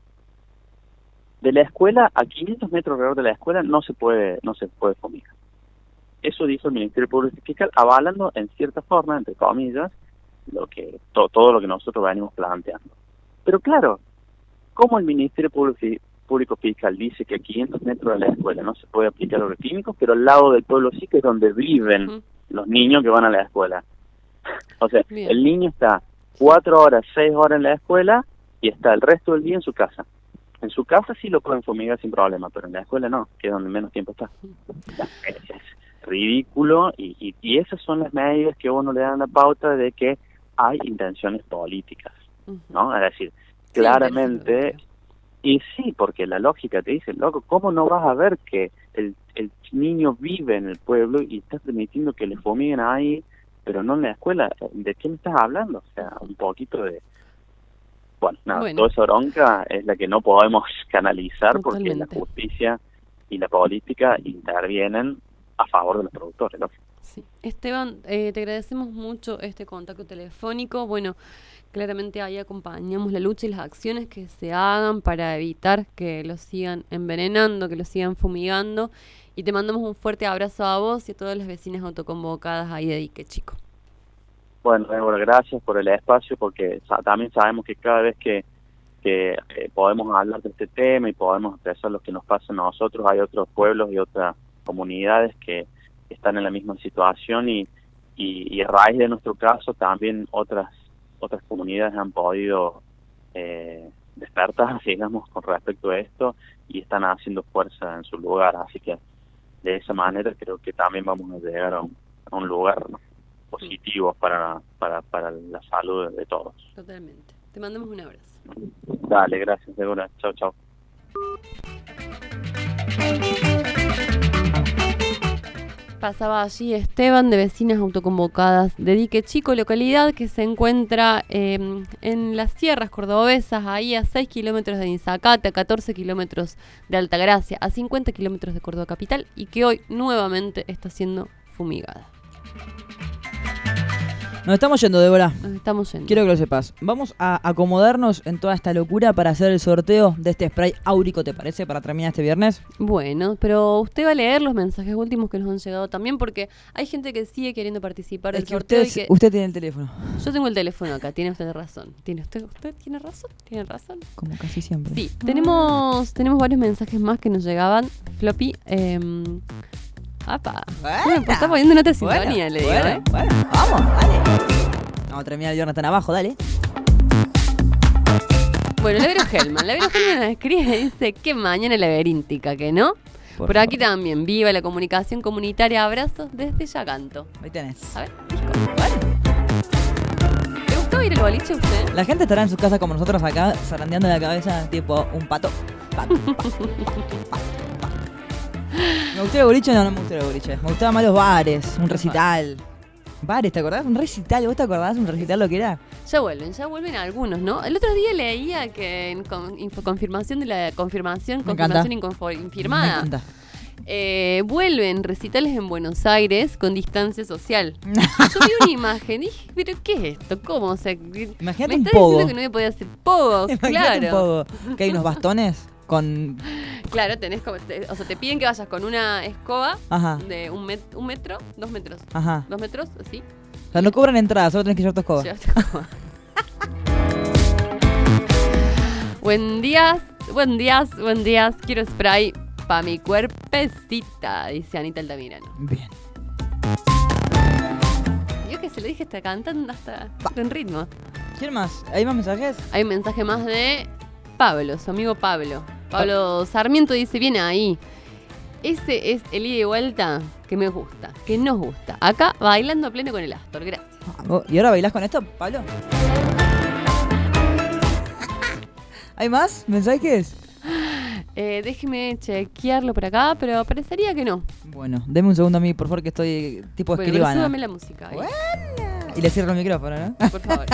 de la escuela a quinientos metros alrededor de la escuela no se puede, no se puede fumigar. Eso dijo el Ministerio Público Fiscal, avalando en cierta forma, entre comillas, lo que to, todo lo que nosotros venimos planteando. Pero claro, ¿cómo el Ministerio Público Fiscal dice que a quinientos metros de la escuela no se puede aplicar agroquímicos, pero al lado del pueblo sí, que es donde viven uh-huh. los niños que van a la escuela? O sea, Bien. el niño está cuatro horas, seis horas en la escuela y está el resto del día en su casa. En su casa sí lo pueden fumigar sin problema, pero en la escuela no, que es donde menos tiempo está. Es, es ridículo y, y, y esas son las medidas que uno le dan la pauta de que hay intenciones políticas, ¿no? Es decir, claramente, y sí, porque la lógica te dice, loco, ¿cómo no vas a ver que el, el niño vive en el pueblo y estás permitiendo que le fumiguen ahí, pero no en la escuela? ¿De qué me estás hablando? O sea, un poquito de... Bueno, nada, bueno. toda esa bronca es la que no podemos canalizar Totalmente. Porque la justicia y la política intervienen a favor de los productores, ¿no? Sí. Esteban, eh, te agradecemos mucho este contacto telefónico. Bueno, claramente ahí acompañamos la lucha y las acciones que se hagan para evitar que los sigan envenenando, que los sigan fumigando. Y te mandamos un fuerte abrazo a vos y a todas las vecinas autoconvocadas ahí de Dique Chico. Bueno, Débora, gracias por el espacio, porque sa- también sabemos que cada vez que, que eh, podemos hablar de este tema y podemos expresar lo que nos pasa a nosotros, hay otros pueblos y otras comunidades que están en la misma situación y, y, y a raíz de nuestro caso también otras otras comunidades han podido eh, despertar, digamos, con respecto a esto y están haciendo fuerza en su lugar. Así que de esa manera creo que también vamos a llegar a un, a un lugar positivo para, para, para la salud de todos. Totalmente. Te mandamos un abrazo. Dale, gracias, Débora. Chao, chao. Pasaba allí Esteban de Vecinas Autoconvocadas de Dique Chico, localidad que se encuentra eh, en las sierras cordobesas, ahí a seis kilómetros de Nizacate, a catorce kilómetros de Altagracia, a cincuenta kilómetros de Córdoba capital, y que hoy nuevamente está siendo fumigada. Nos estamos yendo, Débora. Nos estamos yendo. Quiero que lo sepas. Vamos a acomodarnos en toda esta locura para hacer el sorteo de este spray áurico, ¿te parece? Para terminar este viernes. Bueno, pero usted va a leer los mensajes últimos que nos han llegado también, porque hay gente que sigue queriendo participar Es del que sorteo. usted, y que... usted tiene el teléfono. Yo tengo el teléfono acá, tiene usted razón. ¿Tiene usted, usted tiene razón? ¿Tiene razón? Como casi siempre. Sí, tenemos, tenemos varios mensajes más que nos llegaban. Floppy, eh... ¡apa! Buena, me está poniendo en otra buena, sintonía, le digo, buena, ¿eh? Bueno, vamos, dale. Vamos a terminar el viernes tan abajo, dale. Bueno, la Vero Hellman. La Vero Hellman nos escribe y dice que mañana laberíntica, que no. Por, Por aquí también, viva la comunicación comunitaria. Abrazos desde Yacanto. Ahí tenés. A ver, disco. ¿Te gustó ir al boliche a usted? La gente estará en su casa como nosotros acá, zarandeando la cabeza tipo un pato. Pato, pato, pato, pato. ¿Me gustó el boliche? No, no me gustó el boliche. Me gustaban más los bares, un recital. Bares, ¿te acordás? Un recital, ¿vos te acordás un recital lo que era? Ya vuelven, ya vuelven algunos, ¿no? El otro día leía que en con, info, confirmación de la confirmación, Me confirmación encanta. inconfo, infirmada. Me encanta. Eh, vuelven recitales en Buenos Aires con distancia social. Yo vi una imagen y dije, ¿pero qué es esto? ¿Cómo? O sea, Imagínate me un está pogo. diciendo que no me podía hacer pogo, Imagínate claro. un pogo. Que hay unos bastones con... Claro, tenés como, te, o sea, te piden que vayas con una escoba Ajá. de un, met, un metro, dos metros. Ajá. Dos metros, así. O sea, no cobran entrada, solo tenés que llevar tu escoba. Llevar tu escoba. Buen días, buen días, buen días. Quiero spray pa' mi cuerpecita, dice Anita Altamirano. Bien. Yo que se le dije, está cantando hasta en ritmo. ¿Quién más? ¿Hay más mensajes? Hay un mensaje más de Pablo, su amigo Pablo. Pablo Sarmiento dice, viene ahí. Ese es el ida y vuelta que me gusta, que nos gusta. Acá bailando a pleno con el Astor, gracias. ¿Y ahora bailás con esto, Pablo? ¿Hay más mensajes? Eh, déjeme chequearlo por acá, pero parecería que no. Bueno, deme un segundo a mí, por favor, que estoy tipo Bueno, pero escribana. súbame la música. ahí. Y le cierro el micrófono, ¿no? Por favor.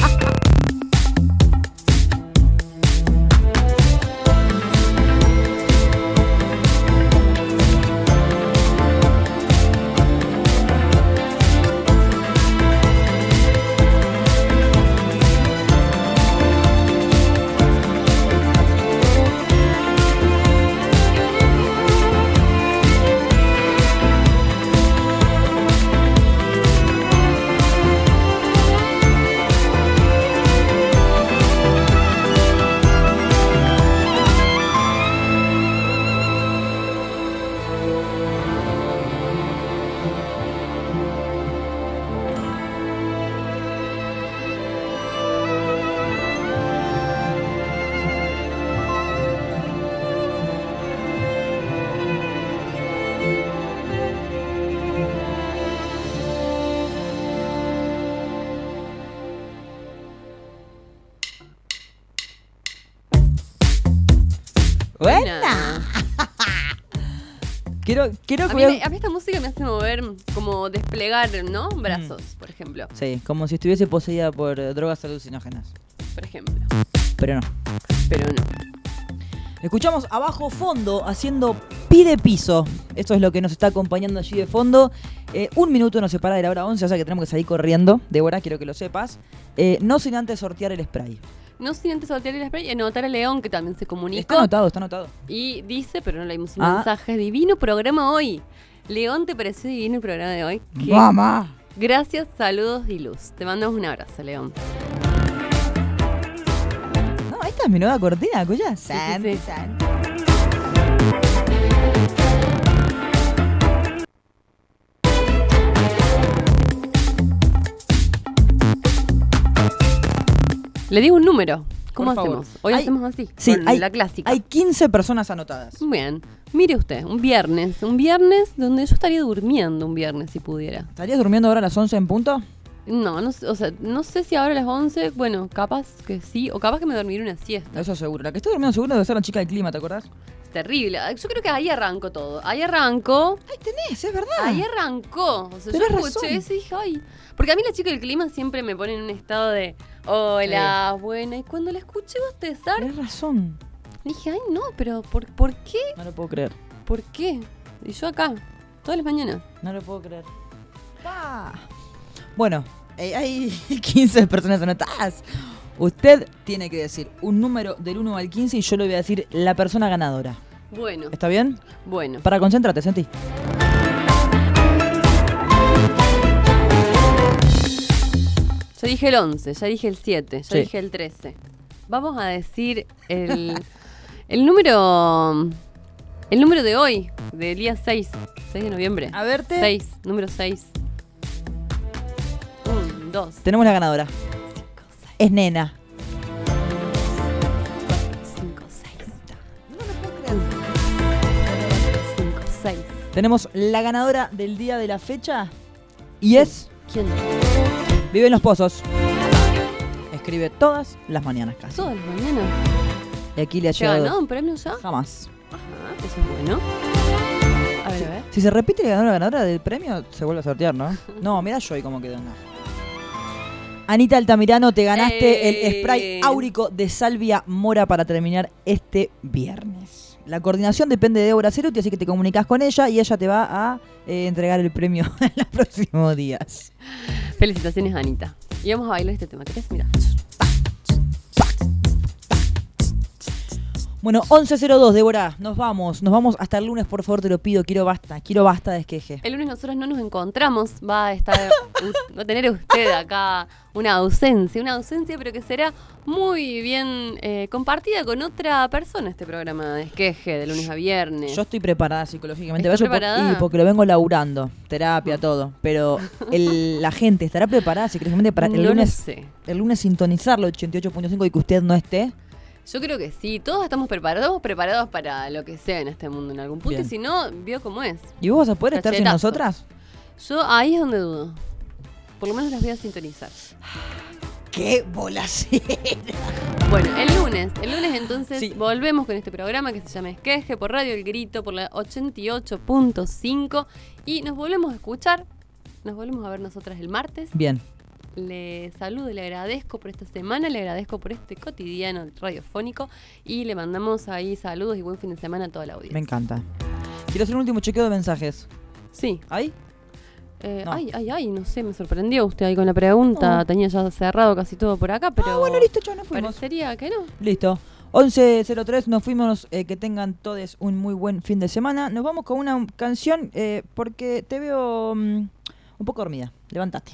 Buena. Quiero, quiero A que mí, voy me- a mí esta música me hace mover, como desplegar, ¿no? Brazos, Mm. por ejemplo. Sí, como si estuviese poseída por eh, drogas alucinógenas. Por ejemplo. Pero no. Pero no. Escuchamos abajo fondo haciendo pide piso. Esto es lo que nos está acompañando allí de fondo. Eh, un minuto nos separa de la hora once, o sea que tenemos que salir corriendo. Débora, quiero que lo sepas. Eh, no sin antes sortear el spray. No sin antes sortear el spray y anotar a León, que también se comunicó. Está anotado, está anotado. Y dice, pero no leímos un Ah. mensaje, divino programa hoy. León, ¿te pareció divino el programa de hoy? ¿Qué? ¡Mamá! Gracias, saludos y luz. Te mandamos un abrazo, León. No, esta es mi nueva cortina, ¿cuya? Sí, sí, sí. Le digo un número. ¿Cómo Por favor. hacemos? Hoy Hay- hacemos así, Sí, con hay, la clásica. hay quince personas anotadas. Bien. Mire usted, un viernes. Un viernes donde yo estaría durmiendo un viernes si pudiera. ¿Estarías durmiendo ahora a las once en punto? No, no, sé, o sea, no sé si ahora a las once, bueno, capaz que sí, o capaz que me dormiré una siesta. Eso seguro. La que está durmiendo seguro debe ser la chica del clima, ¿te acordás? Es terrible. Yo creo que ahí arrancó todo. Ahí arrancó. Ahí tenés, es verdad. Ahí arrancó. O sea, yo Tenés escuché razón. eso y dije, ay. Porque a mí la chica del clima siempre me pone en un estado de, hola, buena. Y cuando la escuché bostezar, Tenés razón. dije, ay, no, pero ¿por, ¿por qué? No lo puedo creer. ¿Por qué? Y yo acá, todas las mañanas. No lo puedo creer. Bueno, eh, hay quince personas anotadas. Usted tiene que decir un número del uno al quince y yo le voy a decir la persona ganadora. Bueno. ¿Está bien? Bueno. Para, concéntrate, Santi. Ya dije el once, ya dije el siete, ya Sí. dije el trece. Vamos a decir el, el número el número de hoy, del día seis, seis de noviembre. A verte. seis, número seis. Un, dos, Tenemos la ganadora. Es Nena. cinco, seis. cinco, seis. Tenemos la ganadora del día de la fecha y es... ¿Quién? Vive en Los Pozos. Escribe todas las mañanas casi. Todas las mañanas. Y aquí le ha ¿Se ganó llegado... un premio ya? Jamás. Ajá, eso es bueno. A ver, a ver. Si se repite la ganadora, la ganadora del premio, se vuelve a sortear, ¿no? No, mirá yo y cómo quedó. No. Anita Altamirano, te ganaste Eh. el spray áurico de salvia mora para terminar este viernes. La coordinación depende de Débora Ceruti, así que te comunicas con ella y ella te va a eh, entregar el premio en los próximos días. Felicitaciones, Anita. Y vamos a bailar este tema. ¿Querés? Mira. Bueno, once cero dos, Débora, nos vamos. Nos vamos hasta el lunes, por favor, te lo pido. Quiero basta, quiero basta de esqueje. El lunes nosotros no nos encontramos. Va a estar, va a tener usted acá una ausencia, una ausencia, pero que será muy bien eh, compartida con otra persona este programa de esqueje de lunes a viernes. Yo estoy preparada psicológicamente. ¿Estás Vaya por- preparada? y porque lo vengo laburando, terapia, todo. Pero el- la gente estará preparada psicológicamente para el No lo lunes, sé. el lunes sintonizarlo ochenta y ocho punto cinco y que usted no esté. Yo creo que sí, todos estamos preparados, estamos preparados para lo que sea en este mundo en algún punto. Bien. Y si no, vio cómo es. ¿Y vos vas a poder estar sin Cachetazo. nosotras? Yo ahí es donde dudo. Por lo menos las voy a sintonizar. ¡Qué bolacera! Bueno, el lunes, el lunes entonces volvemos con este programa que se llama Esqueje por Radio El Grito, por la ochenta y ocho punto cinco y nos volvemos a escuchar, nos volvemos a ver nosotras el martes. Bien. Le saludo, le agradezco por esta semana, le agradezco por este cotidiano radiofónico y le mandamos ahí saludos y buen fin de semana a toda la audiencia. Me encanta. Quiero hacer un último chequeo de mensajes. Sí. ¿Ahí? Eh, No. Ay, ay, ay, no sé, me sorprendió usted ahí con la pregunta. No. Tenía ya cerrado casi todo por acá, pero. Ah, bueno, listo, ya nos fuimos. Parecería que no. Listo. once cero tres, nos fuimos. Eh, que tengan todos un muy buen fin de semana. Nos vamos con una canción eh, porque te veo mm, un poco dormida. Levántate.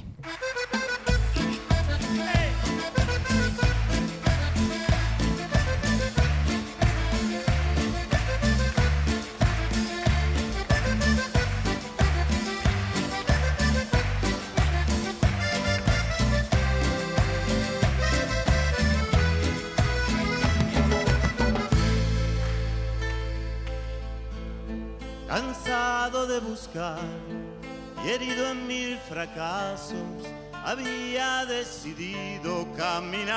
Cansado de buscar y herido en mil fracasos, había decidido caminar.